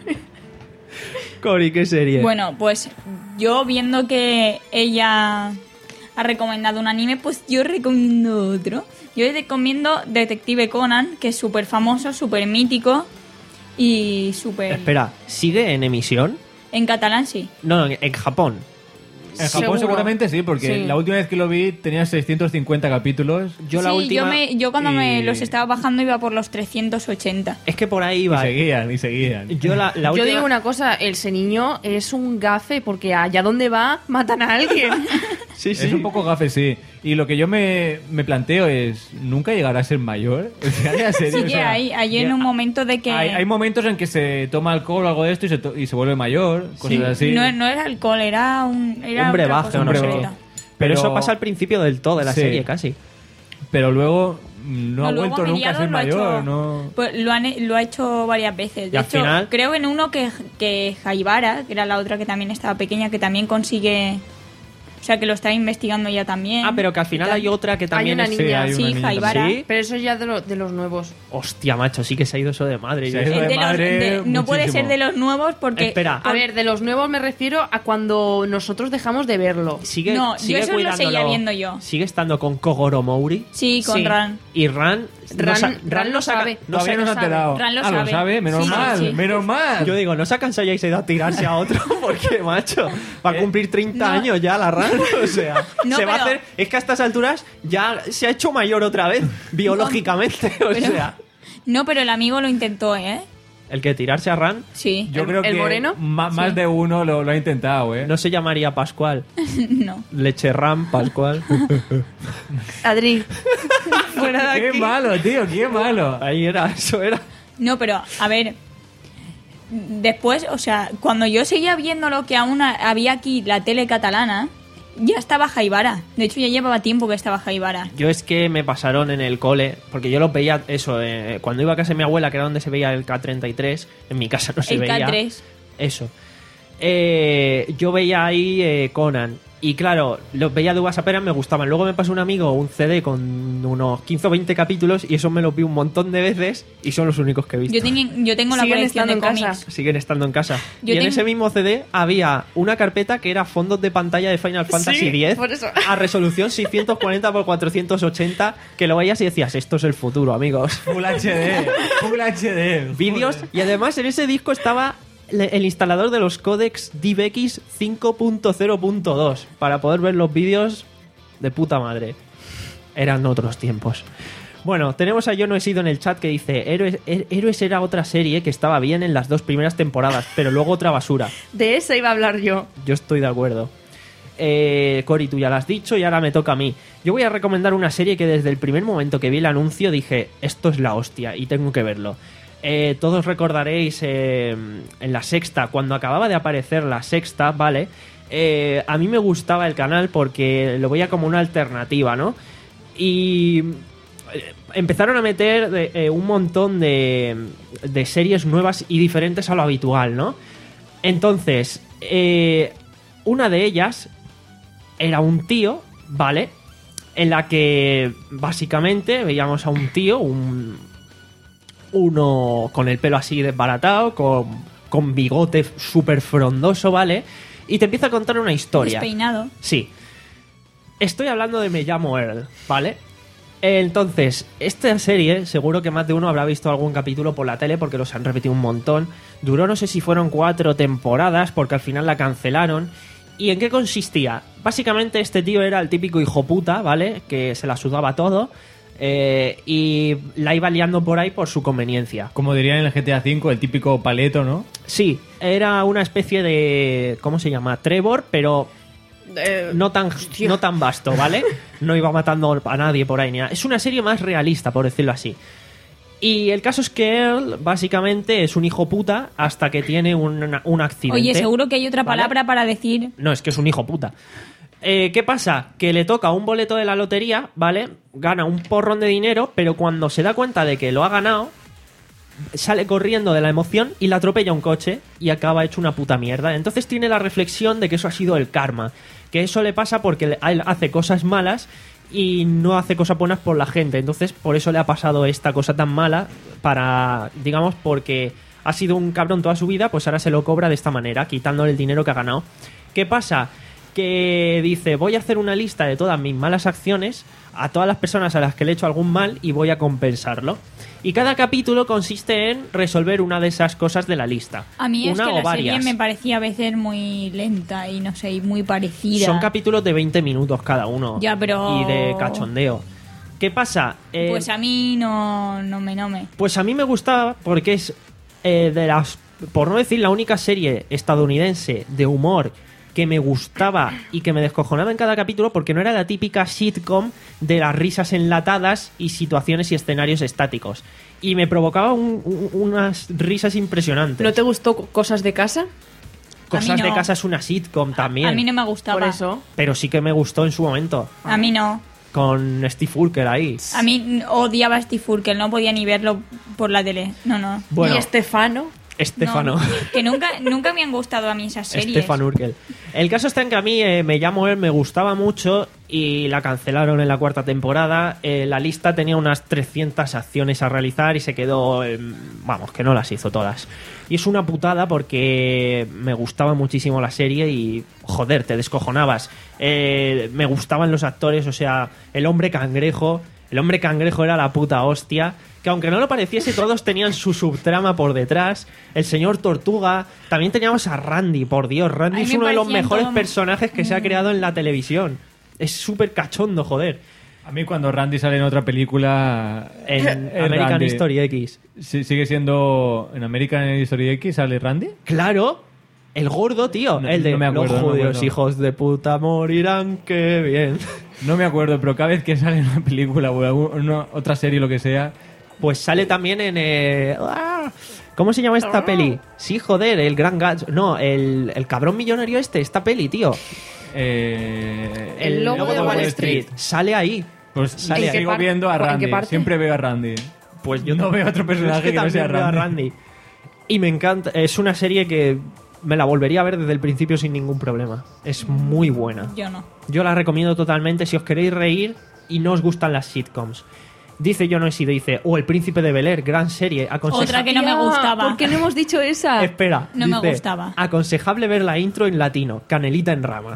Cori, ¿qué serie? Bueno, pues yo viendo que ella ha recomendado un anime, pues yo recomiendo otro. Yo les recomiendo Detective Conan, que es súper famoso, súper mítico y súper... Espera, ¿sigue en emisión? En catalán sí. No, no, en Japón. En Japón Seguro. seguramente sí, porque Sí. la última vez que lo vi tenía seiscientos cincuenta capítulos. Yo la sí, última... yo, me- yo cuando me y- los estaba bajando iba por los trescientos ochenta. Es que por ahí Y va. seguían, y seguían. Yo la, la Yo última... digo una cosa, ese niño es un gafe porque allá donde va matan a alguien. Sí, sí. Es un poco gafe, sí. Y lo que yo me, me planteo es, ¿nunca llegará a ser mayor? O sea, ya serio, Sí o que sea, hay, hay en ya- un momento de que... Hay, hay momentos en que se toma alcohol o algo de esto y se, to- y se vuelve mayor, cosas Sí. así. No, no era alcohol, era un... Era Un otra brebaje cosa o no sé concreta. qué. Pero, eso pasa al principio del todo de la Sí. serie, casi. Pero luego mm, no, ha luego vuelto nunca a mediados ser lo ha mayor, hecho- ¿no? Pues lo, han, lo ha hecho varias veces. De al hecho, final- creo en uno que, que Jaibara, que era la otra que también estaba pequeña, que también consigue... O sea, que lo está investigando ya también. Ah, pero que al final y tal. hay otra que también una es... niña. Sí, hay una Sí, niña Jaibara. ¿Sí? Pero eso es ya de, lo- de los nuevos. Hostia, macho, sí que se ha ido eso de madre. Se ha Yo- ido Eh, de de los- madre de- no puede muchísimo. ser de los nuevos porque... Espera. A ver, de los nuevos me refiero a cuando nosotros dejamos de verlo. Sigue, No, yo sigue eso lo cuidándolo. seguía viendo yo. Sigue estando con Kogoro Mouri. Sí, con Sí. Ran. Y Ran... Ran- sa- Ran lo saca- sabe. no Todavía sa- no se ha sabe. enterado. Ran lo ah, lo sabe. sabe, menos Sí, mal, sí. menos mal. Yo digo, no se ha cansado ya y se ha ido a tirarse a otro porque, macho, va a cumplir treinta No. años ya la Ran. O sea, No, se va a pero- hacer... Es que a estas alturas ya se ha hecho mayor otra vez, biológicamente. O Pero- sea, No, pero el amigo lo intentó, ¿eh? el que tirarse a Ran Sí. Yo ¿El- creo el que moreno? ma- más de uno lo, lo ha intentado, ¿eh? no se llamaría Pascual. No. Leche Ran, Pascual. Adri, fuera de Qué aquí. malo, tío, qué malo. Ahí era, eso era. No, pero, a ver... Después, o sea, cuando yo seguía viendo lo que aún ha- había aquí, la tele catalana, ya estaba Jaibara. De hecho, ya llevaba tiempo que estaba Jaibara. Yo es que me pasaron en el cole, porque yo lo veía eso, eh, cuando iba a casa de mi abuela, que era donde se veía el K treinta y tres, en mi casa no se El veía. K tres. Eso. Eh, yo veía ahí eh, Conan. Y claro, los veía de uvas a peras, me gustaban. Luego me pasó un amigo un C D con unos quince o veinte capítulos y eso me los vi un montón de veces y son los únicos que he visto. Yo, tenía- yo tengo la Siguen colección de estando en cómics. casa. Siguen estando en casa. Yo y en tengo- ese mismo C D había una carpeta que era fondos de pantalla de Final Fantasy Sí, X por eso. a resolución seiscientos cuarenta por cuatrocientos ochenta, que lo veías y decías, esto es el futuro, amigos. Full H D, Full H D. Vídeos, y además en ese disco estaba le- el instalador de los códecs DivX cinco punto cero punto dos para poder ver los vídeos de puta madre. Eran otros tiempos. Bueno, tenemos a Yo No He Sido en el chat que dice: Héroes, Her- Héroes era otra serie que estaba bien en las dos primeras temporadas, pero luego otra basura. De esa iba a hablar yo. Yo estoy de acuerdo. Eh, Cori, tú ya lo has dicho y ahora me toca a mí. Yo voy a recomendar una serie que desde el primer momento que vi el anuncio dije, esto es la hostia y tengo que verlo. Eh, todos recordaréis eh, en la sexta, cuando acababa de aparecer la sexta, ¿vale? Eh, a mí me gustaba el canal porque lo veía como una alternativa, ¿no? Y eh, empezaron a meter de- eh, un montón de, de series nuevas y diferentes a lo habitual, ¿no? Entonces, eh, una de ellas era un tío, ¿vale? En la que básicamente veíamos a un tío, un uno con el pelo así desbaratado, con, con bigote súper frondoso, ¿vale? Y te empieza a contar una historia. Despeinado. Sí. Estoy hablando de Me llamo Earl, ¿vale? Entonces, esta serie, seguro que más de uno habrá visto algún capítulo por la tele porque los han repetido un montón. Duró, no sé si fueron cuatro temporadas porque al final la cancelaron. ¿Y en qué consistía? Básicamente este tío era el típico hijo puta, ¿vale? Que se la sudaba todo eh, y la iba liando por ahí por su conveniencia. Como dirían en el G T A cinco, el típico paleto, ¿no? Sí, era una especie de... ¿cómo se llama? Trevor, pero... Eh, no tan, no tan vasto, ¿vale? No iba matando a nadie por ahí ni nada. Es una serie más realista, por decirlo así. Y el caso es que él, básicamente, es un hijo puta hasta que tiene un, un accidente. Oye, seguro que hay otra ¿vale? palabra para decir... No, es que es un hijo puta. Eh, ¿Qué pasa? Que le toca un boleto de la lotería, ¿vale? Gana un porrón de dinero, pero cuando se da cuenta de que lo ha ganado, sale corriendo de la emoción y le atropella un coche y acaba hecho una puta mierda. Entonces tiene la reflexión de que eso ha sido el karma. Que eso le pasa porque él hace cosas malas y no hace cosas buenas por la gente. Entonces por eso le ha pasado esta cosa tan mala para, digamos, porque ha sido un cabrón toda su vida, pues ahora se lo cobra de esta manera, quitándole el dinero que ha ganado. ¿Qué pasa? Que dice, voy a hacer una lista de todas mis malas acciones a todas las personas a las que le he hecho algún mal y voy a compensarlo. Y cada capítulo consiste en resolver una de esas cosas de la lista. A mí una es que o la varias. serie me parecía a veces muy lenta y no sé, y muy parecida. Son capítulos de veinte minutos cada uno. Ya, pero... Y de cachondeo. ¿Qué pasa? Eh, Pues a mí no, no me no me. Pues a mí me gustaba porque es eh, de las, por no decir la única serie estadounidense de humor que me gustaba y que me descojonaba en cada capítulo, porque no era la típica sitcom de las risas enlatadas y situaciones y escenarios estáticos. Y me provocaba un- un- unas risas impresionantes. ¿No te gustó Cosas de Casa? Cosas A mí no. de casa es una sitcom también. A mí no me gustaba. Por eso. Pero sí que me gustó en su momento. A mí no. Con Steve Urkel ahí. A mí odiaba a Steve Urkel, no podía ni verlo por la tele. No, no. Bueno, ¿Y Estefano? Estefano. No, que nunca, nunca me han gustado a mí esas series. Stefan Urkel. El caso está en que a mí eh, Me llamo él, me gustaba mucho y la cancelaron en la cuarta temporada. Eh, la lista tenía unas trescientas acciones a realizar y se quedó... eh, vamos, que no las hizo todas. Y es una putada porque me gustaba muchísimo la serie y, joder, te descojonabas. Eh, me gustaban los actores, o sea, el hombre cangrejo... El hombre cangrejo era la puta hostia. Que aunque no lo pareciese, todos tenían su subtrama por detrás. El señor Tortuga. También teníamos a Randy, por Dios. Randy A mí es me uno de los parecían mejores todo- personajes que se ha creado en la televisión. Es súper cachondo, joder. A mí cuando Randy sale en otra película... En es American Randy. History X. Sí, sigue siendo... ¿En American History X sale Randy? Claro. El gordo, tío. No, el de no me acuerdo, los no me judíos acuerdo. hijos de puta morirán, qué bien. No me acuerdo, pero cada vez que sale en una película o alguna otra serie, lo que sea... Pues sale también en... eh, ¡ah! ¿Cómo se llama esta peli? Sí, joder, el Gran Gatsby. No, el, el cabrón millonario este, esta peli, tío. Eh, El lobo de Wall Street. Sale ahí. Pues Sale ¿En qué sigo par- viendo a en qué Randy. parte? Siempre veo a Randy. Pues yo no veo otro personaje Yo es que, no sea también veo a Randy. Randy. Y me encanta. Es una serie que me la volvería a ver desde el principio sin ningún problema. Es muy buena. Yo no. Yo la recomiendo totalmente si os queréis reír y no os gustan las sitcoms. Dice Yo no he sido, dice, o El Príncipe de Bel-Air, gran serie. Aconseja- Otra que no me Ya, gustaba. ¿Por qué no hemos dicho esa? Espera, No me dice, gustaba. Aconsejable ver la intro en latino, Canelita en rama.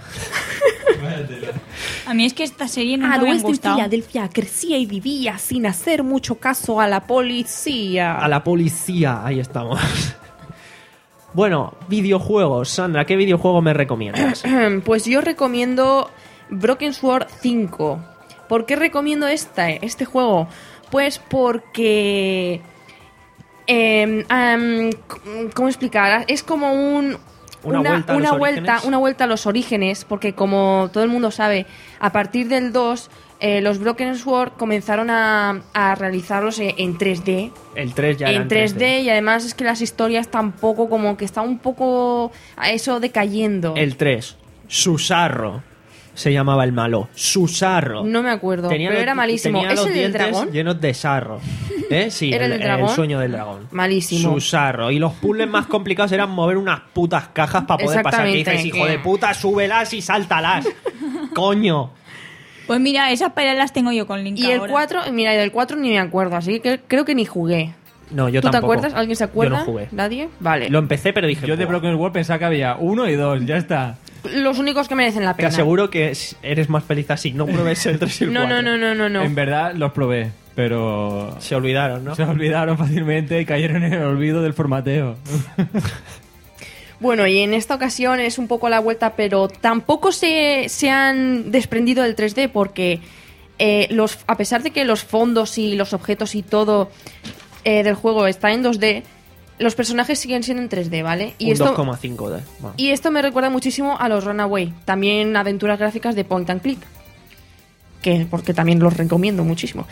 A mí es que esta serie nunca Al me han oeste de gustado. Filadelfia crecía y vivía sin hacer mucho caso a la policía. A la policía, ahí estamos. Bueno, videojuegos. Sandra, ¿qué videojuego me recomiendas? Pues yo recomiendo Broken Sword cinco. ¿Por qué recomiendo esta, este juego? Pues porque... eh, am, ¿Cómo explicar? Es como un... Una vuelta a los una vuelta, orígenes. una vuelta a los orígenes, porque como todo el mundo sabe, a partir del dos, eh, los Broken Sword comenzaron a, a realizarlos en, en tres D. El tres ya era En tres D, y además es que las historias tampoco, como que está un poco a eso decayendo. El tres. Susarro. Se llamaba el malo. Susarro. No me acuerdo, Tenía pero los- era malísimo. tenía ¿Es los el del dientes dragón? llenos de sarro. ¿Eh? Sí, ¿Era el el, del dragón? el sueño del dragón. Malísimo. Susarro. Y los puzzles más complicados eran mover unas putas cajas para poder pasar. Que Exactamente. dices, hijo de puta, súbelas y sáltalas. Coño. Pues mira, esas peleas las tengo yo con Link Y el ahora. cuatro, mira, del cuatro ni me acuerdo, así que creo que ni jugué. No, yo ¿Tú tampoco. te acuerdas? ¿Alguien se acuerda? Yo no jugué. ¿Nadie? Vale. Lo empecé, pero dije... Yo de "Buah". Broken World pensaba que había uno y dos, ya está. los únicos que merecen la Te pena. aseguro que eres más feliz así. No pruebes el tres y el No, cuatro. no, no, no, no, no. En verdad los probé, pero Se olvidaron, ¿no? se olvidaron fácilmente y cayeron en el olvido del formateo. Bueno, y en esta ocasión es un poco la vuelta, pero tampoco se, se han desprendido del tres D porque eh, los, a pesar de que los fondos y los objetos y todo eh, del juego está en dos D, los personajes siguen siendo en tres D, ¿vale? Y Un esto, dos coma cinco D. Va. y esto me recuerda muchísimo a los Runaway, también aventuras gráficas de Point and Click, que porque también los recomiendo muchísimo.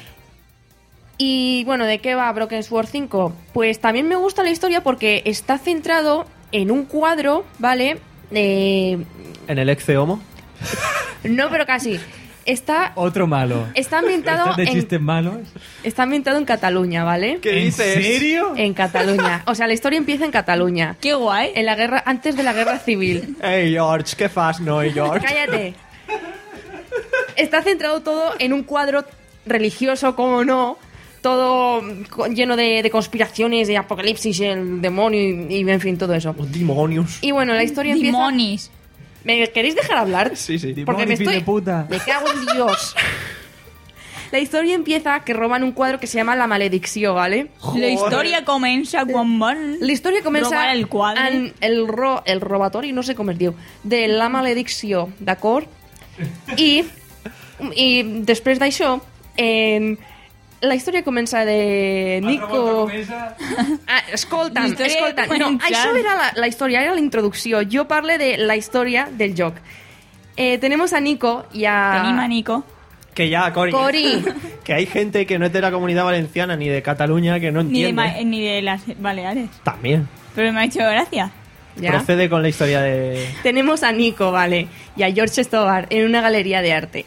Y bueno, ¿de qué va Broken Sword cinco? Pues también me gusta la historia porque está centrado en un cuadro, ¿vale? Eh, En el Exe Homo. no, pero casi. Está, Otro malo. está ambientado ¿Estás de en, chistes malos? está ambientado en Cataluña, ¿vale? ¿Qué ¿En dices? serio? En Cataluña. O sea, la historia empieza en Cataluña. Qué guay. En la guerra, antes de la guerra civil. Hey, George, ¿qué fas, no, George? Cállate. Está centrado todo en un cuadro religioso, como no, todo con- lleno de, de conspiraciones, de apocalipsis, el demonio y, y, en fin, todo eso. Los demonios. Y bueno, la historia empieza... Dimonis. ¿Me queréis dejar hablar? Sí, sí. Porque me Dimoni, estoy... de puta. Me cago en Dios. La historia empieza que roban un cuadro que se llama La Maledicció, ¿vale? La historia comienza quan van La historia comienza robar el quadre. en el, ro, el robatori, no sé com es diu, de La Maledicció, d'acord? I, i després d'això, eh, la història comença de Nico... Ah, escolta'm, La història escolta'm. No, comença. això era la, la història, era la introducció. Jo parle de la història del joc. Eh, tenemos a Nico y a... Tenim a Nico. Que ya, Cori. Cori. Que hay gente que no es de la Comunidad Valenciana ni de Cataluña que no Ni de, entiende. Ma- ni de las Baleares. También. Pero me ha hecho gracia. ¿Ya? Procede con la historia de... Tenemos a Nico, ¿vale? Y a George Stobar en una galería de arte.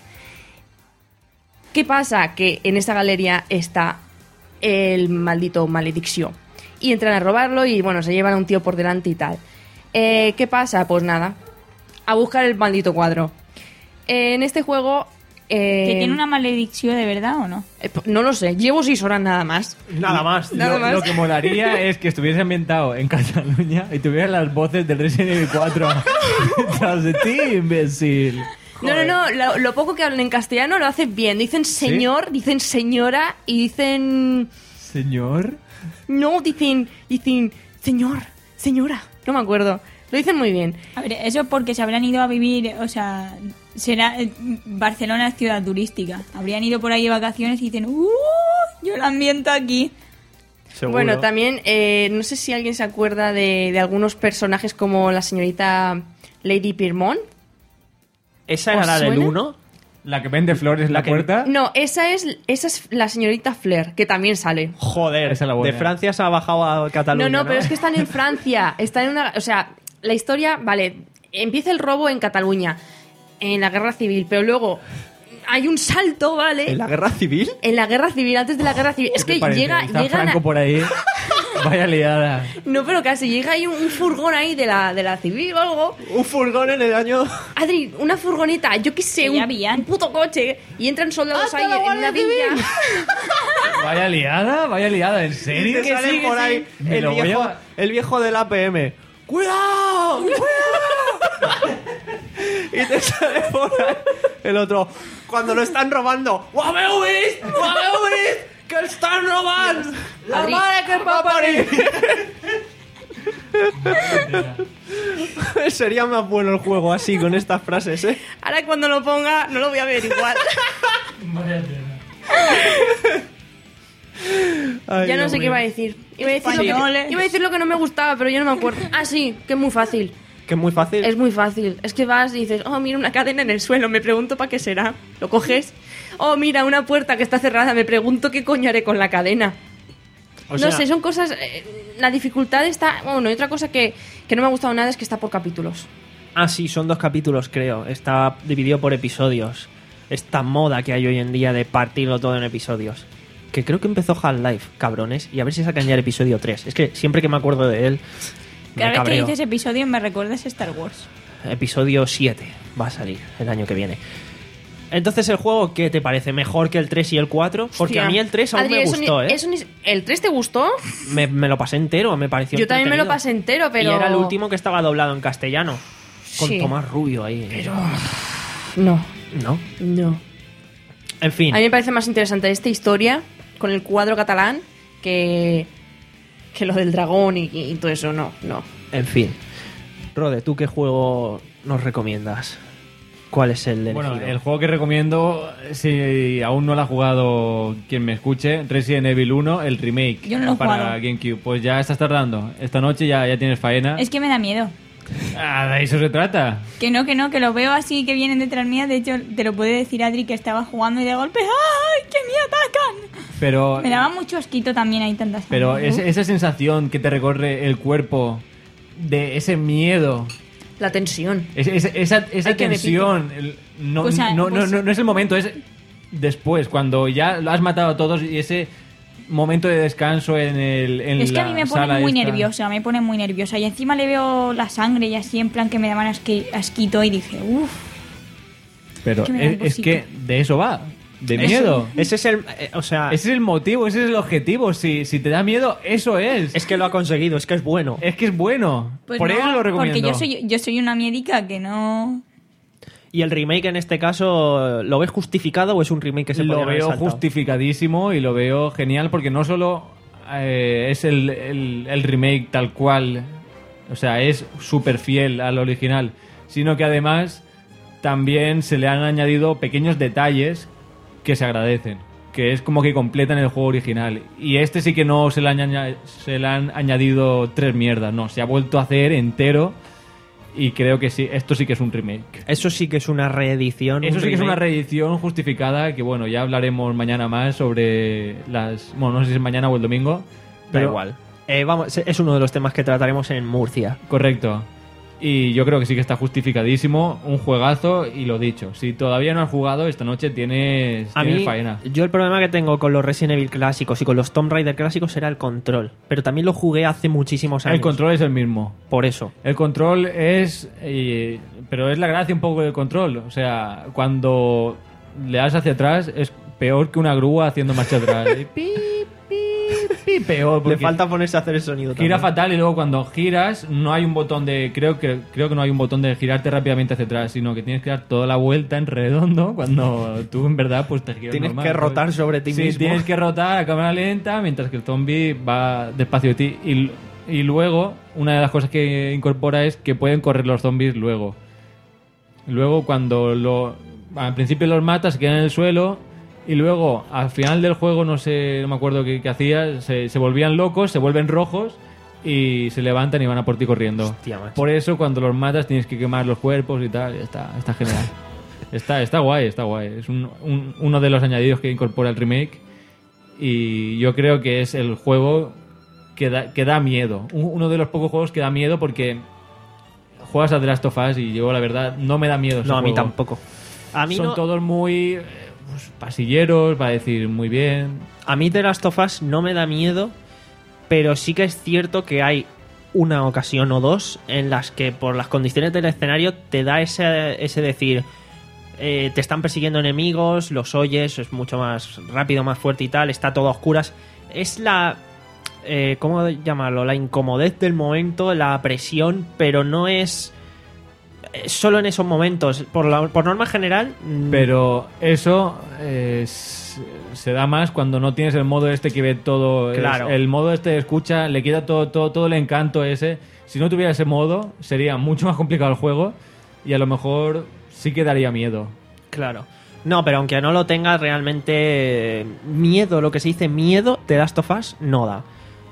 ¿Qué pasa? Que en esa galería está el maldito Maledicció. Y entran a robarlo y, bueno, se llevan a un tío por delante y tal. Eh, ¿Qué pasa? Pues nada. A buscar el maldito cuadro. Eh, en este juego... eh, ¿Que tiene una maledicción de verdad o no? eh, no lo sé. Llevo seis horas nada más. Nada más. Nada lo, más. lo que molaría es que estuviese ambientado en Cataluña y tuviera las voces del Resident Evil cuatro detrás de ti, imbécil. No, no, no. Lo, lo poco que hablan en castellano lo hacen bien. Dicen señor, dicen señora y dicen... Señor. No, dicen, dicen, señor, señora, no me acuerdo. Lo dicen muy bien. A ver, eso porque se habrán ido a vivir, o sea, será eh, Barcelona es ciudad turística. Habrían ido por ahí de vacaciones y dicen, ¡uh! Yo el ambiente aquí. Seguro. Bueno, también, eh, no sé si alguien se acuerda de, de algunos personajes como la señorita Lady Piermont. ¿Esa era ¿Os la del suena? uno? La que vende flores en la, La que- puerta. No, esa es, esa es la señorita Flair, que también sale. Joder, Esa es la buena. de Francia se ha bajado a Cataluña. No, no, pero es que están en Francia. Están en una. O sea, la historia, vale, empieza el robo en Cataluña, en la guerra civil, pero luego hay un salto, ¿vale? ¿En la guerra civil? En la guerra civil, antes de la guerra civil. Es ¿Qué que parece? llega, Está llegan Franco a- por ahí. Vaya liada. No, pero casi llega ahí un, un furgón ahí de la, de la civil o algo. Un furgón en el año... Adri, una furgoneta, yo qué sé, Que ya un, habían. un puto coche. Y entran soldados ¡Hasta ahí la en Guardia una villa. Vaya liada, vaya liada. ¿En Y serio? te sale por ahí Me el lo voy viejo, a- el viejo del A P M. ¡Cuidado! ¡Cuidado! Y te sale por ahí el otro. Cuando lo están robando. ¡Ho habeu vist! ¡Ho habeu vist! ¡Que están robando! ¡La Adri. madre que va a parir! Sería más bueno el juego así, con estas frases, ¿eh? Ahora cuando lo ponga, no lo voy a ver igual. Ay, Ya no Dios sé qué mío. iba a decir. Iba a decir, lo Españoles. que, iba a decir lo que no me gustaba, pero yo no me acuerdo. Ah, sí, que es muy fácil. Que es muy fácil. Es muy fácil. Es que vas y dices, oh, mira una cadena en el suelo, me pregunto para qué será. Lo coges. Oh, mira una puerta que está cerrada, me pregunto qué coño haré con la cadena. O no sea, sé, son cosas... eh, la dificultad está... Bueno, y otra cosa que, que no me ha gustado nada es que está por capítulos. Ah, sí, son dos capítulos, creo. Está dividido por episodios. Esta moda que hay hoy en día de partirlo todo en episodios. Que creo que empezó Half-Life, cabrones. Y a ver si sacan ya el episodio tres. Es que siempre que me acuerdo de él, me Cada vez que cabreo. dices episodio me recuerdas Star Wars. Episodio siete va a salir el año que viene. Entonces, ¿el juego qué te parece? ¿Mejor que el tres y el cuatro? Porque Hostia. a mí el tres aún Adri, me eso ni- gustó, ¿eh? eso ni- ¿El tres te gustó? Me, me lo pasé entero, me pareció Yo también me lo entretenido. pasé entero, pero... Y era el último que estaba doblado en castellano. Con Sí. Tomás Rubio ahí. Pero... No, ¿No? no. En fin. A mí me parece más interesante esta historia con el cuadro catalán que, que lo del dragón y, y todo eso. No, no. En fin. Rode, ¿tú qué juego nos recomiendas? ¿Cuál es el elegido? Bueno, el juego que recomiendo, si aún no lo ha jugado quien me escuche, Resident Evil uno, el remake Yo no lo he para jugado. GameCube. Pues ya estás tardando. Esta noche ya, ya tienes faena. Es que me da miedo. Ah, de eso se trata. Que no, que no, que lo veo así que vienen detrás mía. De hecho, te lo puede decir Adri que estaba jugando y de golpe ¡ay, que me atacan! Pero, Me daba mucho asquito también ahí tantas pero cosas. es- esa sensación que te recorre el cuerpo de ese miedo, La tensión. es- es- esa, esa Ay, que me tensión, el- no, Pues, ah, no, no, pues- no, no es el momento, es después, cuando ya lo has matado a todos y ese momento de descanso en el en Es que a la mí me sala pone muy esta. nerviosa, me pone muy nerviosa. Y encima le veo la sangre y así en plan que me daban asque- asquito y dije, uff. Pero Es que me da es, un es que de eso va, de Ese- miedo. Ese es el... eh, o sea, Ese es el motivo, ese es el objetivo. Si, si te da miedo, eso es. es que lo ha conseguido, es que es bueno. Es que es bueno. Pues Por no, eso lo recomiendo. porque yo soy, yo soy una miedica que no... ¿Y el remake en este caso lo ves justificado o es un remake que se lo podría haber veo saltado? justificadísimo y lo veo genial porque no solo eh, es el, el- el remake tal cual, o sea, es súper fiel al original, sino que además también se le han añadido pequeños detalles que se agradecen, que es como que completan el juego original. Y este sí que no se le han, aña- se le han añadido tres mierdas, no, se ha vuelto a hacer entero y creo que sí, esto sí que es un remake. Eso sí que es una reedición. Eso un sí que es una remake. reedición justificada, que bueno, ya hablaremos mañana más sobre las... Bueno, no sé si es mañana o el domingo. Da Pero igual. Eh, vamos, es uno de los temas que trataremos en Murcia. Correcto. Y yo creo que sí que está justificadísimo, un juegazo y lo dicho. Si todavía no has jugado, esta noche tienes, A tienes mí, faena. yo el problema que tengo con los Resident Evil clásicos y con los Tomb Raider clásicos era el control. Pero también lo jugué hace muchísimos años. El control es el mismo. Por eso. El control es... eh, pero es la gracia un poco del control. O sea, cuando le das hacia atrás es peor que una grúa haciendo marcha atrás. Y pi, pi, pi, peor. Le porque falta ponerse a hacer el sonido. gira también. fatal y luego cuando giras no hay un botón de... Creo que, creo que no hay un botón de girarte rápidamente hacia atrás, sino que tienes que dar toda la vuelta en redondo cuando tú en verdad pues te giras Tienes normal, que ¿sabes? rotar sobre ti Sí, mismo. tienes que rotar a cámara lenta mientras que el zombie va despacio de ti. Y, y luego, una de las cosas que incorpora es que pueden correr los zombies luego. Luego cuando lo... Al principio los matas, se quedan en el suelo y luego al final del juego, no sé, no me acuerdo qué, qué hacía, se, se volvían locos, se vuelven rojos y se levantan y van a por ti corriendo. Hostia, macho. Por eso cuando los matas tienes que quemar los cuerpos y tal, y está, está genial. Está, está guay, está guay. Es un- un- uno de los añadidos que incorpora el remake y yo creo que es el juego que da, que da miedo. Un- Uno de los pocos juegos que da miedo porque juegas a The Last of Us y yo la verdad no me da miedo ese No, a mí juego. tampoco. A mí, Son no- todos muy eh, pues, pasilleros, para decir muy bien. a mí The Last of Us no me da miedo, pero sí que es cierto que hay una ocasión o dos en las que por las condiciones del escenario te da ese, ese decir, eh, te están persiguiendo enemigos, los oyes, es mucho más rápido, más fuerte y tal, está todo a oscuras. Es la... eh, ¿cómo llamarlo? La incomodez del momento, la presión, pero no es... eh, solo en esos momentos. Por, la- por norma general... mm, Pero eso eh, s- se da más cuando no tienes el modo este que ve todo. es- Claro. el modo este de escucha le quita todo, todo, todo el encanto ese. Si no tuviera ese modo, sería mucho más complicado el juego y a lo mejor sí que daría miedo. Claro. No, pero aunque no lo tengas realmente eh, miedo, lo que se dice miedo, The Last of Us no da.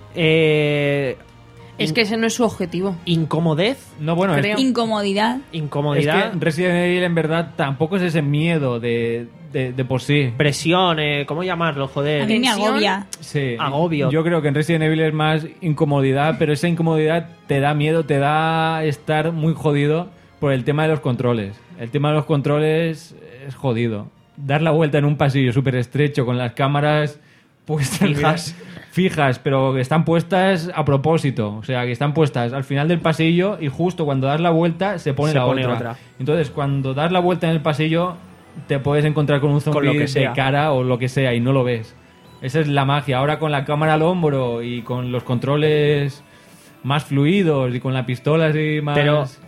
Eh, Es in- que ese no es su objetivo. incomodez, No, bueno, Creo. es, Incomodidad. incomodidad, es que Resident Evil en verdad tampoco es ese miedo de, de, de por sí. presión, eh, ¿cómo llamarlo? A Joder. mí me tensión. agobia. Sí. Agobio. Yo creo que en Resident Evil es más incomodidad, pero esa incomodidad te da miedo, te da estar muy jodido por el tema de los controles. El tema de los controles es jodido. Dar la vuelta en un pasillo súper estrecho con las cámaras puestas Fijas. fijas, pero que están puestas a propósito. O sea, que están puestas al final del pasillo y justo cuando das la vuelta se pone Se la pone otra. otra. Entonces, cuando das la vuelta en el pasillo te puedes encontrar con un Con zombie lo que de sea. cara o lo que sea y no lo ves. Esa es la magia. Ahora con la cámara al hombro y con los controles más fluidos y con la pistola así más... Pero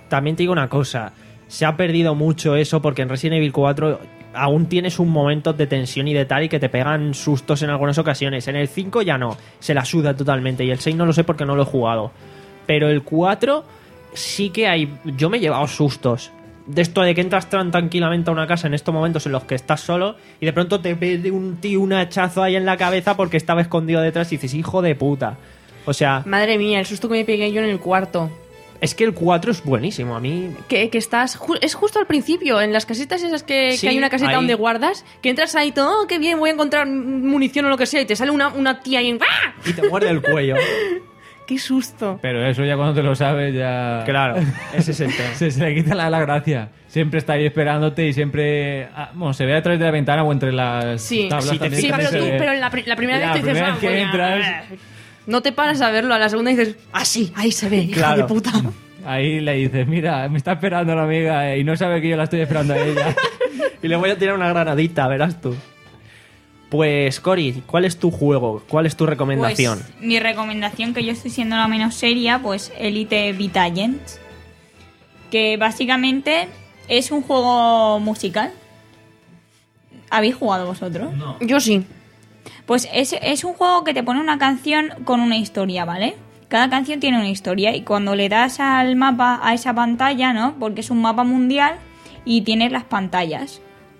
también te digo una cosa, se ha perdido mucho eso porque en Resident Evil cuatro aún tienes un momento de tensión y de tal y que te pegan sustos en algunas ocasiones. En el cinco ya no, se la suda totalmente, y el seis no lo sé porque no lo he jugado. Pero el cuatro sí que hay... Yo me he llevado sustos. De esto de que entras tan tranquilamente a una casa en estos momentos en los que estás solo y de pronto te ve un tío un hachazo ahí en la cabeza porque estaba escondido detrás y dices, hijo de puta. O sea... Madre mía, el susto que me pegué yo en el cuarto. Es que el cuatro es buenísimo, a mí... Que, que estás... Ju- es justo al principio, en las casitas esas que, Sí, que hay una caseta ahí. donde guardas, que entras ahí todo, oh, qué bien, voy a encontrar munición o lo que sea, y te sale una, una tía ahí en... ¡Ah! Y te muerde el cuello. ¡Qué susto! Pero eso ya cuando te lo sabes ya... Claro, ese es el tema. Se, se le quita la, la gracia. Siempre está ahí esperándote y siempre... ah, bueno, se ve a través de la ventana o entre las Sí, tablas sí, te también Sí, fijas, pero se tú, ve. pero la, pri- la primera La vez tú dices... primera "Ah, vez que coño, entras- ah". No te paras a verlo, a la segunda dices... ¡Ah, sí! Ahí se ve, hija Claro. de puta. Ahí le dices, mira, me está esperando la amiga eh, y no sabe que yo la estoy esperando a ella. Y le voy a tirar una granadita, verás tú. Pues, Cori, ¿cuál es tu juego? ¿Cuál es tu recomendación? Pues, mi recomendación, que yo estoy siendo la menos seria, pues Elite Beat Agents, que básicamente es un juego musical. ¿Habéis jugado vosotros? No. Yo sí. Pues es, es un juego que te pone una canción con una historia, ¿vale? Cada canción tiene una historia y cuando le das al mapa, a esa pantalla, ¿no? Porque es un mapa mundial y tienes las pantallas.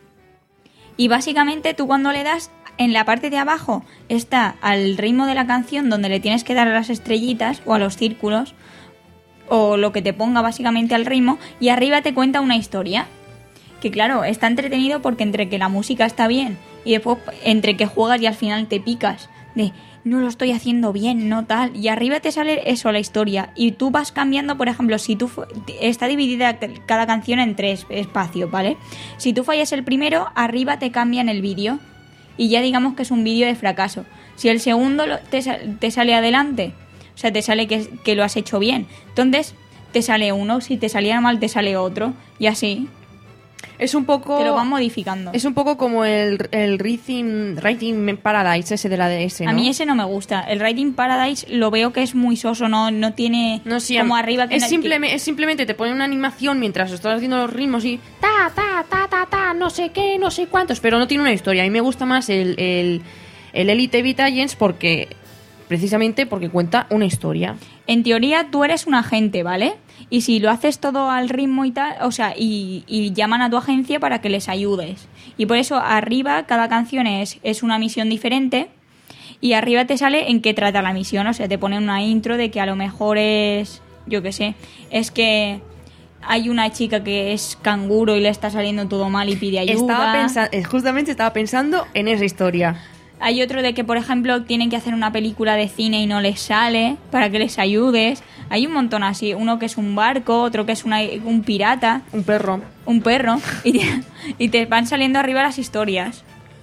Y básicamente tú cuando le das, en la parte de abajo está al ritmo de la canción donde le tienes que dar a las estrellitas o a los círculos o lo que te ponga básicamente al ritmo, y arriba te cuenta una historia. Que claro, está entretenido porque entre que la música está bien y después entre que juegas y al final te picas de no lo estoy haciendo bien, no tal, y arriba te sale eso, la historia, y tú vas cambiando, por ejemplo, si tú fu- está dividida cada canción en tres espacios, ¿vale? Si tú fallas el primero, arriba te cambian el vídeo y ya digamos que es un vídeo de fracaso. Si el segundo lo- te, sa- te sale adelante, o sea, te sale que, que lo has hecho bien, entonces te sale uno, si te salía mal te sale otro, y así Es un poco... te lo van modificando. Es un poco como el, el Rhythm, Rhythm Paradise, ese de la D S, ¿no? A mí ese no me gusta. El Riding Paradise lo veo que es muy soso, no, no tiene No, sí, como am- arriba que es, no- simplemente, es simplemente te ponen una animación mientras estás haciendo los ritmos y Ta, ta, ta, ta, ta, no sé qué, no sé cuántos. pero no tiene una historia. A mí me gusta más el, el, el Elite Beat Agents porque precisamente porque cuenta una historia. En teoría tú eres un agente, ¿vale? Y si lo haces todo al ritmo y tal, o sea, y, y llaman a tu agencia para que les ayudes. Y por eso arriba cada canción es, es una misión diferente y arriba te sale en qué trata la misión. O sea, te ponen una intro de que a lo mejor es, yo qué sé, es que hay una chica que es canguro y le está saliendo todo mal y pide ayuda. Estaba pensa- eh, justamente estaba pensando en esa historia. Hay otro de que, por ejemplo, tienen que hacer una película de cine y no les sale para que les ayudes. Hay un montón así. Uno que es un barco, otro que es una- un pirata, Un perro. un perro. Y te, y te van saliendo arriba las historias.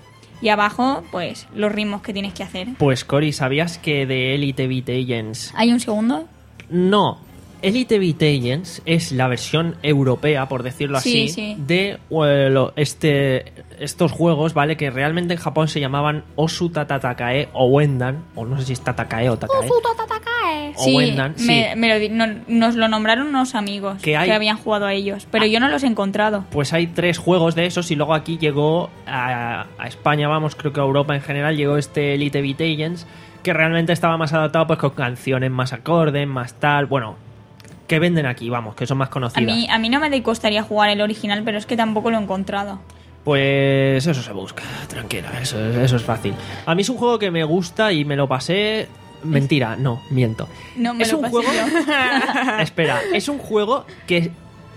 Y abajo, pues, los ritmos que tienes que hacer. Pues, Cori, ¿sabías que de Elite Beat Agents... ¿Hay un segundo? No, Elite Beat Agents es la versión europea, por decirlo Sí, así, sí. de eh, lo- este, estos juegos, ¿vale? Que realmente en Japón se llamaban Osu Tatatakae o Wendan, o no sé si es Tatakae o Takae. Osu Tatatakae. O Sí, Wendan, sí. me, me lo di- no- nos lo nombraron unos amigos Que que, hay- habían jugado a ellos. Pero yo no los he encontrado. Pues hay tres juegos de esos y luego aquí llegó a, a España, vamos, creo que a Europa en general, llegó este Elite Beat Agents, que realmente estaba más adaptado pues con canciones más acordes, más tal, bueno, que venden aquí, vamos, que son más A conocidas. mí, a mí no me costaría jugar el original, pero es que tampoco lo he encontrado. Pues eso se busca, tranquila, eso, eso es fácil. A mí es un juego que me gusta y me lo pasé... Mentira, no, miento. No me es lo un pasé juego... yo. Espera, es un juego que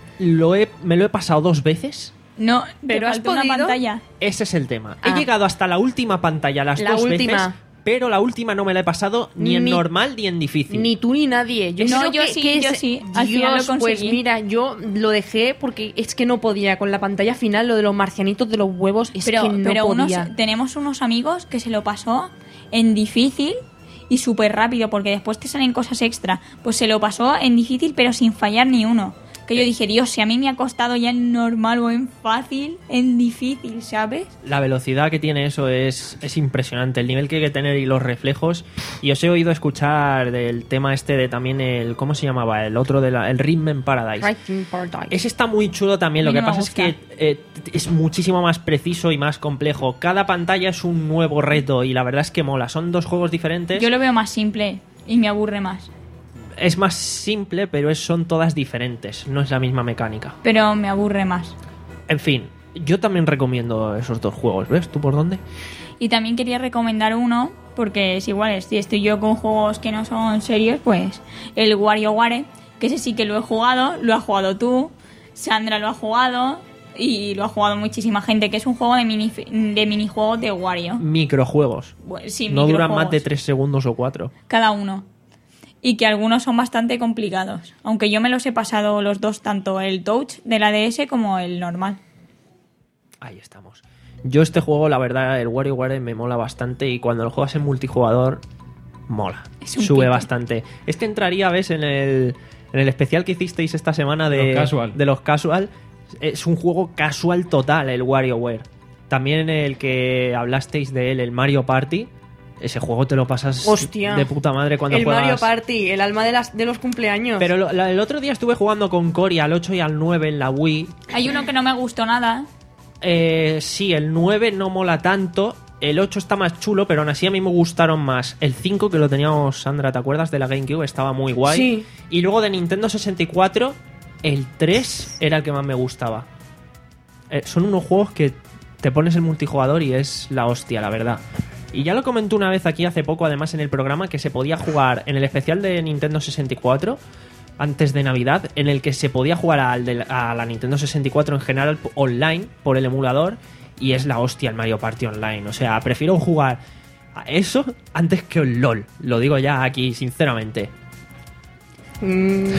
lo he, me lo he pasado dos veces. No, ¿Pero pero has falta una podido? pantalla. Ese es el tema. Ah. He llegado hasta la última pantalla las La dos última. veces, pero la última no me la he pasado ni en Ni- normal ni en difícil. Ni tú ni nadie. Yo No, creo yo que- sí, que yo es- sí. Al final lo Dios, pues conseguí. mira, yo lo dejé porque es que no podía. Con la pantalla final, lo de los marcianitos de los huevos, es Pero, que no pero unos, podía. tenemos unos amigos que se lo pasó en difícil y súper rápido, porque después te salen cosas extra. Pues se lo pasó en difícil, pero sin fallar ni uno. Que yo dije, Dios, si a mí me ha costado ya en normal o en fácil, en difícil, ¿sabes? La velocidad que tiene eso es, es impresionante, el nivel que hay que tener y los reflejos. Y os he oído escuchar del tema este de también el... ¿Cómo se llamaba? El otro, de la, el Rhythm in Paradise. Rhythm in Paradise. Ese está muy chulo también, lo A mí que no me pasa es gusta. que eh, es muchísimo más preciso y más complejo. Cada pantalla es un nuevo reto y la verdad es que mola. Son dos juegos diferentes. Yo lo veo más simple y me aburre más. Es más simple, pero es, son todas diferentes. No es la misma mecánica. Pero me aburre más. En fin, yo también recomiendo esos dos juegos. ¿Ves tú por dónde? Y también quería recomendar uno, porque es igual, si estoy yo con juegos que no son serios, pues el WarioWare, que ese sí que lo he jugado, lo has jugado tú, Sandra lo ha jugado y lo ha jugado muchísima gente, que es un juego de, mini, de minijuegos de Wario. Microjuegos. Bueno, sí, No duran más microjuegos, de tres segundos o cuatro. cada uno. Y que algunos son bastante complicados. Aunque yo me los he pasado los dos, tanto el Touch de la D S como el normal. Ahí estamos. Yo este juego, la verdad, el WarioWare me mola bastante y cuando lo juegas en multijugador, mola. Es un Sube pique. bastante. Este entraría, ¿ves? En el, en el especial que hicisteis esta semana de Los casual. de los casual. Es un juego casual total, el WarioWare. También en el que hablasteis de él, el Mario Party. Ese juego te lo pasas Hostia. de puta madre cuando el juegas. Mario Party, el alma de, las, de los cumpleaños. Pero lo- la- el otro día estuve jugando con Cory al ocho y al nueve en la Wii. Hay uno que no me gustó nada. Eh, sí, el nueve no mola tanto. El ocho está más chulo, pero aún así a mí me gustaron más. El cinco, que lo teníamos, Sandra, ¿te acuerdas? De la GameCube, estaba muy guay. Sí. Y luego de Nintendo sesenta y cuatro, el tres era el que más me gustaba. Eh, son unos juegos que te pones el multijugador y es la hostia, la verdad. Y ya lo comenté una vez aquí hace poco, además en el programa, que se podía jugar en el especial de Nintendo sesenta y cuatro, antes de Navidad, en el que se podía jugar al de la- a la Nintendo sesenta y cuatro en general online, por el emulador, y es la hostia el Mario Party Online. O sea, prefiero jugar a eso antes que el LOL. Lo digo ya aquí, sinceramente. Mm,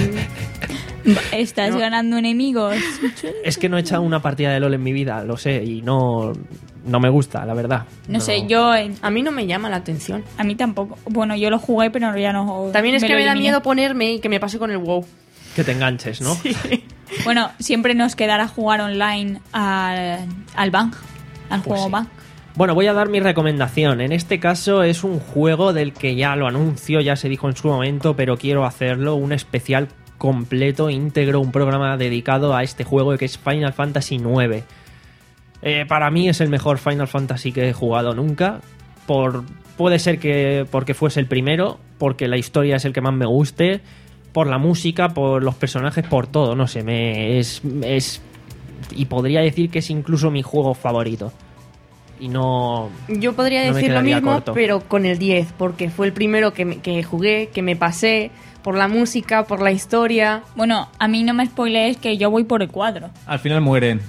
Estás No. ganando enemigos. Es que no he echado una partida de LOL en mi vida, lo sé, y no, no me gusta, la verdad. No, sé, yo... eh, a mí no me llama la atención. A mí tampoco. Bueno, yo lo jugué, pero ya no... También es que lo me da eliminé. miedo ponerme y que me pase con el WoW. Que te enganches, ¿no? Bueno, siempre nos quedará jugar online al, al Bang, al Pues juego sí. Bang. Bueno, voy a dar mi recomendación. En este caso es un juego del que ya lo anuncio, ya se dijo en su momento, pero quiero hacerlo, un especial completo, íntegro, un programa dedicado a este juego que es Final Fantasy nueve. Eh, para mí es el mejor Final Fantasy que he jugado nunca. Por, puede ser que porque fuese el primero, porque la historia es el que más me guste, por la música, por los personajes, por todo, no sé, me es, es y podría decir que es incluso mi juego favorito. Y no... Yo podría No me decir lo quedaría mismo, corto. pero con el diez, porque fue el primero que, me- que jugué, que me pasé, por la música, por la historia. Bueno, a mí no me spoilees que yo voy por el cuadro. Al final mueren.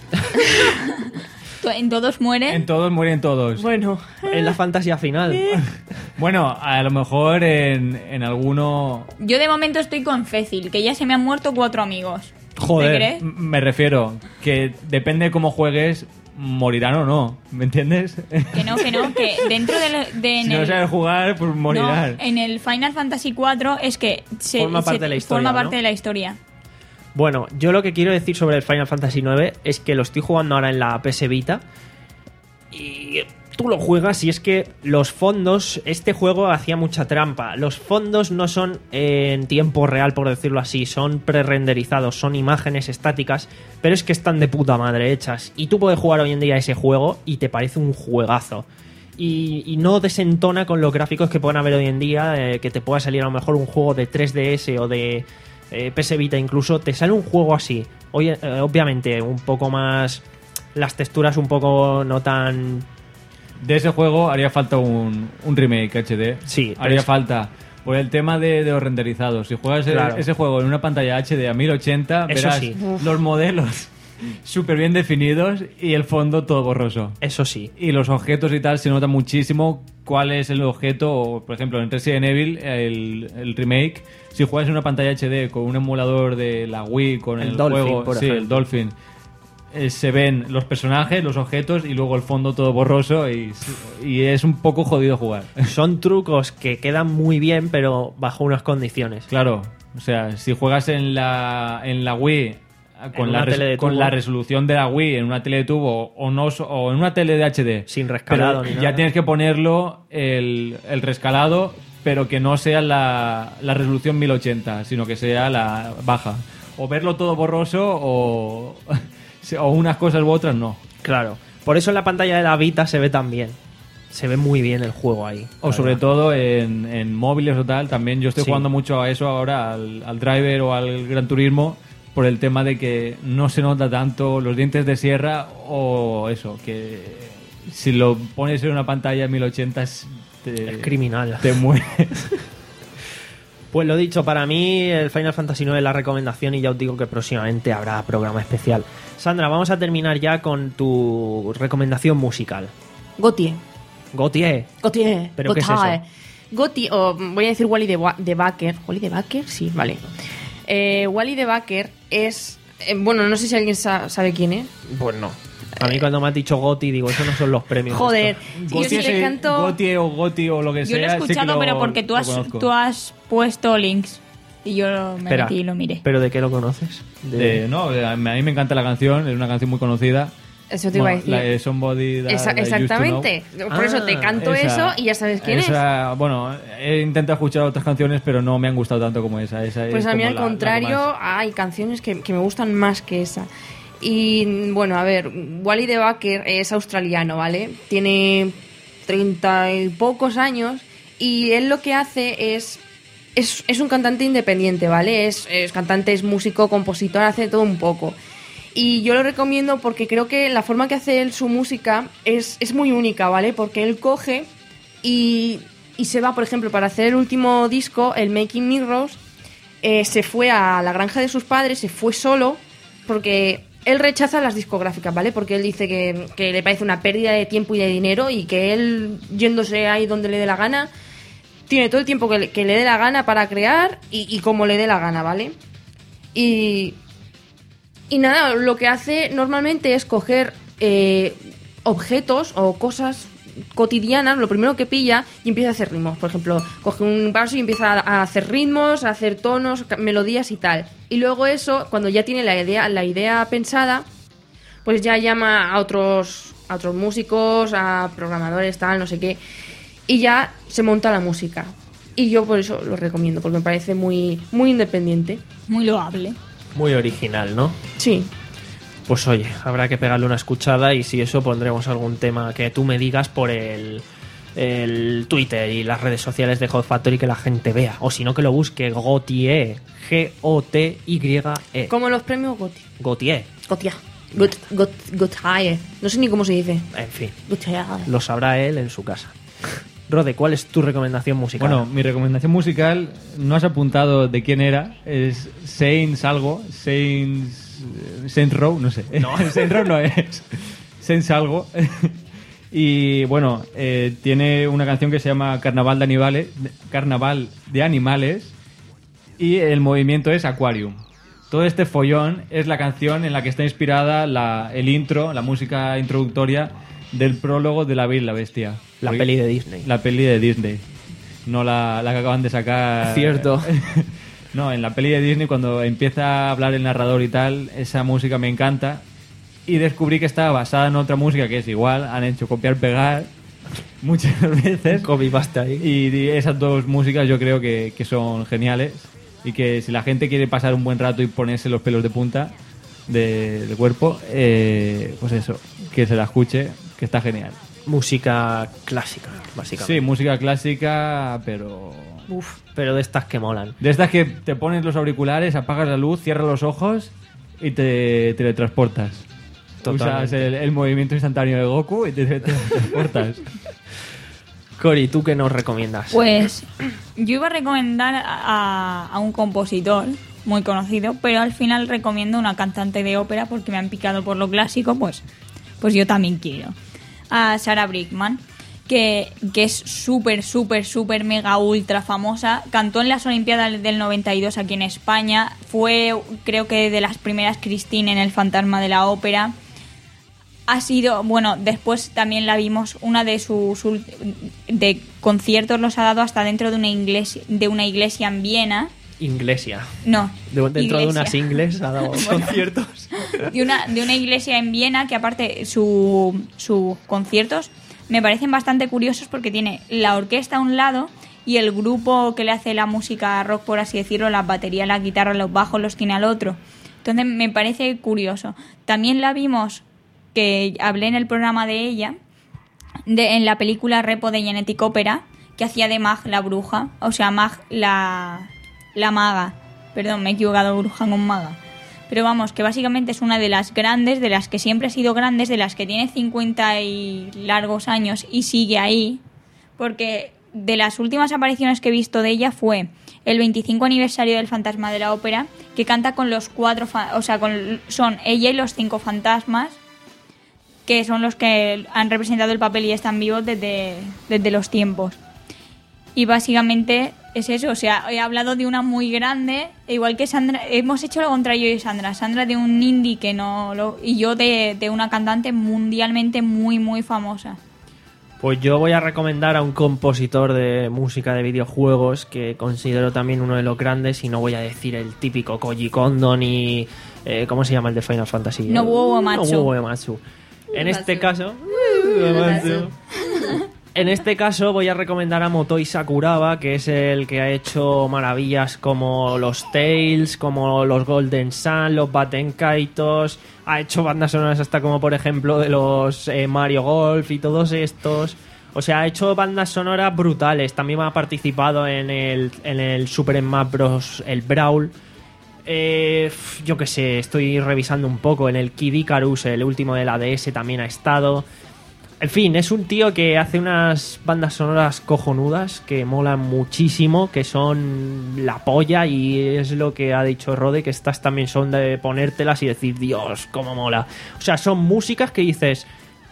To- En todos mueren. En todos mueren todos. Bueno, Es la fantasía final. Bueno, a lo mejor en, en alguno... Yo de momento estoy con Cecil, que ya se me han muerto cuatro amigos. Joder. ¿Te crees? M- Me refiero que depende de cómo juegues, morirán o no. ¿Me entiendes? Que no, que no, que dentro de... lo- de en Si no el- sabes jugar, pues morirán. No, en el Final Fantasy cuatro es que se, Forma parte se- de la historia, forma ¿no? parte de la historia. Bueno, yo lo que quiero decir sobre el Final Fantasy nueve es que lo estoy jugando ahora en la P S Vita y tú lo juegas y es que los fondos, este juego hacía mucha trampa. Los fondos no son eh, en tiempo real, por decirlo así, son pre-renderizados, son imágenes estáticas, pero es que están de puta madre hechas. Y tú puedes jugar hoy en día ese juego y te parece un juegazo. Y, y no desentona con los gráficos que pueden haber hoy en día, eh, que te pueda salir a lo mejor un juego de tres D S o de eh, P S Vita incluso, te sale un juego así. Oye, eh, obviamente un poco más... las texturas un poco no tan... De ese juego haría falta un, un remake H D. Sí, pero haría es- falta. Por el tema de, de los renderizados. Si juegas el- Claro. ese juego en una pantalla H D a mil ochenta, Eso verás sí. los modelos súper bien definidos y el fondo todo borroso. Eso sí. Y los objetos y tal se nota muchísimo cuál es el objeto. O, por ejemplo, en Resident Evil, el, el remake, si juegas en una pantalla H D con un emulador de la Wii, con El el, Dolphin, juego, por sí, ejemplo. el Dolphin, eh, se ven los personajes, los objetos y luego el fondo todo borroso y, y es un poco jodido jugar. Son trucos que quedan muy bien, pero bajo unas condiciones. Claro, o sea, si juegas en la, en la Wii con, En la, una res- tele de con tubo. la resolución de la Wii en una tele de tubo o, no, so- o en una tele de H D. Sin rescalado Pero ni ya nada. tienes que ponerlo el, el rescalado, pero que no sea la, la resolución mil ochenta, sino que sea la baja. O verlo todo borroso o, o unas cosas u otras no. Claro. Por eso en la pantalla de la Vita se ve tan bien. Se ve muy bien el juego ahí. O la sobre verdad. todo en, en móviles o tal, también yo estoy Sí. jugando mucho a eso ahora, al, al Driver o al Gran Turismo, por el tema de que no se nota tanto los dientes de sierra o eso, que si lo pones en una pantalla mil ochenta es, te, Es criminal. te mueres. Pues lo dicho, para mí el Final Fantasy nueve es la recomendación y ya os digo que próximamente habrá programa especial. Sandra, vamos a terminar ya con tu recomendación musical. Gautier. Gautier. Gautier. ¿Pero qué es Gautier. eso? Gautier, o voy a decir Wally de, Wa- de Baker. ¿Wally de Baker? Sí, vale. Eh, Wally de Baker es... eh, bueno, no sé si alguien sa- sabe quién es. Pues no. A mí cuando me has dicho Goti, digo, eso no son los premios. Joder. estos. Yo sí Gotti le ese- canto... Gotti o Gotti o lo que Yo lo sea. he sí que escuchado, lo- pero porque tú lo has, conozco. tú has puesto links. Y yo me Espera, metí y lo miré. ¿pero de qué lo conoces? De- De- no, a mí me encanta la canción, es una canción muy conocida. Eso te iba a Bueno, decir. la de Somebody That Esa- I Used to exactamente. Know. Por eso te Ah, canto Esa- eso y ya sabes quién esa- Bueno, he intentado escuchar otras canciones, pero no me han gustado tanto como esa. esa es. Pues es a mí como al la- la que contrario, más. hay canciones que, que me gustan más que esa. Y bueno, a ver, Wally de Baker es australiano, ¿vale? Tiene treinta y pocos años y él lo que hace es... Es, es un cantante independiente, ¿vale? Es, es cantante, es músico, compositor, hace todo un poco. Y yo lo recomiendo porque creo que la forma que hace él su música es, es muy única, ¿vale? Porque él coge y, y se va, por ejemplo, para hacer el último disco, el Making Mirrors, eh, se fue a la granja de sus padres, se fue solo, porque él rechaza las discográficas, ¿vale? Porque él dice que, que le parece una pérdida de tiempo y de dinero y que él, yéndose ahí donde le dé la gana, tiene todo el tiempo que le, que le dé la gana para crear y, y como le dé la gana, ¿vale? Y, y nada, lo que hace normalmente es coger eh, objetos o cosas cotidianas, lo primero que pilla y empieza a hacer ritmos. Por ejemplo, coge un vaso y empieza a hacer ritmos, a hacer tonos, ca- melodías y tal. Y luego eso, cuando ya tiene la idea, la idea pensada, pues ya llama a otros, a otros músicos, a programadores, tal, no sé qué, y ya se monta la música. Y yo por eso lo recomiendo, porque me parece muy, muy independiente. Muy loable. Muy original, ¿no? Sí. Pues oye, habrá que pegarle una escuchada y si eso pondremos algún tema que tú me digas por el, el Twitter y las redes sociales de Hot Factory que la gente vea. O si no, que lo busque Gautier. G O T Y E. Como los premios Goti. Gautier. Gotia. Got, got, Gotaye. No sé ni cómo se dice. En fin, Gotaye. lo sabrá él en su casa. Rode, ¿cuál es tu recomendación musical? Bueno, mi recomendación musical, no has apuntado de quién era, es Saints algo, Saints... Saints Row, no sé. No. Saints Row no es. Saints algo. Y bueno, eh, tiene una canción que se llama Carnaval de Animales, Carnaval de Animales y el movimiento es Aquarium. Todo este follón es la canción en la que está inspirada la, el intro, la música introductoria del prólogo de La Bella y la Bestia. La Porque- peli de Disney. La peli de Disney. No la, la que acaban de sacar. Cierto. No, en la peli de Disney, cuando empieza a hablar el narrador y tal, esa música me encanta. Y descubrí que estaba basada en otra música que es igual. Han hecho copiar-pegar muchas veces. Copy paste ahí. Y di- esas dos músicas yo creo que, que son geniales. Y que si la gente quiere pasar un buen rato y ponerse los pelos de punta de, del cuerpo, eh, pues eso, que se la escuche, que está genial. Música clásica, básicamente. Sí, música clásica, pero... Uf, pero de estas que molan. De estas que te pones los auriculares, apagas la luz, cierras los ojos y te teletransportas. Totalmente. Usas el, el movimiento instantáneo de Goku y te teletransportas. Cori, ¿tú qué nos recomiendas? Pues yo iba a recomendar a, a un compositor muy conocido, pero al final recomiendo una cantante de ópera porque me han picado por lo clásico, pues, pues yo también quiero. A Sarah Brightman, que, que es súper, súper, súper, mega, ultra famosa. Cantó en las Olimpiadas del noventa y dos aquí en España. Fue, creo que, de las primeras Christine en El Fantasma de la Ópera. Ha sido, bueno, después también la vimos, una de sus ult- de conciertos los ha dado hasta dentro de una iglesia, de una iglesia en Viena. Iglesia. No. De- dentro iglesia. de unas ingles ha dado conciertos. de una, de una iglesia en Viena que aparte su, sus conciertos me parecen bastante curiosos porque tiene la orquesta a un lado y el grupo que le hace la música rock, por así decirlo, las baterías, las guitarras, los bajos los tiene al otro. Entonces me parece curioso. También la vimos, que hablé en el programa de ella, de, en la película Repo de Genetic Opera, que hacía de Mag la bruja, o sea, Mag la, la maga. Perdón, me he equivocado, bruja con maga. Pero vamos, que básicamente es una de las grandes, de las que siempre ha sido grandes, de las que tiene cincuenta y largos años y sigue ahí. Porque de las últimas apariciones que he visto de ella fue el veinticinco aniversario del Fantasma de la Ópera, que canta con los cuatro, fa- o sea, con, son ella y los cinco fantasmas, que son los que han representado el papel y están vivos desde, desde los tiempos. Y básicamente es eso, o sea, he hablado de una muy grande, igual que Sandra, hemos hecho lo contrario yo y Sandra, Sandra de un indie que no lo, y yo de, de una cantante mundialmente muy muy famosa. Pues yo voy a recomendar a un compositor de música de videojuegos que considero también uno de los grandes, y no voy a decir el típico Koji Kondo ni eh, ¿cómo se llama el de Final Fantasy? Nobuo Uematsu. Nobuo Uematsu. En este caso, Uematsu. En este caso voy a recomendar a Motoi Sakuraba, que es el que ha hecho maravillas como los Tales, como los Golden Sun, los Baten Kaitos. Ha hecho bandas sonoras hasta como por ejemplo de los eh, Mario Golf y todos estos. O sea, ha hecho bandas sonoras brutales. También ha participado en el, en el Super Smash Bros. El Brawl. Eh, yo qué sé, estoy revisando un poco. En el Kid Icarus, el último de la D S, también ha estado. En fin, es un tío que hace unas bandas sonoras cojonudas que molan muchísimo, que son la polla, y es lo que ha dicho Rode, que estas también son de ponértelas y decir, Dios, cómo mola. O sea, son músicas que dices,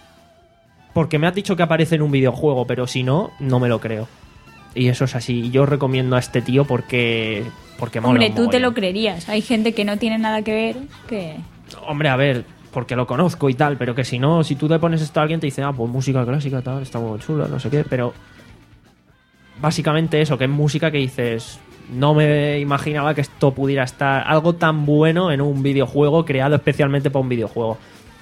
porque me has dicho que aparece en un videojuego, pero si no, no me lo creo. Y eso es así. Yo recomiendo a este tío porque, porque mola. Hombre, un tú te mogollón. lo creerías. Hay gente que no tiene nada que ver, que... Hombre, a ver, porque lo conozco y tal, pero que si no, si tú te pones esto a alguien te dice, ah, pues música clásica, tal, está muy chula, no sé qué, pero básicamente eso, que es música que dices, no me imaginaba que esto pudiera estar algo tan bueno en un videojuego creado especialmente para un videojuego.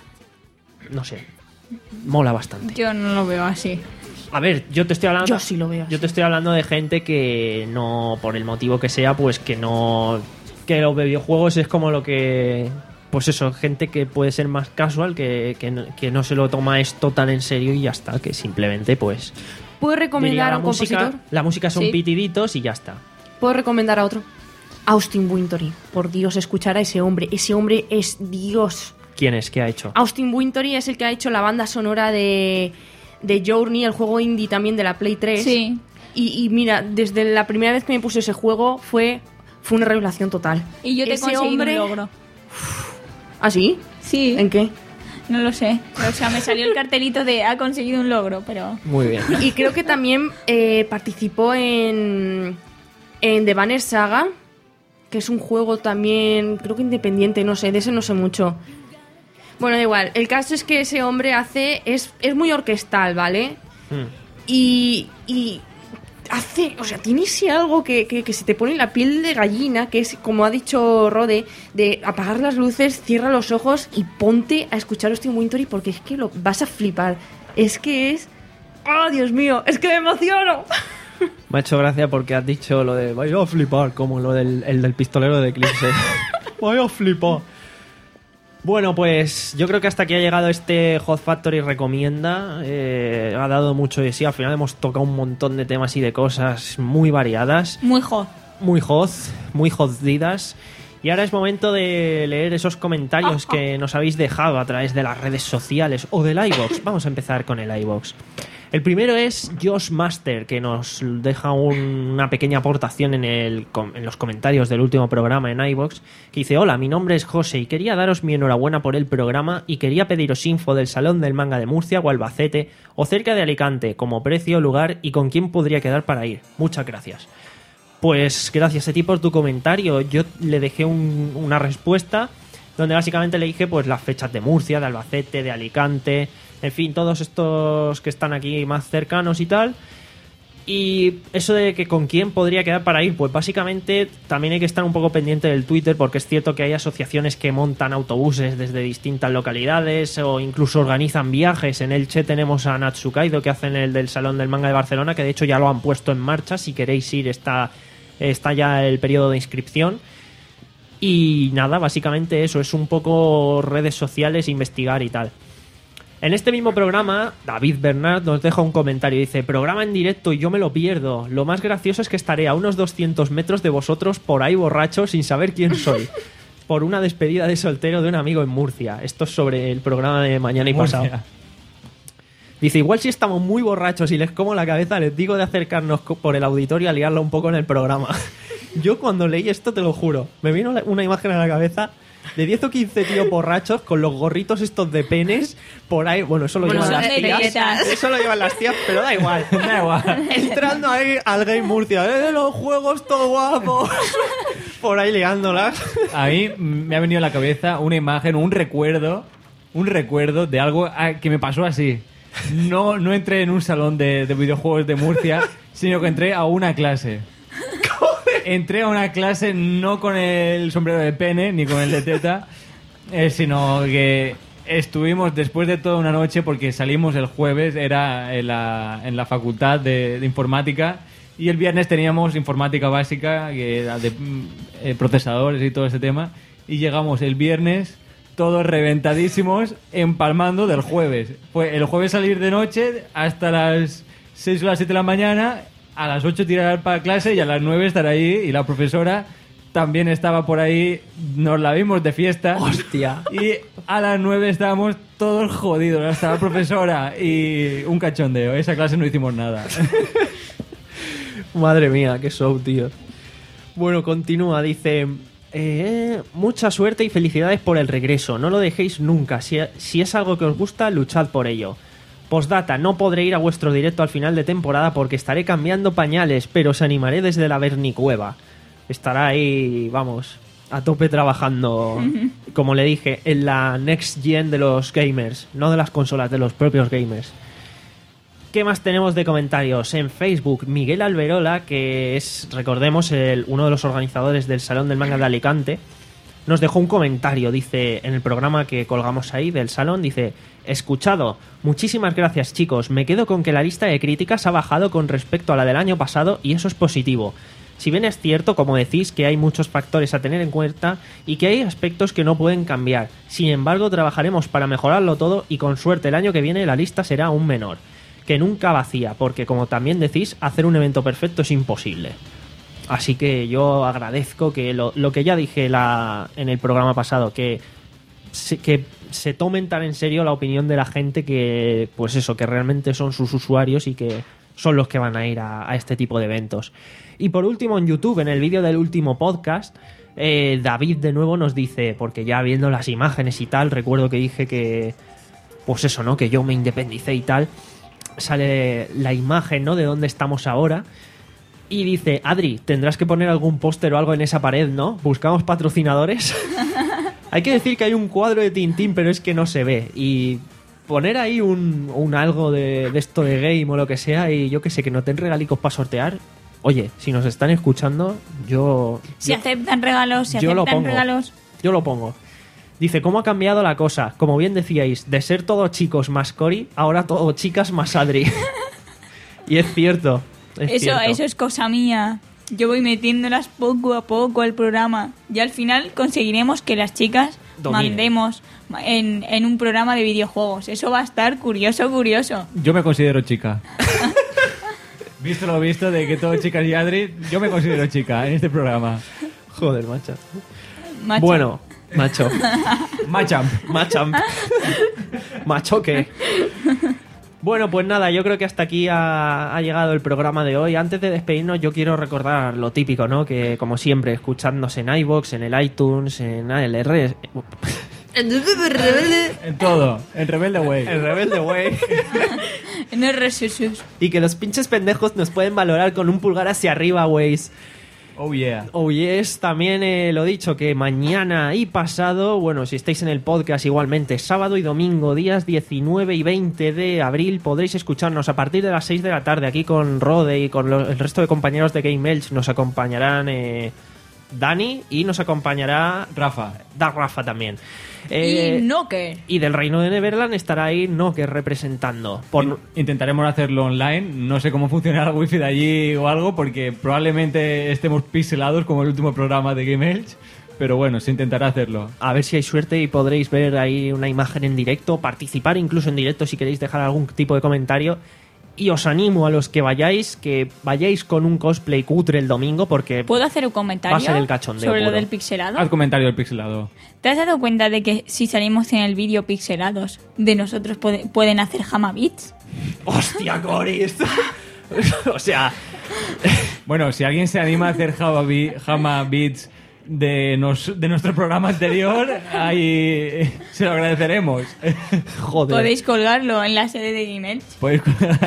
No sé, mola bastante. Yo no lo veo así. A ver, yo te estoy hablando. Yo sí lo veo Yo así. te estoy hablando de gente que no, por el motivo que sea, pues que no. Que los videojuegos es como lo que. Pues eso, gente que puede ser más casual, que, que, no, que no se lo toma esto tan en serio y ya está, que simplemente pues. ¿Puedo diría, recomendar a la un música, compositor? la música son Sí. pitiditos y ya está. ¿Puedo recomendar a otro? Austin Wintory. Por Dios, escuchar a ese hombre. Ese hombre es Dios. ¿Quién es? ¿Qué ha hecho? Austin Wintory es el que ha hecho la banda sonora de, de Journey, el juego indie también de la Play tres. Sí. Y, y mira, desde la primera vez que me puse ese juego fue, fue una revelación total. Y yo te he Ese conseguido hombre- un logro. ¿Ah, sí? Sí. ¿En qué? No lo sé. O sea, me salió el cartelito de ha conseguido un logro, pero... Muy bien. Y creo que también eh, participó en, en The Banner Saga, que es un juego también, creo que independiente, no sé, de ese no sé mucho. Bueno, da igual. El caso es que ese hombre hace, es, es muy orquestal, ¿vale? Hmm. Y, y hace, o sea, tiene ese algo que, que, que se te pone la piel de gallina, que es, como ha dicho Rode, de apagar las luces, cierra los ojos y ponte a escuchar Austin Wintory, porque es que lo vas a flipar. Es que es... ¡Oh, Dios mío! ¡Es que me emociono! Me ha hecho gracia porque has dicho lo de vaya a flipar, como lo del, el del pistolero de Eclipse. Vaya a flipar. Bueno, pues yo creo que hasta aquí ha llegado este Hot Factory Recomienda. Eh, ha dado mucho de sí. Al final hemos tocado un montón de temas y de cosas muy variadas. Muy hot. Muy hot, muy jodidas. Y ahora es momento de leer esos comentarios que nos habéis dejado a través de las redes sociales o del iVoox. Vamos a empezar con el iVoox. El primero es Josh Master, que nos deja un- una pequeña aportación en, el, com- en los comentarios del último programa en iVoox, que dice: hola, mi nombre es José y quería daros mi enhorabuena por el programa y quería pediros info del Salón del Manga de Murcia o Albacete o cerca de Alicante, como precio, lugar y con quién podría quedar para ir. Muchas gracias. Pues gracias a ti por tu comentario. Yo le dejé un- una respuesta donde básicamente le dije pues las fechas de Murcia, de Albacete, de Alicante, en fin, todos estos que están aquí más cercanos y tal. Y eso de que con quién podría quedar para ir, pues básicamente también hay que estar un poco pendiente del Twitter, porque es cierto que hay asociaciones que montan autobuses desde distintas localidades o incluso organizan viajes. En Elche tenemos a Natsukaido, que hacen el del Salón del Manga de Barcelona, que de hecho ya lo han puesto en marcha. Si queréis ir, está, está ya el periodo de inscripción. Y nada, básicamente eso, es un poco redes sociales, investigar y tal. En este mismo programa, David Bernard nos deja un comentario. Dice: programa en directo y yo me lo pierdo. Lo más gracioso es que estaré a unos doscientos metros de vosotros por ahí borracho sin saber quién soy. Por una despedida de soltero de un amigo en Murcia. Esto es sobre el programa de mañana y Murcia. pasado. Dice: igual si estamos muy borrachos y les como la cabeza, les digo de acercarnos co- por el auditorio a liarla un poco en el programa. Yo cuando leí esto, te lo juro, me vino la- una imagen a la cabeza de diez o quince tíos borrachos con los gorritos estos de penes por ahí. Bueno, eso lo Bueno, llevan son las de tías. tetas. Eso lo llevan las tías, pero da igual. Da igual. Entrando ahí al Game Murcia. ¡Eh, los juegos todo guapos! Por ahí liándolas. A mí me ha venido a la cabeza una imagen, un recuerdo, un recuerdo de algo ah, que me pasó así. No, no entré en un salón de, de videojuegos de Murcia, sino que entré a una clase. Entré a una clase no con el sombrero de pene ni con el de teta, eh, sino que estuvimos después de toda una noche, porque salimos el jueves, era en la, en la facultad de, de informática, y el viernes teníamos informática básica, que era de mm, eh, procesadores y todo ese tema, y llegamos el viernes todos reventadísimos, empalmando del jueves. Fue el jueves salir de noche hasta las seis o las siete de la mañana, a las ocho tirar para clase y a las nueve estar ahí, y la profesora también estaba por ahí, nos la vimos de fiesta. Hostia. Y a las nueve estábamos todos jodidos, hasta la profesora, y un cachondeo. Esa clase no hicimos nada. Madre mía, qué show, tío. Bueno, continúa, dice: eh, mucha suerte y felicidades por el regreso. No lo dejéis nunca. Si, si es algo que os gusta, luchad por ello. Postdata: no podré ir a vuestro directo al final de temporada porque estaré cambiando pañales, pero os animaré desde la vernicueva. Estará ahí, vamos, a tope trabajando, como le dije, en la next gen de los gamers, no de las consolas, de los propios gamers. ¿Qué más tenemos de comentarios? En Facebook, Miguel Alberola, que es, recordemos, el, uno de los organizadores del Salón del Manga de Alicante, nos dejó un comentario. Dice, en el programa que colgamos ahí del salón, dice: escuchado, muchísimas gracias chicos, me quedo con que la lista de críticas ha bajado con respecto a la del año pasado y eso es positivo. Si bien es cierto, como decís, que hay muchos factores a tener en cuenta y que hay aspectos que no pueden cambiar, sin embargo trabajaremos para mejorarlo todo y con suerte el año que viene la lista será aún menor, que nunca vacía, porque como también decís, hacer un evento perfecto es imposible. Así que yo agradezco que lo, lo que ya dije la, en el programa pasado, que se, que se tomen tan en serio la opinión de la gente, que pues eso, que realmente son sus usuarios y que son los que van a ir a, a este tipo de eventos. Y por último, en YouTube, en el vídeo del último podcast, eh, David de nuevo nos dice, porque ya viendo las imágenes y tal, recuerdo que dije que, pues eso, ¿no? Que yo me independicé y tal, sale la imagen, ¿no? De dónde estamos ahora. Y dice: Adri, tendrás que poner algún póster o algo en esa pared, ¿no? Buscamos patrocinadores. Hay que decir que hay un cuadro de Tintín, pero es que no se ve. Y poner ahí un, un algo de, de esto de game o lo que sea, y yo que sé, que no ten regalicos para sortear. Oye, si nos están escuchando, yo... Si yo, aceptan regalos, si yo lo aceptan pongo. regalos. Yo lo pongo. Dice: ¿cómo ha cambiado la cosa? Como bien decíais, de ser todo chicos más Cory, ahora todo chicas más Adri. Y es cierto. Es Eso, cierto. eso es cosa mía. Yo voy metiéndolas poco a poco al programa. Y al final conseguiremos que las chicas Dominen. mandemos en, en un programa de videojuegos. Eso va a estar curioso, curioso. Yo me considero chica. Visto lo visto de que todo chicas y Adri, yo me considero chica en este programa. Joder, macho. Macho. Bueno, macho. Machamp. Machamp. Machoque. Bueno, pues nada, yo creo que hasta aquí ha, ha llegado el programa de hoy. Antes de despedirnos, yo quiero recordar lo típico, ¿no? Que, como siempre, escuchadnos en iVoox, en el iTunes, en A L R... En todo. En Rebelde Way. El Rebelde Way. No es resusus. Y que los pinches pendejos nos pueden valorar con un pulgar hacia arriba, weys. Oh yeah. Oh yes, también eh, lo dicho, que mañana y pasado, bueno, si estáis en el podcast igualmente, sábado y domingo, días diecinueve y veinte de abril, podréis escucharnos a partir de las seis de la tarde aquí con Rode y con los, el resto de compañeros de Game Elch. Nos acompañarán eh, Dani y nos acompañará Rafa. Da Rafa también. Eh, y Nocker. y del Reino de Neverland estará ahí Nocker representando. Por... Intentaremos hacerlo online. No sé cómo funcionará el wifi de allí o algo, porque probablemente estemos pixelados como el último programa de Game Elch. Pero bueno, se intentará hacerlo. A ver si hay suerte y podréis ver ahí una imagen en directo, participar incluso en directo si queréis dejar algún tipo de comentario. Y os animo a los que vayáis, que vayáis con un cosplay cutre el domingo, porque ¿Puedo hacer un comentario va a ser el cachondeo sobre lo puro. del pixelado? Haz comentario del pixelado. ¿Te has dado cuenta de que si salimos en el vídeo pixelados de nosotros puede- pueden hacer jamabits? ¡Hostia, Cory! Esto... o sea, Bueno, si alguien se anima a hacer Java, Bi- Jama Beats de, nos- de nuestro programa anterior, ahí se lo agradeceremos. joder. Podéis colgarlo en la sede de Game Elch. Podéis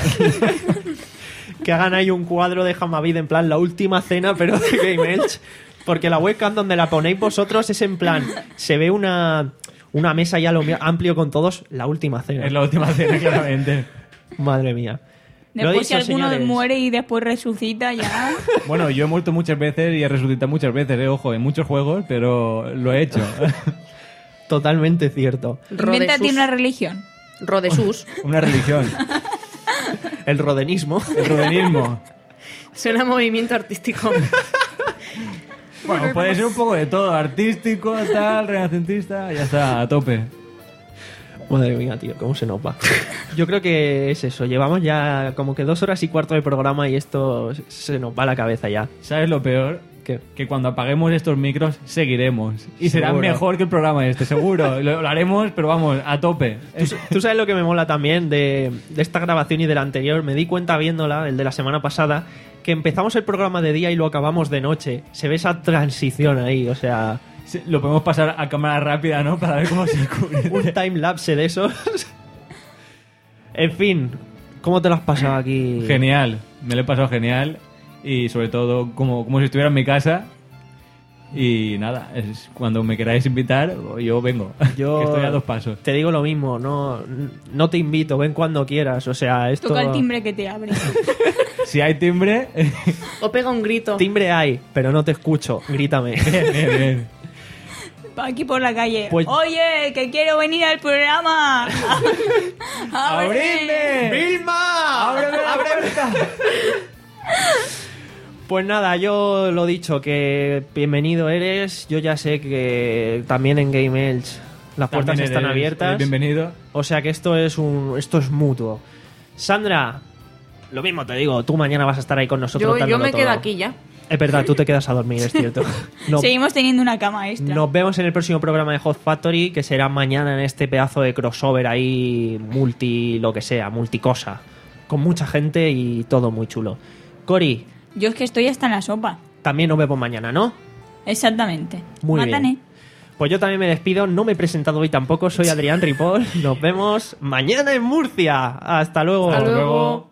Que hagan ahí un cuadro de Hamavid en plan la última cena, pero de Game Elch. Porque la webcam donde la ponéis vosotros es en plan, se ve una, una mesa ya lo mi- amplio con todos, la última cena. Es la última cena, claramente. Madre mía. Lo Después dicho, si alguno señores. muere y después resucita ya... Bueno, yo he muerto muchas veces y he resucitado muchas veces, eh, ojo, en muchos juegos, pero lo he hecho. Totalmente cierto. Invéntate Rodesus. una religión. Rodesus. Una religión. El rodenismo. El rudenismo. Suena a movimiento artístico. Bueno, puede ser un poco de todo, artístico, tal, renacentista, ya está, a tope. Madre mía, tío, cómo se nos va. Yo creo que es eso. Llevamos ya como que dos horas y cuarto de programa y esto se nos va a la cabeza ya. ¿Sabes lo peor? ¿Qué? Que cuando apaguemos estos micros seguiremos. Y será Seguro. mejor que el programa este, seguro. Lo, lo haremos, pero vamos, a tope. ¿Tú, tú sabes lo que me mola también de, de esta grabación y de la anterior? Me di cuenta viéndola, el de la semana pasada, que empezamos el programa de día y lo acabamos de noche. Se ve esa transición ahí, o sea, Sí, lo podemos pasar a cámara rápida, ¿no? Para ver cómo se cubre. un time-lapse de esos. En fin, ¿cómo te lo has pasado aquí? Genial, me lo he pasado genial. Y sobre todo, como, como si estuviera en mi casa. Y nada, es cuando me queráis invitar, yo vengo. Yo Que estoy a dos pasos. te digo lo mismo, no, no te invito, ven cuando quieras, o sea, esto... Toca el timbre que te abre. Si hay timbre, O pega un grito. Timbre hay, pero no te escucho, grítame. bien, bien, bien. Pa' aquí por la calle. Pues- Oye, que quiero venir al programa. ¡Abridme! ¡Vilma! ¡Ábreme la puerta! Pues nada, yo lo dicho, que bienvenido eres. Yo ya sé que también en Game Elch las puertas También están eres- abiertas. eres bienvenido. O sea que esto es un esto es mutuo. Sandra, lo mismo te digo, tú mañana vas a estar ahí con nosotros. Yo, yo dándolo me quedo todo. aquí ya. Es verdad, tú te quedas a dormir, es cierto. No- Seguimos teniendo una cama extra. Nos vemos en el próximo programa de Hot Factory, que será mañana en este pedazo de crossover ahí, multi, lo que sea, multicosa. Con mucha gente y todo muy chulo. Cori, Yo es que estoy hasta en la sopa. también nos vemos mañana, ¿no? Exactamente. Muy Mátane. bien. Pues yo también me despido, no me he presentado hoy tampoco, soy Adrián Ripoll. Nos vemos mañana en Murcia. Hasta luego. Hasta luego.